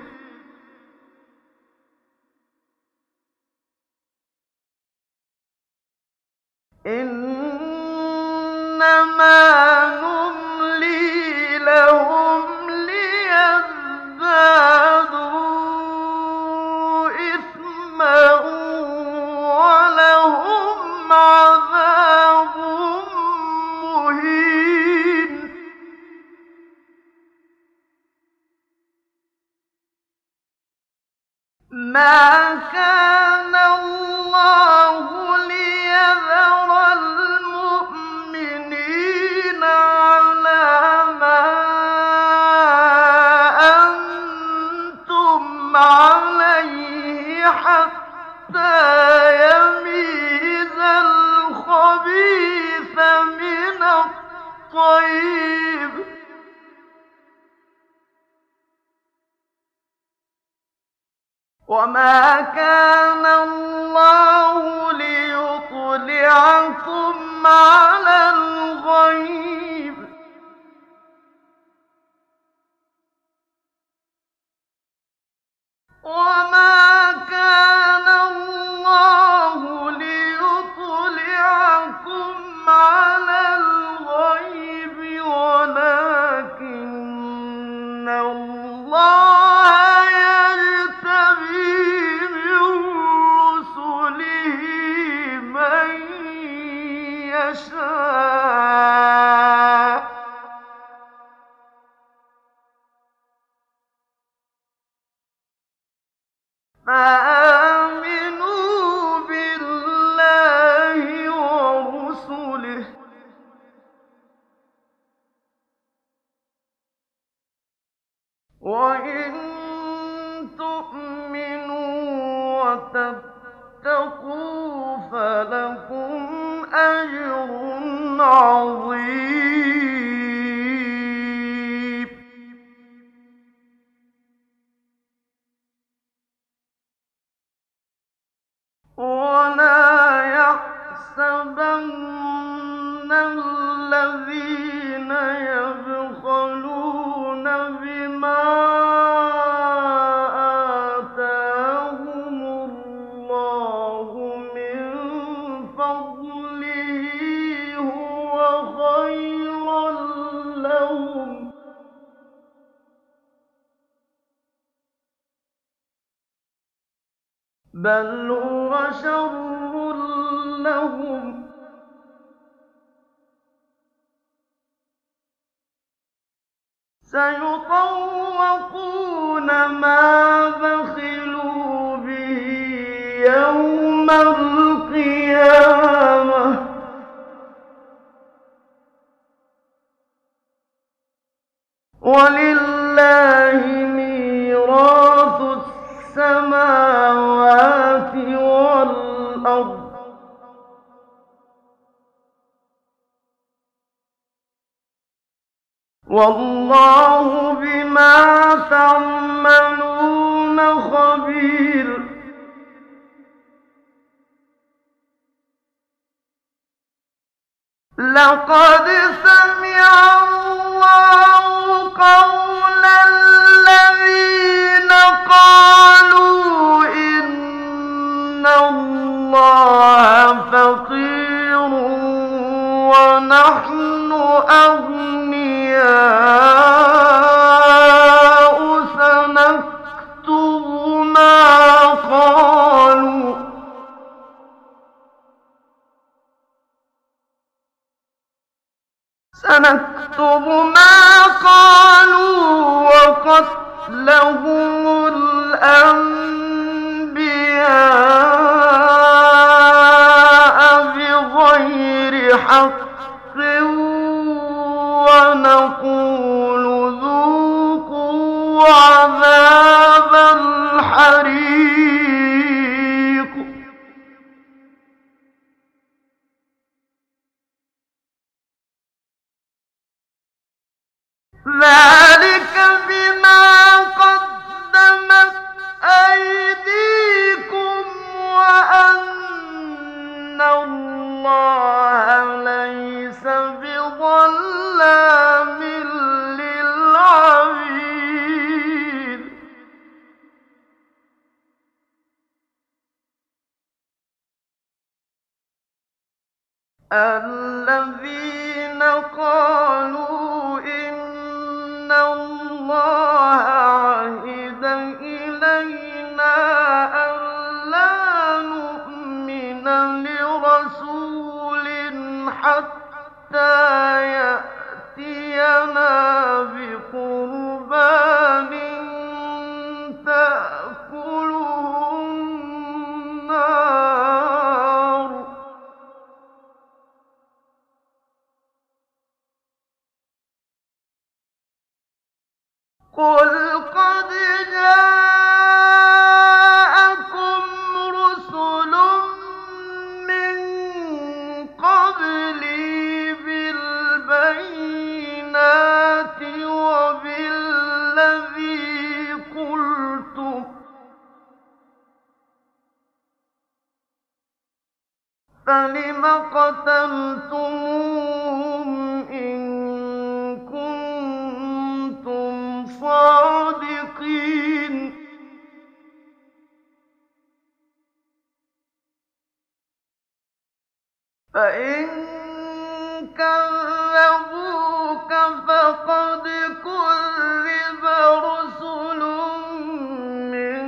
إنما نملي لهم ليزدادوا إثما ولهم عذاب مهين. ما كان الله ليذر المؤمنين على ما أنتم عليه حتى يميز الخبيث من الطيب وما كان الله ليطلعكم على الغيب وما كان الله ليطلعكم على الغيب ولكن الله فآمنوا بالله ورسله، وإن تؤمنوا وتتقوا فلكم أجر عظيم. ولا يحسبن الذين يبخلون بما آتاهم الله من فضله هو خيرا لهم، بل هو شر لهم، سيطوقون ما بخلوا به يوم القيامة، ولله ميراث السماوات والأرض، والله بما تعملون خبير. لقد سمع الله قول الذين قالوا إن الله فقير ونحن أغنياء، سنكتب ما قالوا وقتلهم الأنبياء بغير حق، ونقول ذوقوا عذاب الحريق. ذلك بما قدمت أيديكم وأن الله ليس بظلام للعبيد. الذين قالوا إن الله عهد إلينا ألا نؤمن لرسول حتى يأتينا بقربان تأكله النار، قل قد جاءكم رسل من قبلي بالبينات وبالذي قلتم، فلم قتلتموهم إن كنتم صادقين. فإن كذبوك فقد كذب رسل من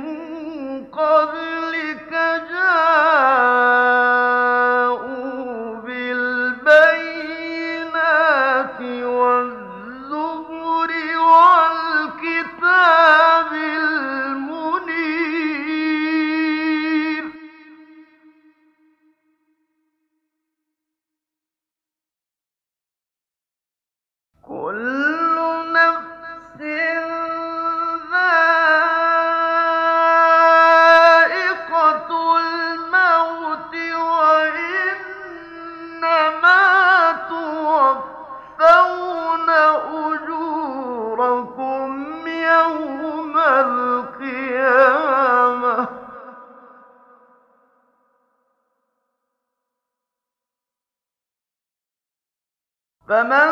قبلك جاءوا بالبينات والزبر والكتاب المنير. فمن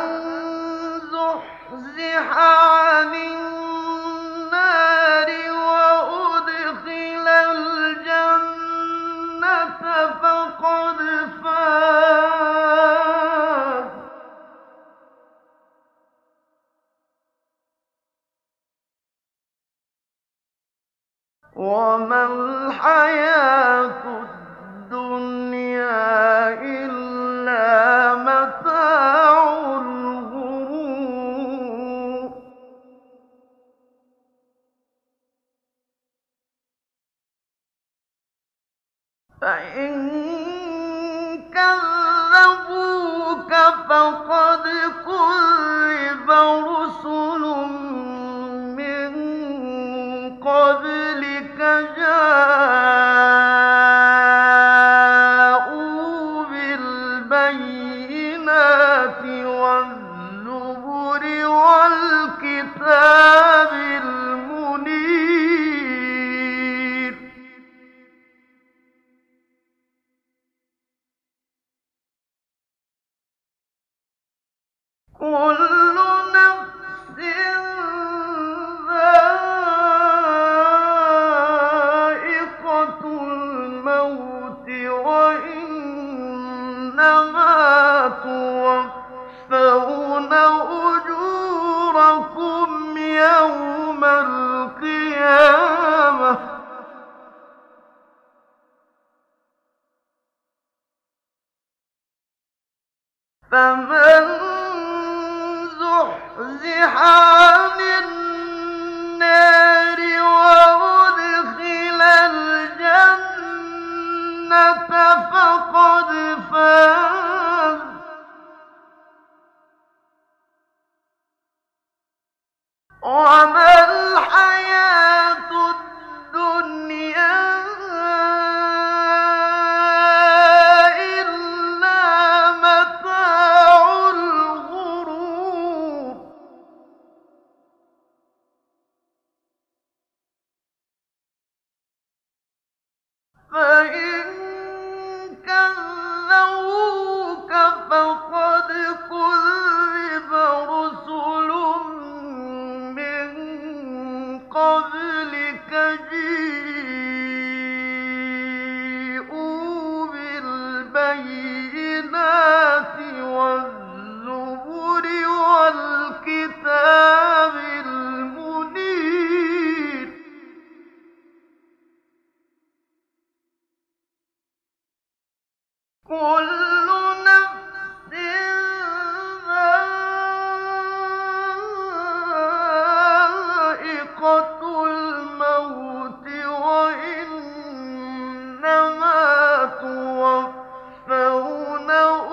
زحزح عن النار وأدخل الجنة فقد فاز. وما الحياة الدنيا إلا متاع الغرور. فإن كذبوك فقد كذب رسل من قبلك جاءوا بالبينات والزبر والكتاب المنير. كل نفس ذائقة الموت وإنما توفون أجوركم يوم القيامة. فمن زحزح عن النار وأدخل الجنة فقد فاز. وما الحياة الدنيا إلا متاع الغرور. فإن كذبوك فقد كذب رسل من قبلك جاءوا بالبينات والزبر والكتاب المنير. كل نفس ذائقة الموت وإنما توفون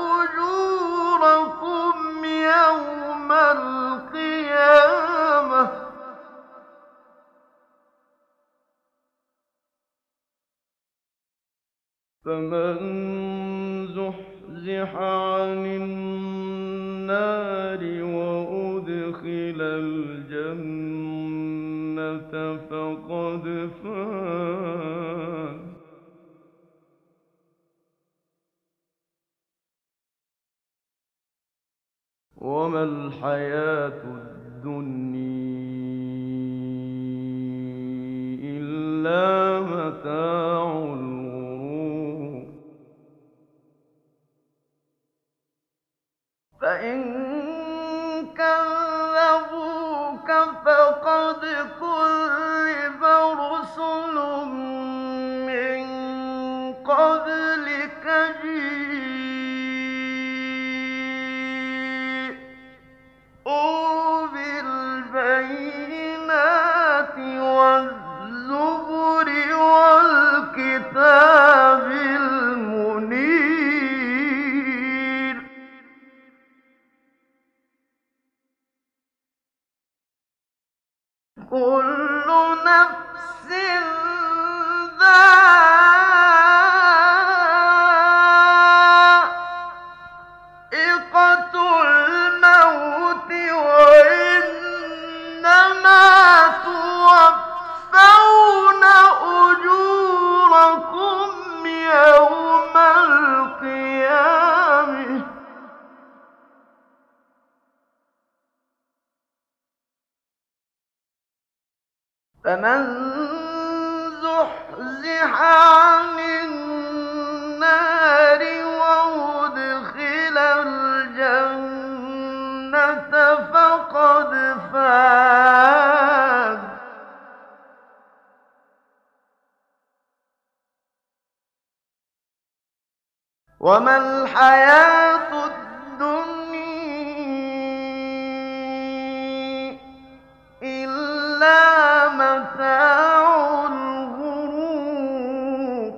أجوركم يوم القيامة. فمن زحزح عن النار وأدخل الجنة فقد فاز. وما الحياة الدنيا إلا متاع الغرور. فإن كذبوك فقد كذب رسل من قبلك جاءوا بالبينات والزبر والكتاب المنير. كل نفس ذائقة الموت وإنما توفون أجوركم يوم القيامة. فمن زحزح عن النار وأدخل الجنة فقد فاز. وما الحياة الدنيا إلا متاع الغرور.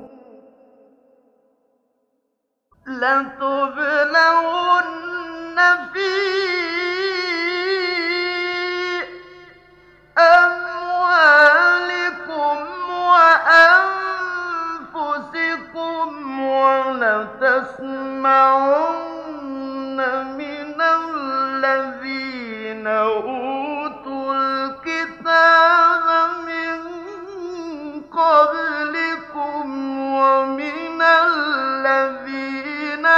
لتبلغن في أموالكم وأنفسكم ولتسمعن من الذين أوتوا الكتاب من قبلكم ومن الذين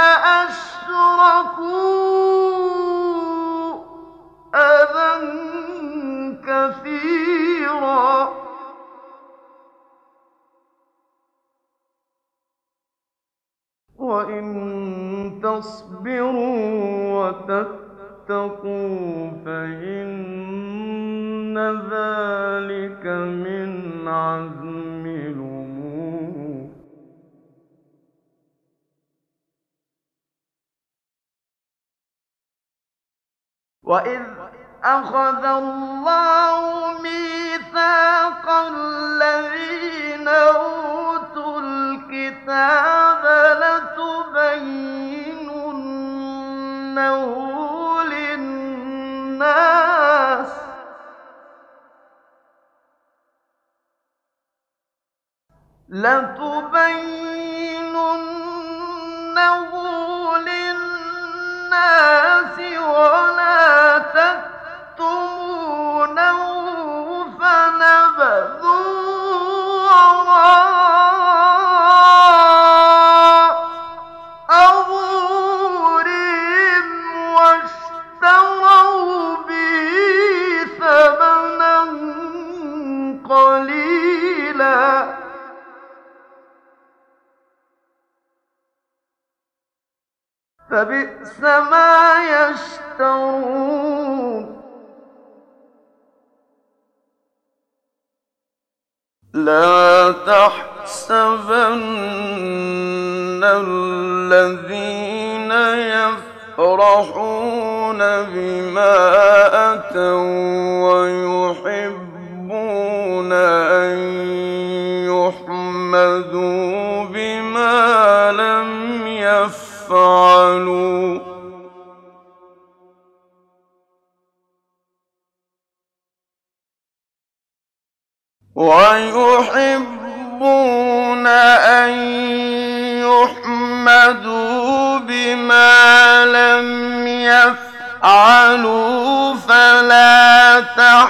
أشركوا أذى كثيرا وإن تصبروا وتتقوا فإن ذلك من عزم الأمور. وإذ أخذ الله ميثاق الذين أوتوا الكتاب لتبيننه للناس ولا تكتمونه فنبذوه وراء ظهورهم واشتروا به ثمنا قليلا فبئس ما يشترون. لا تحسبن الذين يفرحون بما أتوا ويحبون أن يحمدوا بما لم يفعلوا فلا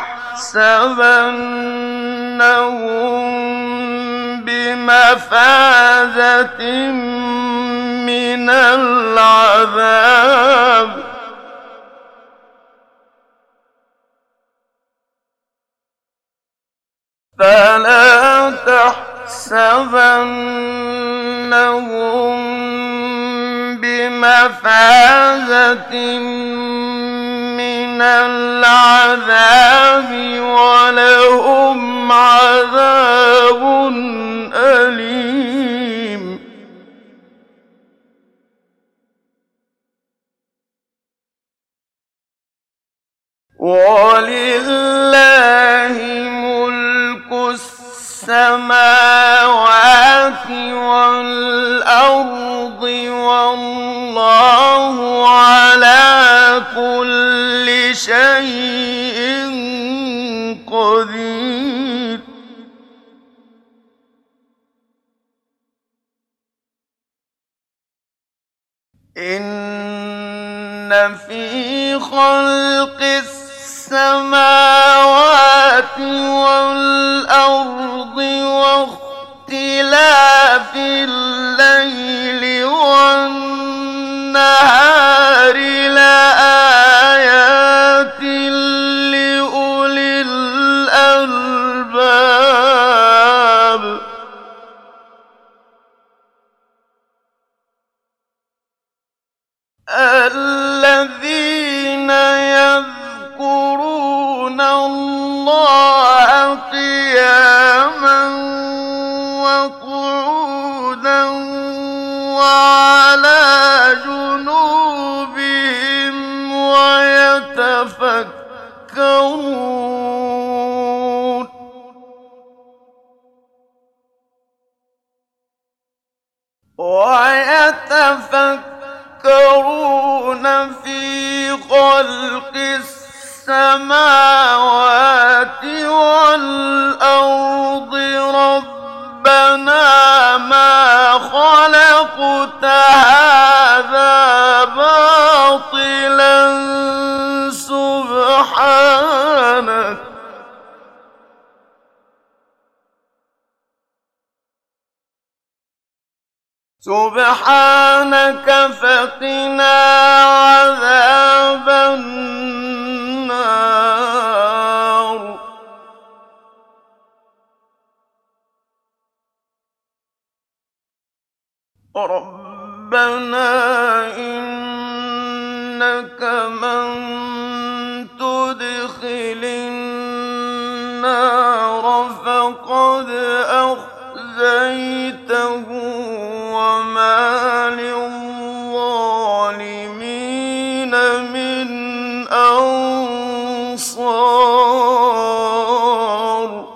تحسبنهم بمفازة من العذاب فلا تحسبنهم بمفازة من العذاب ولهم عذاب أليم. ولله ملك السماوات والأرض والله على كل شيء قدير. إن في خلق السماوات والأرض واختلاف الليل والنهار لآيات لأولي الألباب. يتفكرون ويتفكرون في خلق السماوات والأرض ربنا ما خلقت هذا باطلا سبحانك فقنا عذاب النار ربنا إنك من تدخل النار فقد أخزيته وما للظالمين من أنصار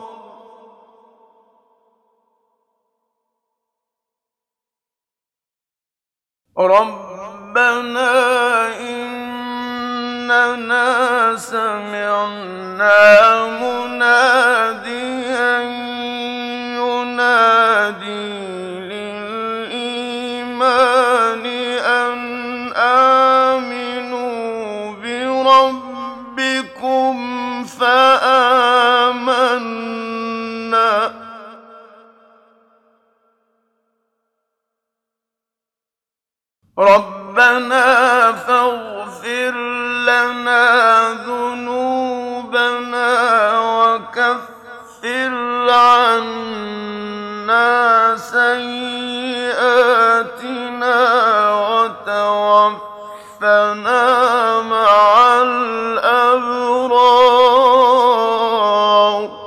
ربنا إننا سمعنا مناديا ينادي للإيمان أن آمنوا بربكم فآمنا ربنا فاغفر لنا ذنوبنا وكفر عنا سيئاتنا وتوفنا مع الأبرار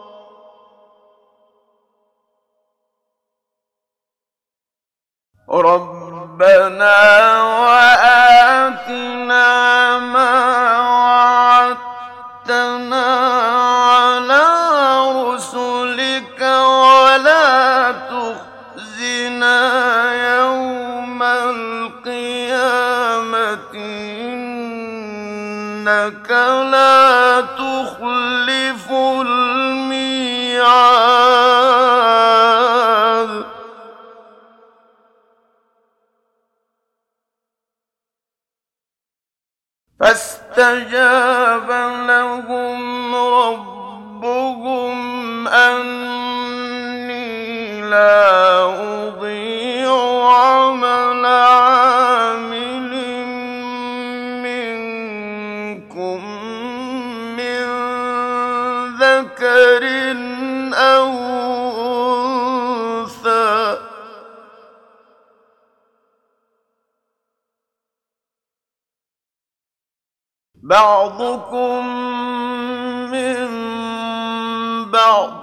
ربنا وآتنا ما وعدتنا على رسلك ولا تخزنا يوم القيامة إنك لا تخلف الميعاد فاستجاب لهم ربهم أني لا أضيع عمل عامل منكم من ذكر أو أنثى بعضكم من بعض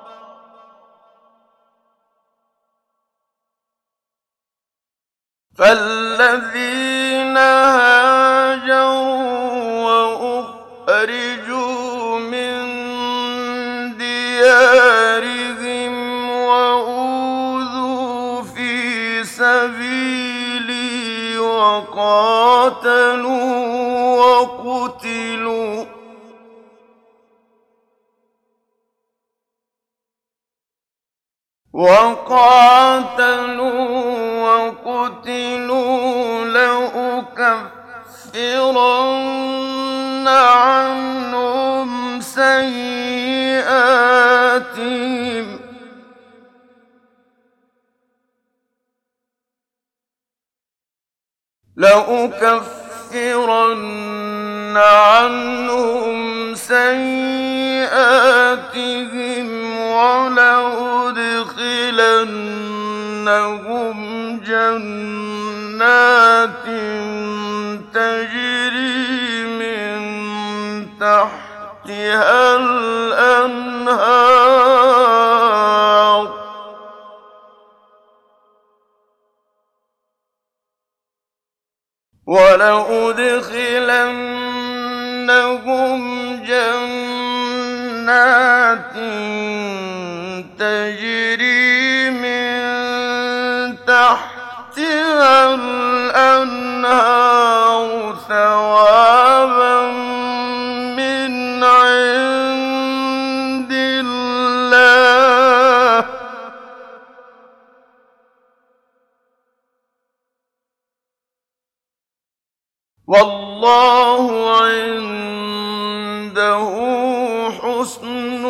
فالذين هاجروا وأخرجوا من ديارهم وأوذوا في سبيلي وقاتلوا وقتلوا لأكفرن عنهم سيئاتهم ولأدخلنهم جنات تجري من تحتها الأنهار ولأدخلنهم لهم جنات تجري من تحتها الأنهار ثوابا من عند الله والله عنده حسن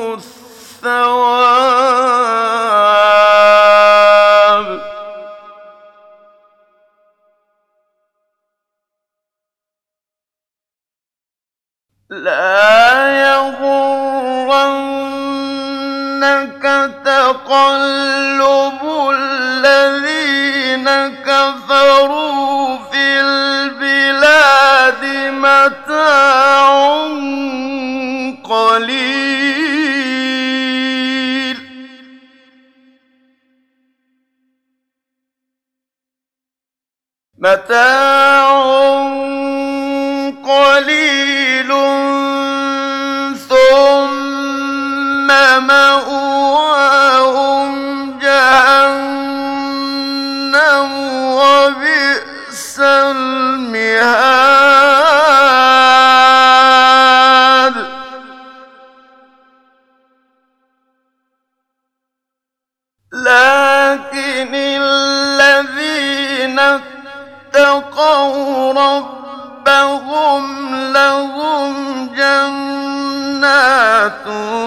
الثواب لا يغرنك تقلب الذين كفروا في البلاد متاع قليل ثم مأواهم جهنم وبئس المهاد لكن الذين اتقوا ربهم لهم جنات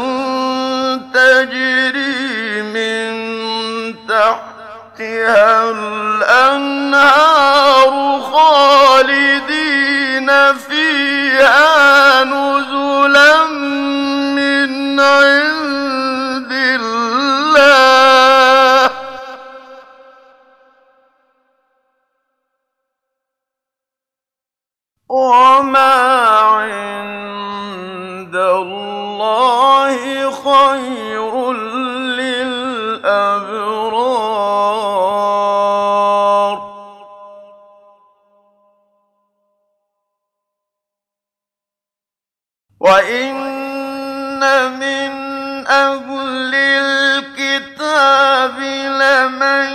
تجري من تحتها الأنهار خالدين فيها نزلا من عند الله وما عند الله خير للأبرار وإن من أهل الكتاب لمن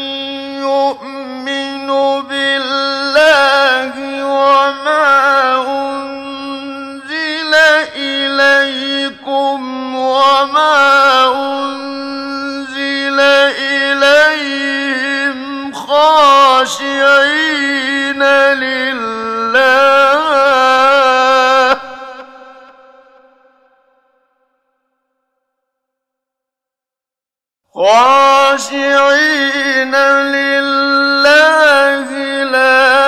يؤمن بالله وما أنزل إليكم وما أنزل إليهم خاشعين لله لا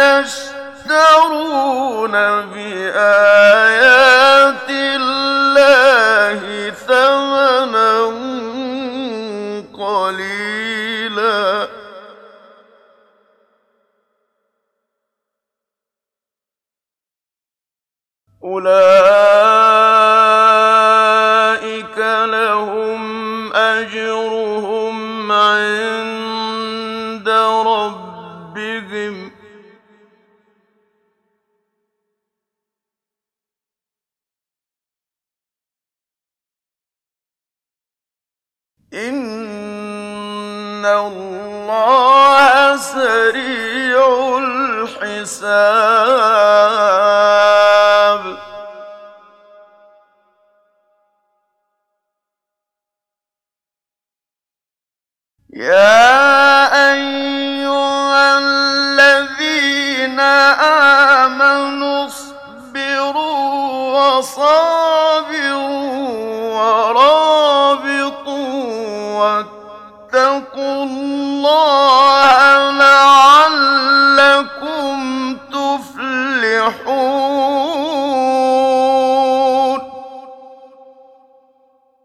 يشترون بآيات الله ثمنا قليلا أولئك لهم أجرهم عند ربهم إن الله سريع الحساب يا أيها الذين آمنوا اصبروا وصابروا ورابطوا واتقوا الله